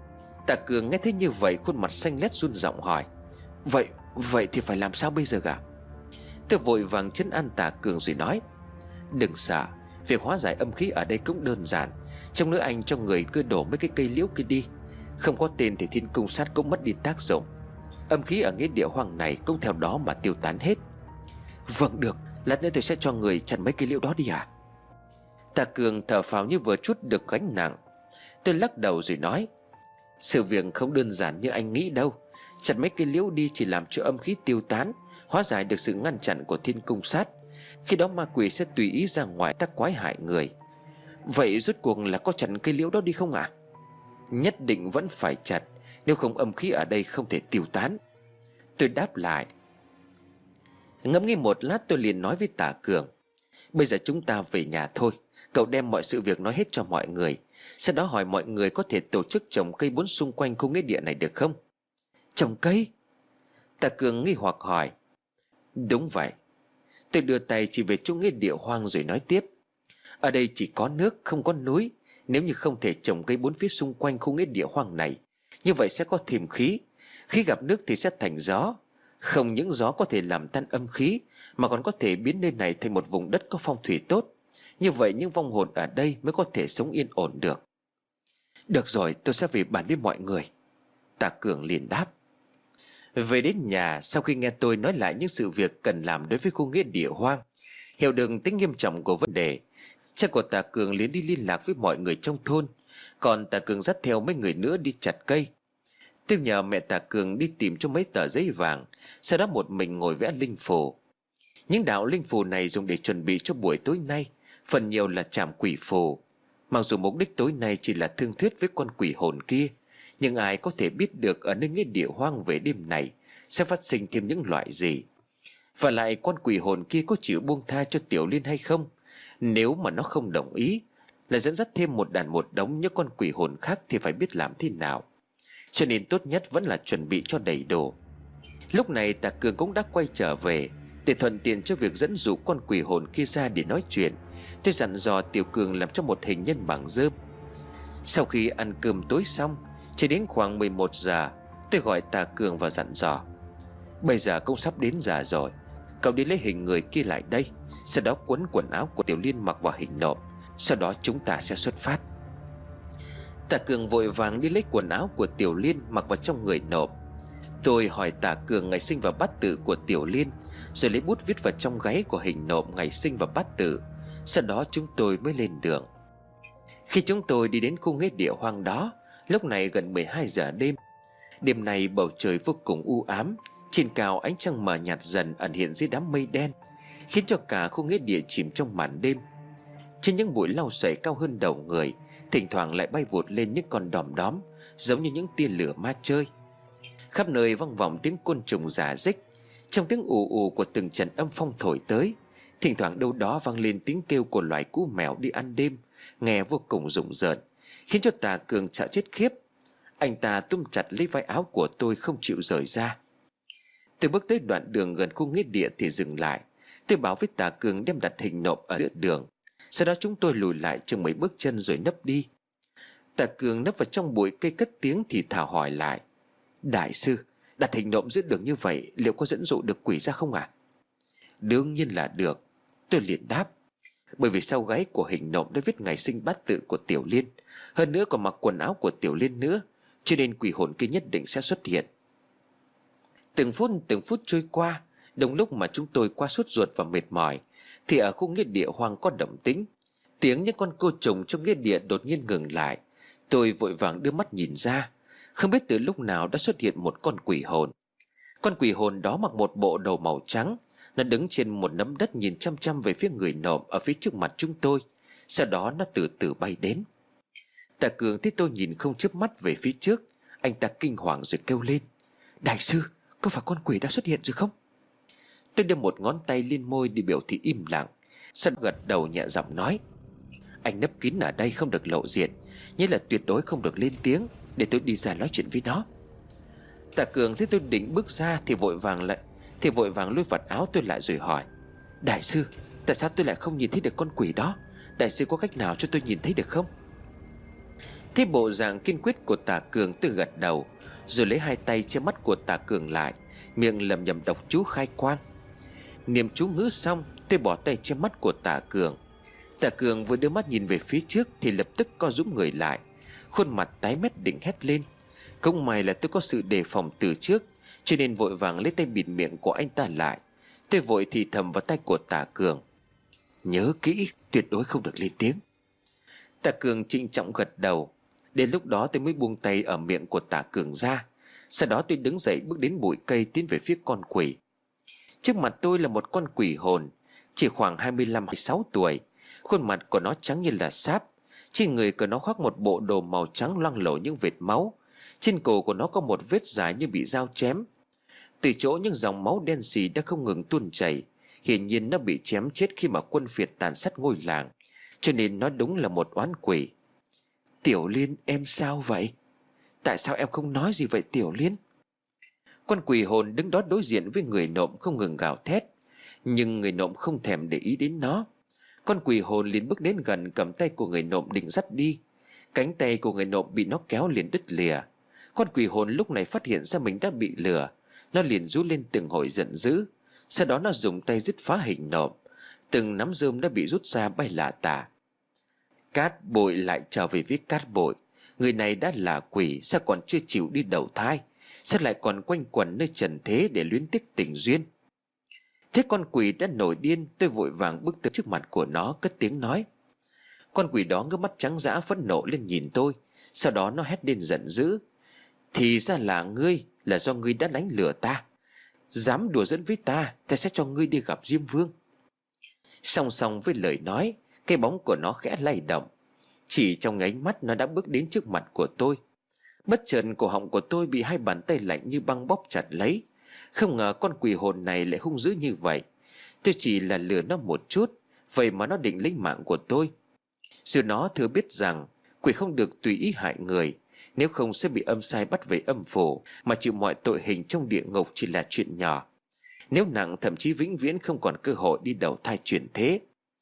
Tạ Cường nghe thấy như vậy, khuôn mặt xanh lét run giọng hỏi, Vậy, vậy thì phải làm sao bây giờ ạ? Tôi vội vàng trấn an Tà Cường rồi nói: Đừng sợ, việc hóa giải âm khí ở đây cũng đơn giản. Trong nữa anh cho người cứ đổ mấy cái cây liễu kia đi. Không có tên thì thiên cung sát cũng mất đi tác dụng. Âm khí ở nghĩa địa hoang này cũng theo đó mà tiêu tán hết. Vâng được, lát nữa tôi sẽ cho người chặt mấy cây liễu đó đi à? Tà Cường thở phào như vừa trút được gánh nặng. Tôi lắc đầu rồi nói: Sự việc không đơn giản như anh nghĩ đâu. Chặt mấy cây liễu đi chỉ làm cho âm khí tiêu tán, hóa giải được sự ngăn chặn của thiên cung sát. Khi đó ma quỷ sẽ tùy ý ra ngoài tác quái hại người. Vậy rốt cuộc là có chặt cây liễu đó đi không ạ? À? Nhất định vẫn phải chặt, nếu không âm khí ở đây không thể tiêu tán. Tôi đáp lại. Ngẫm nghĩ một lát tôi liền nói với Tà Cường: Bây giờ chúng ta về nhà thôi. Cậu đem mọi sự việc nói hết cho mọi người. Sau đó hỏi mọi người có thể tổ chức trồng cây bốn xung quanh khu nghĩa địa này được không? Trồng cây? Tà Cường nghi hoặc hỏi. Đúng vậy. Tôi đưa tay chỉ về chỗ nghĩa địa hoang rồi nói tiếp: Ở đây chỉ có nước không có núi. Nếu như không thể trồng cây bốn phía xung quanh khu nghĩa địa hoang này, như vậy sẽ có thêm khí. Khi gặp nước thì sẽ thành gió. Không những gió có thể làm tan âm khí, mà còn có thể biến nơi này thành một vùng đất có phong thủy tốt. Như vậy những vong hồn ở đây mới có thể sống yên ổn được. Được rồi, tôi sẽ về bàn với mọi người, Tà Cường liền đáp. Về đến nhà, sau khi nghe tôi nói lại những sự việc cần làm đối với khu nghĩa địa hoang, hiểu được tính nghiêm trọng của vấn đề, cha của Tà Cường liền đi liên lạc với mọi người trong thôn. Còn Tà Cường dắt theo mấy người nữa đi chặt cây. Tôi nhờ mẹ Tà Cường đi tìm cho mấy tờ giấy vàng, sau đó một mình ngồi vẽ linh phù. Những đạo linh phù này dùng để chuẩn bị cho buổi tối nay, phần nhiều là trảm quỷ phù. Mặc dù mục đích tối nay chỉ là thương thuyết với con quỷ hồn kia, nhưng ai có thể biết được ở nơi nghĩa địa hoang về đêm này sẽ phát sinh thêm những loại gì. Và lại con quỷ hồn kia có chịu buông tha cho Tiểu Liên hay không? Nếu mà nó không đồng ý, lại dẫn dắt thêm một đàn một đống những con quỷ hồn khác thì phải biết làm thế nào. Cho nên tốt nhất vẫn là chuẩn bị cho đầy đủ. Lúc này Tà Cường cũng đã quay trở về. Để thuận tiện cho việc dẫn dụ con quỷ hồn kia ra để nói chuyện, tôi dặn dò Tiểu Cường làm cho một hình nhân bằng rơm. Sau khi ăn cơm tối xong, chỉ đến khoảng mười một giờ, tôi gọi Tà Cường và dặn dò: Bây giờ cũng sắp đến giờ rồi, cậu đi lấy hình người kia lại đây. Sau đó quấn quần áo của Tiểu Liên mặc vào hình nộm. Sau đó chúng ta sẽ xuất phát. Tà Cường vội vàng đi lấy quần áo của Tiểu Liên mặc vào trong người nộm. Tôi hỏi Tà Cường ngày sinh và bát tự của Tiểu Liên, rồi lấy bút viết vào trong gáy của hình nộm ngày sinh và bát tự. Sau đó chúng tôi mới lên đường. Khi chúng tôi đi đến khu nghĩa địa hoang đó, lúc này gần mười hai giờ đêm. Đêm này bầu trời vô cùng u ám. Trên cao ánh trăng mờ nhạt dần ẩn hiện dưới đám mây đen, khiến cho cả khu nghĩa địa chìm trong màn đêm. Trên những bụi lau sậy cao hơn đầu người, thỉnh thoảng lại bay vụt lên những con đom đóm, giống như những tia lửa ma chơi. Khắp nơi vang vọng tiếng côn trùng rả rích. Trong tiếng ù ù của từng trận âm phong thổi tới, thỉnh thoảng đâu đó vang lên tiếng kêu của loài cú mèo đi ăn đêm, nghe vô cùng rùng rợn, khiến cho Tà Cường sợ chết khiếp. Anh ta túm chặt lấy vai áo của tôi không chịu rời ra. Tôi bước tới đoạn đường gần khu nghĩa địa thì dừng lại. Tôi bảo với Tà Cường đem đặt hình nộm ở giữa đường. Sau đó chúng tôi lùi lại chừng mấy bước chân rồi nấp đi. Tà Cường nấp vào trong bụi cây cất tiếng thì thào hỏi lại: Đại sư, đặt hình nộm giữa đường như vậy liệu có dẫn dụ được quỷ ra không à? Đương nhiên là được, tôi liền đáp. Bởi vì sau gáy của hình nộm đã viết ngày sinh bát tự của Tiểu Liên, hơn nữa còn mặc quần áo của Tiểu Liên nữa, cho nên quỷ hồn kia nhất định sẽ xuất hiện. Từng phút từng phút trôi qua, đồng lúc mà chúng tôi qua sốt ruột và mệt mỏi, thì ở khu nghĩa địa hoang có động tĩnh. Tiếng những con côn trùng trong nghĩa địa đột nhiên ngừng lại. Tôi vội vàng đưa mắt nhìn ra. Không biết từ lúc nào đã xuất hiện một con quỷ hồn. Con quỷ hồn đó mặc một bộ đồ màu trắng. Nó đứng trên một nấm đất nhìn chăm chăm về phía người nộm ở phía trước mặt chúng tôi. Sau đó nó từ từ bay đến. Tà Cường thấy tôi nhìn không chớp mắt về phía trước, anh ta kinh hoàng rồi kêu lên: Đại sư, có phải con quỷ đã xuất hiện rồi không? Tôi đưa một ngón tay lên môi để biểu thị im lặng. Sau gật đầu nhẹ giọng nói: Anh nấp kín ở đây không được lộ diện, nghĩa là tuyệt đối không được lên tiếng, để tôi đi ra nói chuyện với nó. Tà Cường thấy tôi định bước ra thì vội vàng lại Thì vội vàng lôi vạt áo tôi lại rồi hỏi: Đại sư, tại sao tôi lại không nhìn thấy được con quỷ đó? Đại sư có cách nào cho tôi nhìn thấy được không? Thấy bộ dạng kiên quyết của Tà Cường, tôi gật đầu, rồi lấy hai tay che mắt của Tà Cường lại, miệng lẩm nhẩm đọc chú khai quang. Niệm chú ngữ xong, tôi bỏ tay che mắt của Tả Cường. Tả Cường vừa đưa mắt nhìn về phía trước thì lập tức co rúm người lại, khuôn mặt tái mét định hét lên. Không may là tôi có sự đề phòng từ trước, cho nên vội vàng lấy tay bịt miệng của anh ta lại. Tôi vội thì thầm vào tay của Tả Cường: nhớ kỹ, tuyệt đối không được lên tiếng. Tả Cường trịnh trọng gật đầu. Đến lúc đó tôi mới buông tay ở miệng của Tả Cường ra. Sau đó tôi đứng dậy bước đến bụi cây, tiến về phía con quỷ. Trước mặt tôi là một con quỷ hồn, chỉ khoảng hai mươi lăm hai mươi sáu tuổi. Khuôn mặt của nó trắng như là sáp. Trên người của nó khoác một bộ đồ màu trắng loang lổ những vệt máu. Trên cổ của nó có một vết dài như bị dao chém. Từ chỗ những dòng máu đen xì đã không ngừng tuôn chảy. Hiển nhiên nó bị chém chết khi mà quân phiệt tàn sát ngôi làng, cho nên nó đúng là một oán quỷ. Tiểu Liên, em sao vậy? Tại sao em không nói gì vậy Tiểu Liên? Con quỷ hồn đứng đó đối diện với người nộm không ngừng gào thét. Nhưng người nộm không thèm để ý đến nó. Con quỷ hồn liền bước đến gần, cầm tay của người nộm định dắt đi. Cánh tay của người nộm bị nó kéo liền đứt lìa. Con quỷ hồn lúc này phát hiện ra mình đã bị lừa. Nó liền rú lên từng hồi giận dữ. Sau đó nó dùng tay dứt phá hình nộm. Từng nắm rơm đã bị rút ra bay lả tả. Cát bội lại trở về với cát bội. Người này đã là quỷ, sao còn chưa chịu đi đầu thai? Sao lại còn quanh quẩn nơi trần thế để luyến tiếc tình duyên? Thế con quỷ đã nổi điên. Tôi vội vàng bước tới trước mặt của nó, cất tiếng nói. Con quỷ đó ngước mắt trắng dã phẫn nộ lên nhìn tôi. Sau đó nó hét lên giận dữ: thì ra là ngươi, là do ngươi đã đánh lừa ta. Dám đùa dẫn với ta, ta sẽ cho ngươi đi gặp Diêm Vương. Song song với lời nói, cái bóng của nó khẽ lay động. Chỉ trong ánh mắt nó đã bước đến trước mặt của tôi. Bất chợt cổ họng của tôi bị hai bàn tay lạnh như băng bóp chặt lấy. Không ngờ con quỷ hồn này lại hung dữ như vậy. Tôi chỉ là lừa nó một chút, vậy mà nó định lấy mạng của tôi. Dù nó thừa biết rằng quỷ không được tùy ý hại người, nếu không sẽ bị âm sai bắt về âm phủ, mà chịu mọi tội hình trong địa ngục chỉ là chuyện nhỏ. Nếu nặng thậm chí vĩnh viễn không còn cơ hội đi đầu thai chuyển thế.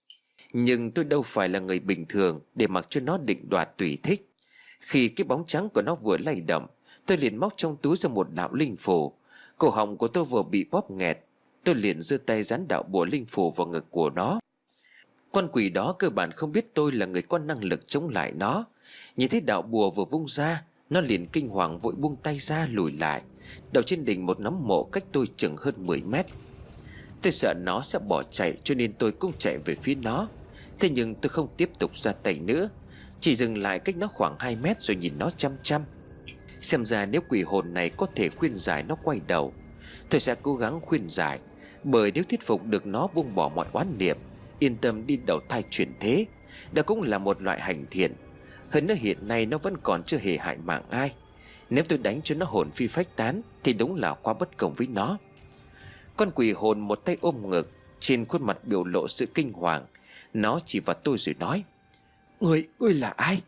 Nhưng tôi đâu phải là người bình thường để mặc cho nó định đoạt tùy thích. Khi cái bóng trắng của nó vừa lay động, tôi liền móc trong túi ra một đạo linh phù. Cổ họng của tôi vừa bị bóp nghẹt, tôi liền giơ tay dán đạo bùa linh phù vào ngực của nó. Con quỷ đó cơ bản không biết tôi là người có năng lực chống lại nó. Nhìn thấy đạo bùa vừa vung ra, nó liền kinh hoàng vội buông tay ra lùi lại. Đầu trên đỉnh một nấm mộ cách tôi chừng hơn mười mét. Tôi sợ nó sẽ bỏ chạy, cho nên tôi cũng chạy về phía nó. Thế nhưng tôi không tiếp tục ra tay nữa, chỉ dừng lại cách nó khoảng hai mét rồi nhìn nó chăm chăm. Xem ra nếu quỷ hồn này có thể khuyên giải nó quay đầu, tôi sẽ cố gắng khuyên giải. Bởi nếu thuyết phục được nó buông bỏ mọi oán niệm, yên tâm đi đầu thai chuyển thế, đó cũng là một loại hành thiện. Hơn nữa hiện nay nó vẫn còn chưa hề hại mạng ai. Nếu tôi đánh cho nó hồn phi phách tán thì đúng là quá bất công với nó. Con quỷ hồn một tay ôm ngực, trên khuôn mặt biểu lộ sự kinh hoàng. Nó chỉ vào tôi rồi nói: Ngươi, ngươi là ai?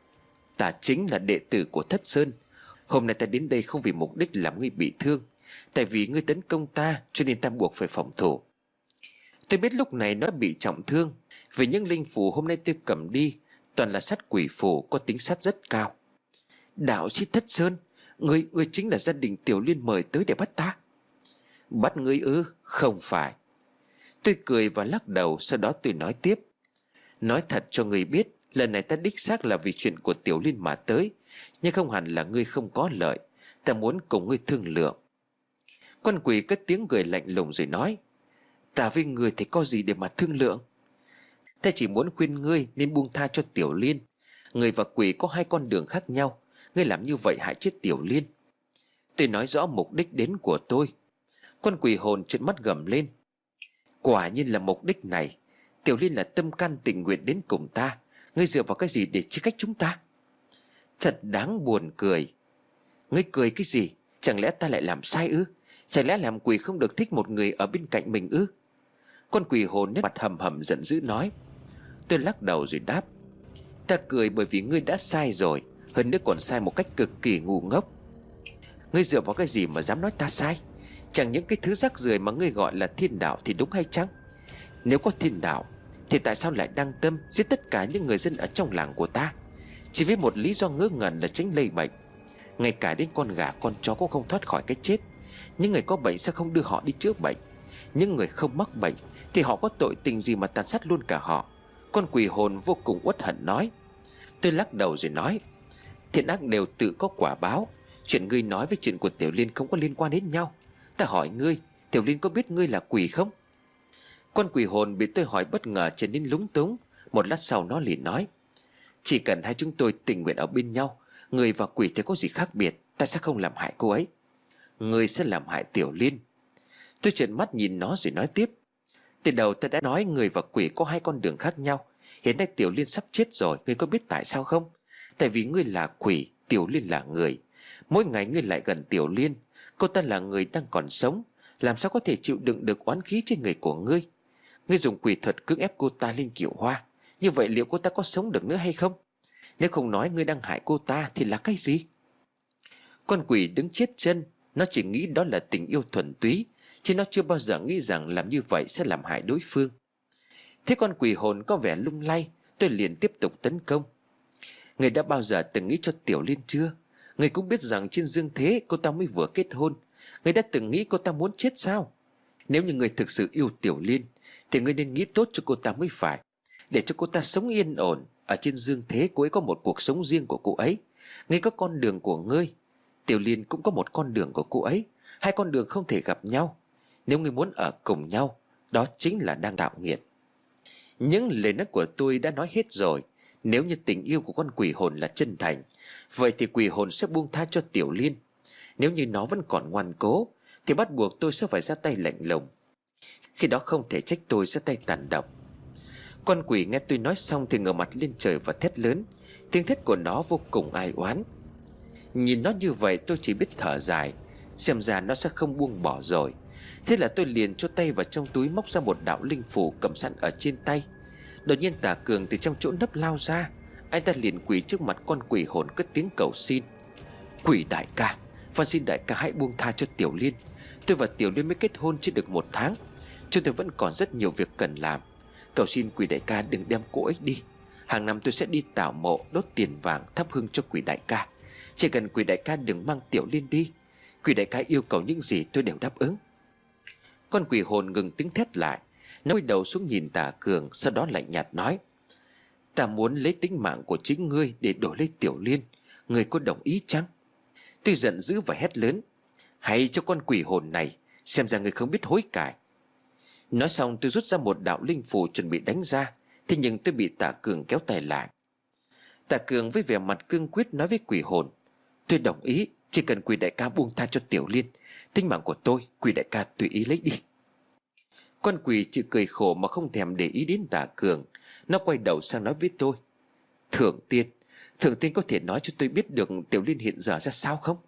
Ta chính là đệ tử của Thất Sơn. Hôm nay ta đến đây không vì mục đích làm ngươi bị thương. Tại vì ngươi tấn công ta cho nên ta buộc phải phòng thủ. Tôi biết lúc này nó bị trọng thương, vì những linh phù hôm nay tôi cầm đi toàn là sát quỷ phù có tính sát rất cao. Đạo sĩ Thất Sơn, Ngươi, ngươi chính là gia đình Tiểu Liên mời tới để bắt ta? Bắt ngươi ư? Không phải. Tôi cười và lắc đầu. Sau đó tôi nói tiếp: Nói thật cho ngươi biết, lần này ta đích xác là vì chuyện của Tiểu Liên mà tới, nhưng không hẳn là ngươi không có lợi. Ta muốn cùng ngươi thương lượng. Con quỷ cất tiếng cười lạnh lùng rồi nói: Ta với ngươi thì có gì để mà thương lượng? Ta chỉ muốn khuyên ngươi nên buông tha cho Tiểu Liên. Người và quỷ có hai con đường khác nhau. Ngươi làm như vậy hại chết Tiểu Liên. Tôi nói rõ mục đích đến của tôi. Con quỷ hồn trợn mắt gầm lên: Quả nhiên là mục đích này. Tiểu Liên là tâm can tình nguyện đến cùng ta. Ngươi dựa vào cái gì để chia cách chúng ta? Thật đáng buồn cười. Ngươi cười cái gì? Chẳng lẽ ta lại làm sai ư? Chẳng lẽ làm quỷ không được thích một người ở bên cạnh mình ư? Con quỷ hồn nét mặt hầm hầm giận dữ nói. Tôi lắc đầu rồi đáp: Ta cười bởi vì ngươi đã sai rồi. Hơn nữa còn sai một cách cực kỳ ngu ngốc. Ngươi dựa vào cái gì mà dám nói ta sai? Chẳng những cái thứ rác rưởi mà ngươi gọi là thiên đạo thì đúng hay chăng? Nếu có thiên đạo thì tại sao lại đăng tâm giết tất cả những người dân ở trong làng của ta, chỉ với một lý do ngớ ngẩn là tránh lây bệnh? Ngay cả đến con gà con chó cũng không thoát khỏi cái chết. Những người có bệnh sẽ không đưa họ đi chữa bệnh. Những người không mắc bệnh thì họ có tội tình gì mà tàn sát luôn cả họ? Con quỷ hồn vô cùng uất hận nói. Tôi lắc đầu rồi nói, thiện ác đều tự có quả báo. Chuyện ngươi nói với chuyện của Tiểu Liên không có liên quan đến nhau. Ta hỏi ngươi, Tiểu Liên có biết ngươi là quỷ không? Con quỷ hồn bị tôi hỏi bất ngờ trở nên lúng túng. Một lát sau nó liền nói, chỉ cần hai chúng tôi tình nguyện ở bên nhau, người và quỷ thì có gì khác biệt. Ta sẽ không làm hại cô ấy. Ngươi sẽ làm hại Tiểu Liên. Tôi trợn mắt nhìn nó rồi nói tiếp, từ đầu ta đã nói người và quỷ có hai con đường khác nhau. Hiện nay Tiểu Liên sắp chết rồi, ngươi có biết tại sao không? Tại vì ngươi là quỷ, Tiểu Liên là người. Mỗi ngày ngươi lại gần Tiểu Liên, cô ta là người đang còn sống, làm sao có thể chịu đựng được oán khí trên người của ngươi? Ngươi dùng quỷ thuật cưỡng ép cô ta lên kiệu hoa, như vậy liệu cô ta có sống được nữa hay không? Nếu không nói ngươi đang hại cô ta thì là cái gì? Con quỷ đứng chết chân. Nó chỉ nghĩ đó là tình yêu thuần túy, chứ nó chưa bao giờ nghĩ rằng làm như vậy sẽ làm hại đối phương. Thế con quỷ hồn có vẻ lung lay, tôi liền tiếp tục tấn công. Người đã bao giờ từng nghĩ cho Tiểu Liên chưa? Người cũng biết rằng trên dương thế cô ta mới vừa kết hôn. Người đã từng nghĩ cô ta muốn chết sao? Nếu như người thực sự yêu Tiểu Liên thì người nên nghĩ tốt cho cô ta mới phải, để cho cô ta sống yên ổn. Ở trên dương thế cô ấy có một cuộc sống riêng của cô ấy. Người có con đường của ngươi, Tiểu Liên cũng có một con đường của cô ấy. Hai con đường không thể gặp nhau. Nếu người muốn ở cùng nhau, đó chính là đang tạo nghiệt. Những lời nói của tôi đã nói hết rồi. Nếu như tình yêu của con quỷ hồn là chân thành, vậy thì quỷ hồn sẽ buông tha cho Tiểu Liên. Nếu như nó vẫn còn ngoan cố thì bắt buộc tôi sẽ phải ra tay lạnh lùng. Khi đó không thể trách tôi ra tay tàn độc. Con quỷ nghe tôi nói xong thì ngửa mặt lên trời và thét lớn. Tiếng thét của nó vô cùng ai oán. Nhìn nó như vậy tôi chỉ biết thở dài, xem ra nó sẽ không buông bỏ rồi. Thế là tôi liền cho tay vào trong túi, móc ra một đạo linh phù cầm sẵn ở trên tay. Đột nhiên Tả Cường từ trong chỗ nấp lao ra. Anh ta liền quỳ trước mặt con quỷ hồn cất tiếng cầu xin. Quỷ đại ca, van xin đại ca hãy buông tha cho Tiểu Liên. Tôi và Tiểu Liên mới kết hôn chưa được một tháng, chúng tôi vẫn còn rất nhiều việc cần làm. Cầu xin quỷ đại ca đừng đem cô ấy đi. Hàng năm tôi sẽ đi tảo mộ, đốt tiền vàng, thắp hương cho quỷ đại ca. Chỉ cần quỷ đại ca đừng mang Tiểu Liên đi. Quỷ đại ca yêu cầu những gì tôi đều đáp ứng. Con quỷ hồn ngừng tiếng thét lại. Nó cúi đầu xuống nhìn Tả Cường, sau đó lạnh nhạt nói, ta muốn lấy tính mạng của chính ngươi để đổi lấy Tiểu Liên. Ngươi có đồng ý chăng? Tôi giận dữ và hét lớn, hay cho con quỷ hồn này, xem ra ngươi không biết hối cải. Nói xong tôi rút ra một đạo linh phù chuẩn bị đánh ra. Thế nhưng tôi bị Tả Cường kéo tay lại. Tả Cường với vẻ mặt cương quyết nói với quỷ hồn, tôi đồng ý, chỉ cần quỷ đại ca buông tha cho Tiểu Liên, tính mạng của tôi quỷ đại ca tùy ý lấy đi. Con quỷ chỉ cười khổ mà không thèm để ý đến Tả Cường. Nó quay đầu sang nói với tôi, Thượng Tiên, Thượng Tiên có thể nói cho tôi biết được Tiểu Liên hiện giờ ra sao không?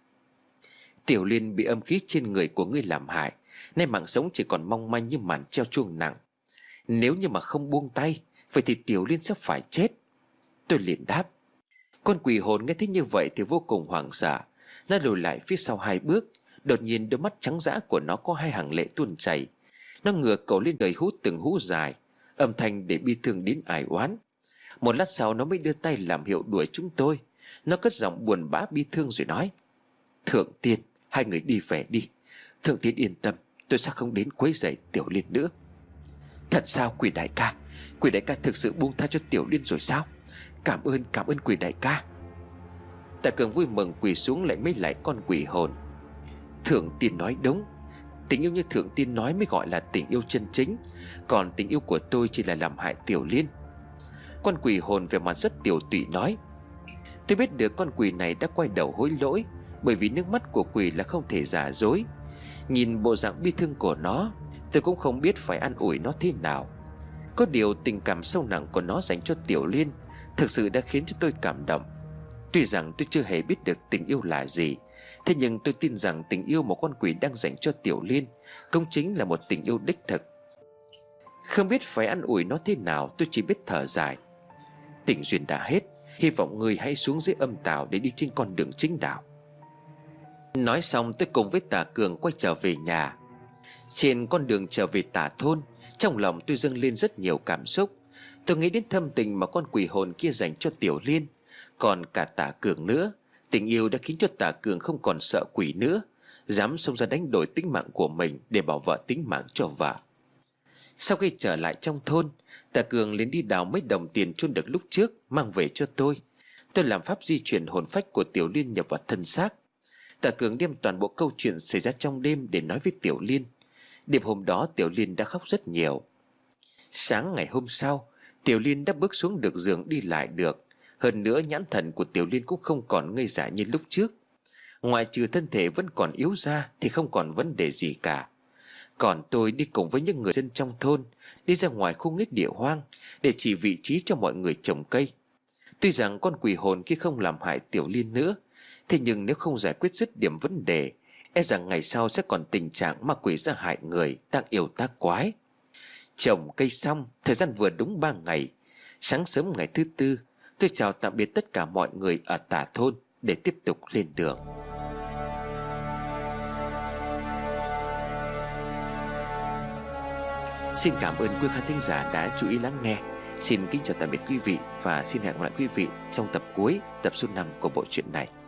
Tiểu Liên bị âm khí trên người của ngươi làm hại, nay mạng sống chỉ còn mong manh như màn treo chuông nặng. Nếu như mà không buông tay, vậy thì Tiểu Liên sẽ phải chết. Tôi liền đáp. Con quỷ hồn nghe thấy như vậy thì vô cùng hoảng sợ. Nó lùi lại phía sau hai bước. Đột nhiên đôi mắt trắng dã của nó có hai hàng lệ tuôn chảy. Nó ngửa cổ lên trời hút từng hú dài, âm thanh để bi thương đến ai oán. Một lát sau nó mới đưa tay làm hiệu đuổi chúng tôi. Nó cất giọng buồn bã bi thương rồi nói, Thượng Tiên, hai người đi về đi. Thượng Tiên yên tâm, tôi sẽ không đến quấy rầy Tiểu Liên nữa. Thật sao quỷ đại ca? Quỷ đại ca thực sự buông tha cho Tiểu Liên rồi sao? Cảm ơn, cảm ơn quỷ đại ca. Tả Cường vui mừng quỳ xuống lại mấy lại con quỷ hồn. Thượng Tiên nói đúng. Tình yêu như Thượng Tiên nói mới gọi là tình yêu chân chính. Còn tình yêu của tôi chỉ là làm hại Tiểu Liên. Con quỷ hồn về mặt rất tiểu tụy nói, tôi biết được con quỷ này đã quay đầu hối lỗi, bởi vì nước mắt của quỷ là không thể giả dối. Nhìn bộ dạng bi thương của nó, tôi cũng không biết phải an ủi nó thế nào. Có điều tình cảm sâu nặng của nó dành cho Tiểu Liên thực sự đã khiến cho tôi cảm động. Tuy rằng tôi chưa hề biết được tình yêu là gì, thế nhưng tôi tin rằng tình yêu một con quỷ đang dành cho Tiểu Liên cũng chính là một tình yêu đích thực. Không biết phải an ủi nó thế nào, tôi chỉ biết thở dài. Tình duyên đã hết, hy vọng ngươi hãy xuống dưới âm tào để đi trên con đường chính đạo. Nói xong tôi cùng với Tả Cường quay trở về nhà. Trên con đường trở về Tả thôn, trong lòng tôi dâng lên rất nhiều cảm xúc. Tôi nghĩ đến thâm tình mà con quỷ hồn kia dành cho Tiểu Liên, còn cả Tả Cường nữa. Tình yêu đã khiến cho Tả Cường không còn sợ quỷ nữa. dám xông ra đánh đổi tính mạng của mình để bảo vệ tính mạng cho vợ. Sau khi trở lại trong thôn, Tà Cường liền đi đào mấy đồng tiền chôn được lúc trước, mang về cho tôi. Tôi làm pháp di chuyển hồn phách của Tiểu Liên nhập vào thân xác. Tà Cường đem toàn bộ câu chuyện xảy ra trong đêm để nói với Tiểu Liên. Đêm hôm đó Tiểu Liên đã khóc rất nhiều. Sáng ngày hôm sau, Tiểu Liên đã bước xuống được giường, đi lại được. Hơn nữa nhãn thần của Tiểu Liên cũng không còn ngây dại như lúc trước. Ngoài trừ thân thể vẫn còn yếu ra thì không còn vấn đề gì cả. Còn tôi đi cùng với những người dân trong thôn, đi ra ngoài khu nghĩa địa hoang để chỉ vị trí cho mọi người trồng cây. Tuy rằng con quỷ hồn kia không làm hại Tiểu Liên nữa, thế nhưng nếu không giải quyết dứt điểm vấn đề, e rằng ngày sau sẽ còn tình trạng ma quỷ ra hại người, tác yêu tác quái. Trồng cây xong, thời gian vừa đúng ba ngày. Sáng sớm ngày thứ tư, tôi chào tạm biệt tất cả mọi người ở tả thôn để tiếp tục lên đường. Xin cảm ơn quý khán thính giả đã chú ý lắng nghe. Xin kính chào tạm biệt quý vị và xin hẹn gặp lại quý vị trong tập cuối, tập số năm của bộ truyện này.